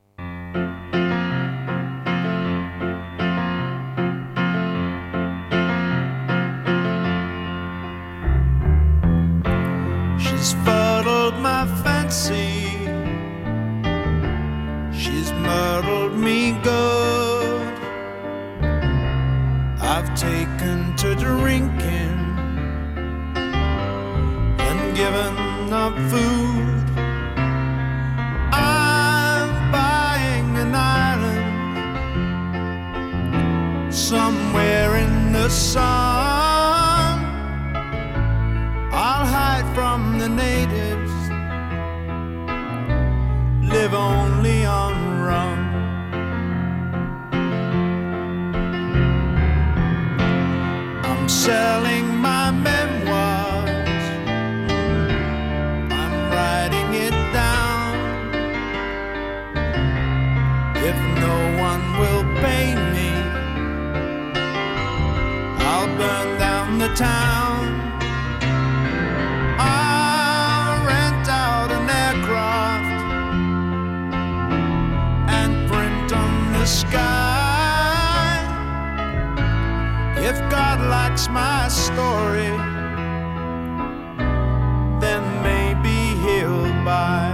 She's fuddled my fancy, she's muddled me good. I've taken to drinking and given up food. I'm buying an island somewhere in the sun. I'll hide from the natives, live only on rum. I'm selling my memoirs, I'm writing it down. If no one will pay me, I'll burn down the town. I'll rent out an aircraft and print on the sky. If God likes my story, then maybe he'll buy.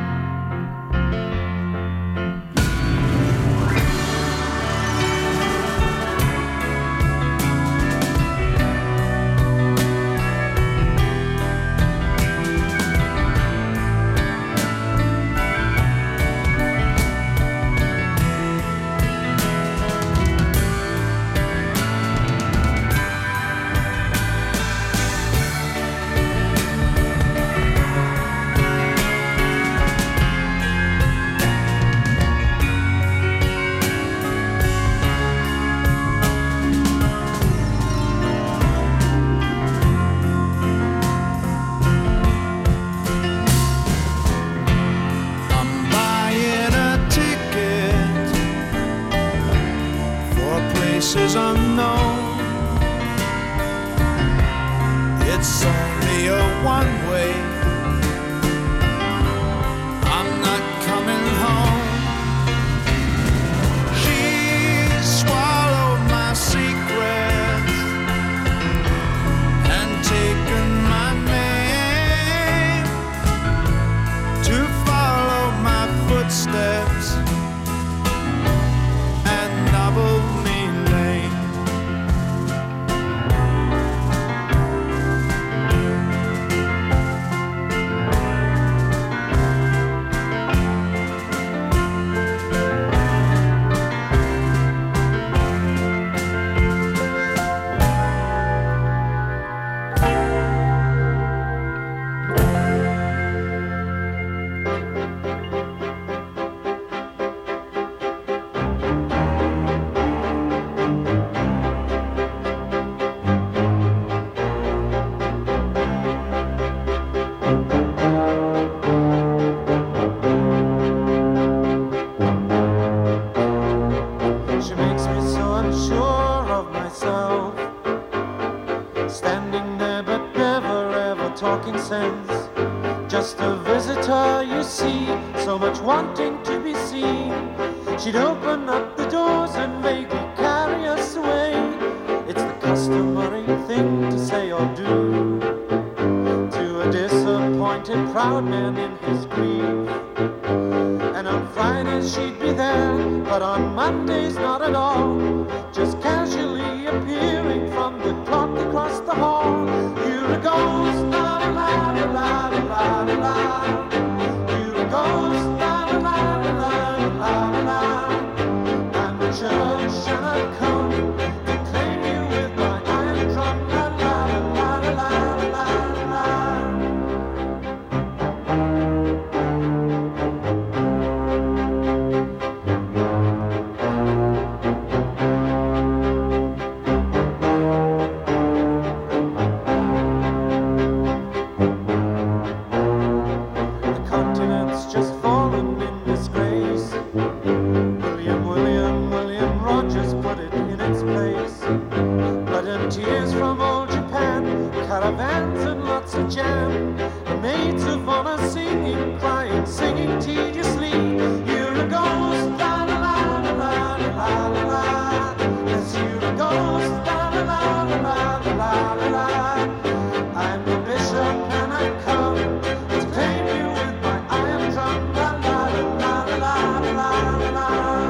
Places unknown. It's only a one-way. I'm not coming home. She swallowed my secrets and taken my name to follow my footsteps and nobble me. Just a visitor, you see, so much wanting to be seen. She'd open up the doors and vaguely carry us away. It's the customary thing to say or do to a disappointed proud man in his grief. And on Fridays she'd be there, but on Mondays not at all, just casually appearing from the clock across the hall. You're a ghost, la la la la la la la la. You're a ghost, la la la la la la la. And the church and I come to claim you with my iron drum, la la la la la la la. Tears from old Japan, caravans and lots of jam, the maids of honor singing, crying, singing tediously. You're a ghost, la la la la la la la la. Yes, you're a ghost, la la la la la la la la. I'm the bishop and I come to claim you with my iron drum, la la la la la la la la.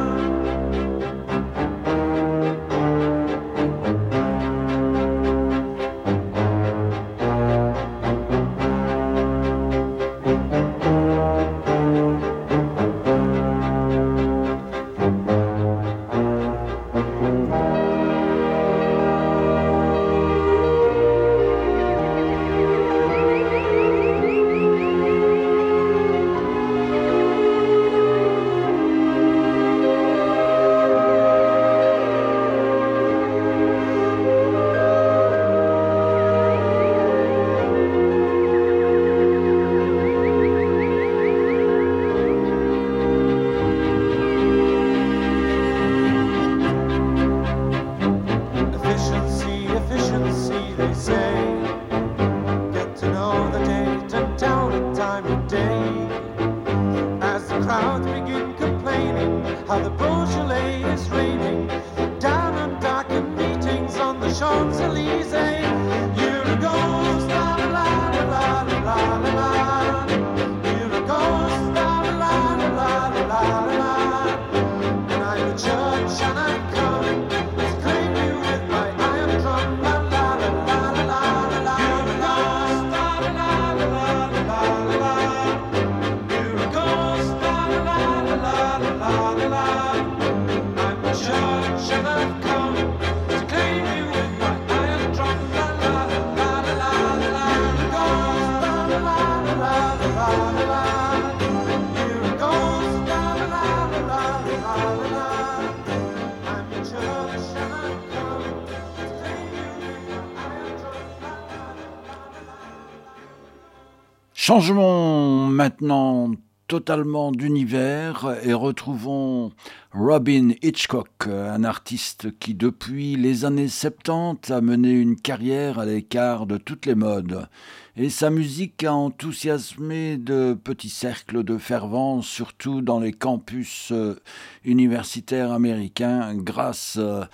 Changeons maintenant totalement d'univers et retrouvons Robyn Hitchcock, un artiste qui depuis les années soixante-dix a mené une carrière à l'écart de toutes les modes. Et sa musique a enthousiasmé de petits cercles de fervents, surtout dans les campus universitaires américains, grâce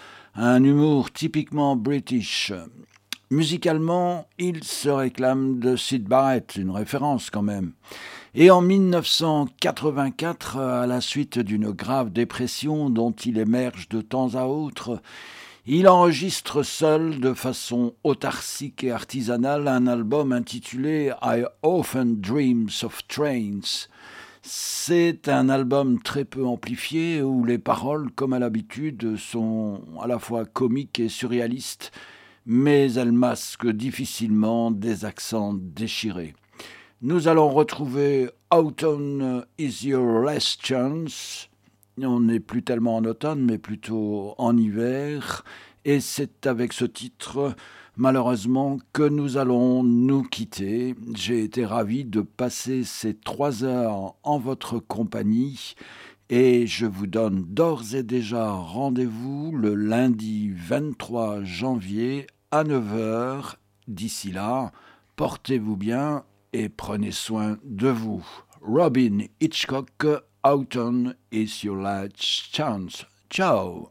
à un humour typiquement british. Musicalement, il se réclame de Syd Barrett, une référence quand même. Et en dix-neuf cent quatre-vingt-quatre, à la suite d'une grave dépression dont il émerge de temps à autre, il enregistre seul, de façon autarcique et artisanale, un album intitulé « I Often Dreams of Trains ». C'est un album très peu amplifié où les paroles, comme à l'habitude, sont à la fois comiques et surréalistes, mais elles masquent difficilement des accents déchirés. Nous allons retrouver « Autumn is your last chance ». On n'est plus tellement en automne, mais plutôt en hiver. Et c'est avec ce titre, malheureusement, que nous allons nous quitter. J'ai été ravi de passer ces trois heures en votre compagnie. Et je vous donne d'ores et déjà rendez-vous le lundi vingt-trois janvier à neuf heures. D'ici là, portez-vous bien et prenez soin de vous. Robyn Hitchcock, Autumn is your last chance. Ciao.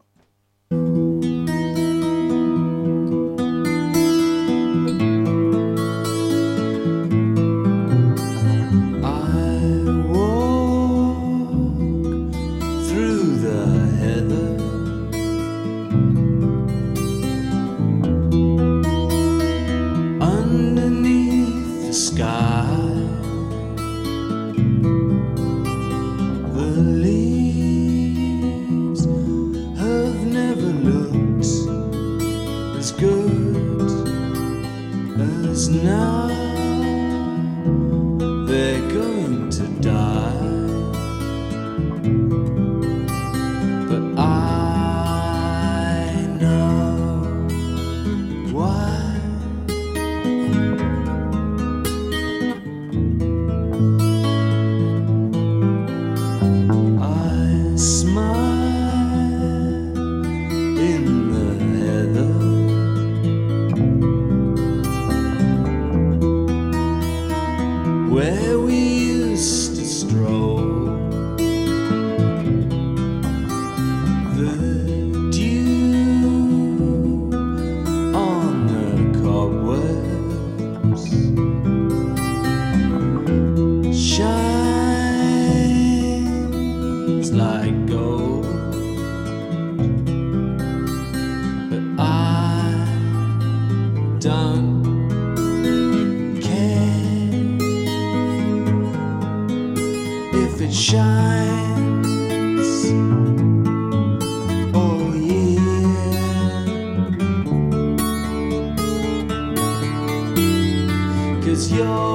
Through the heather, underneath the sky, the leaves have never looked as good as now. They're going to die. Where we used to stroll, the dew on the cobwebs shines like gold, but I don't it shines, oh yeah, 'cause you're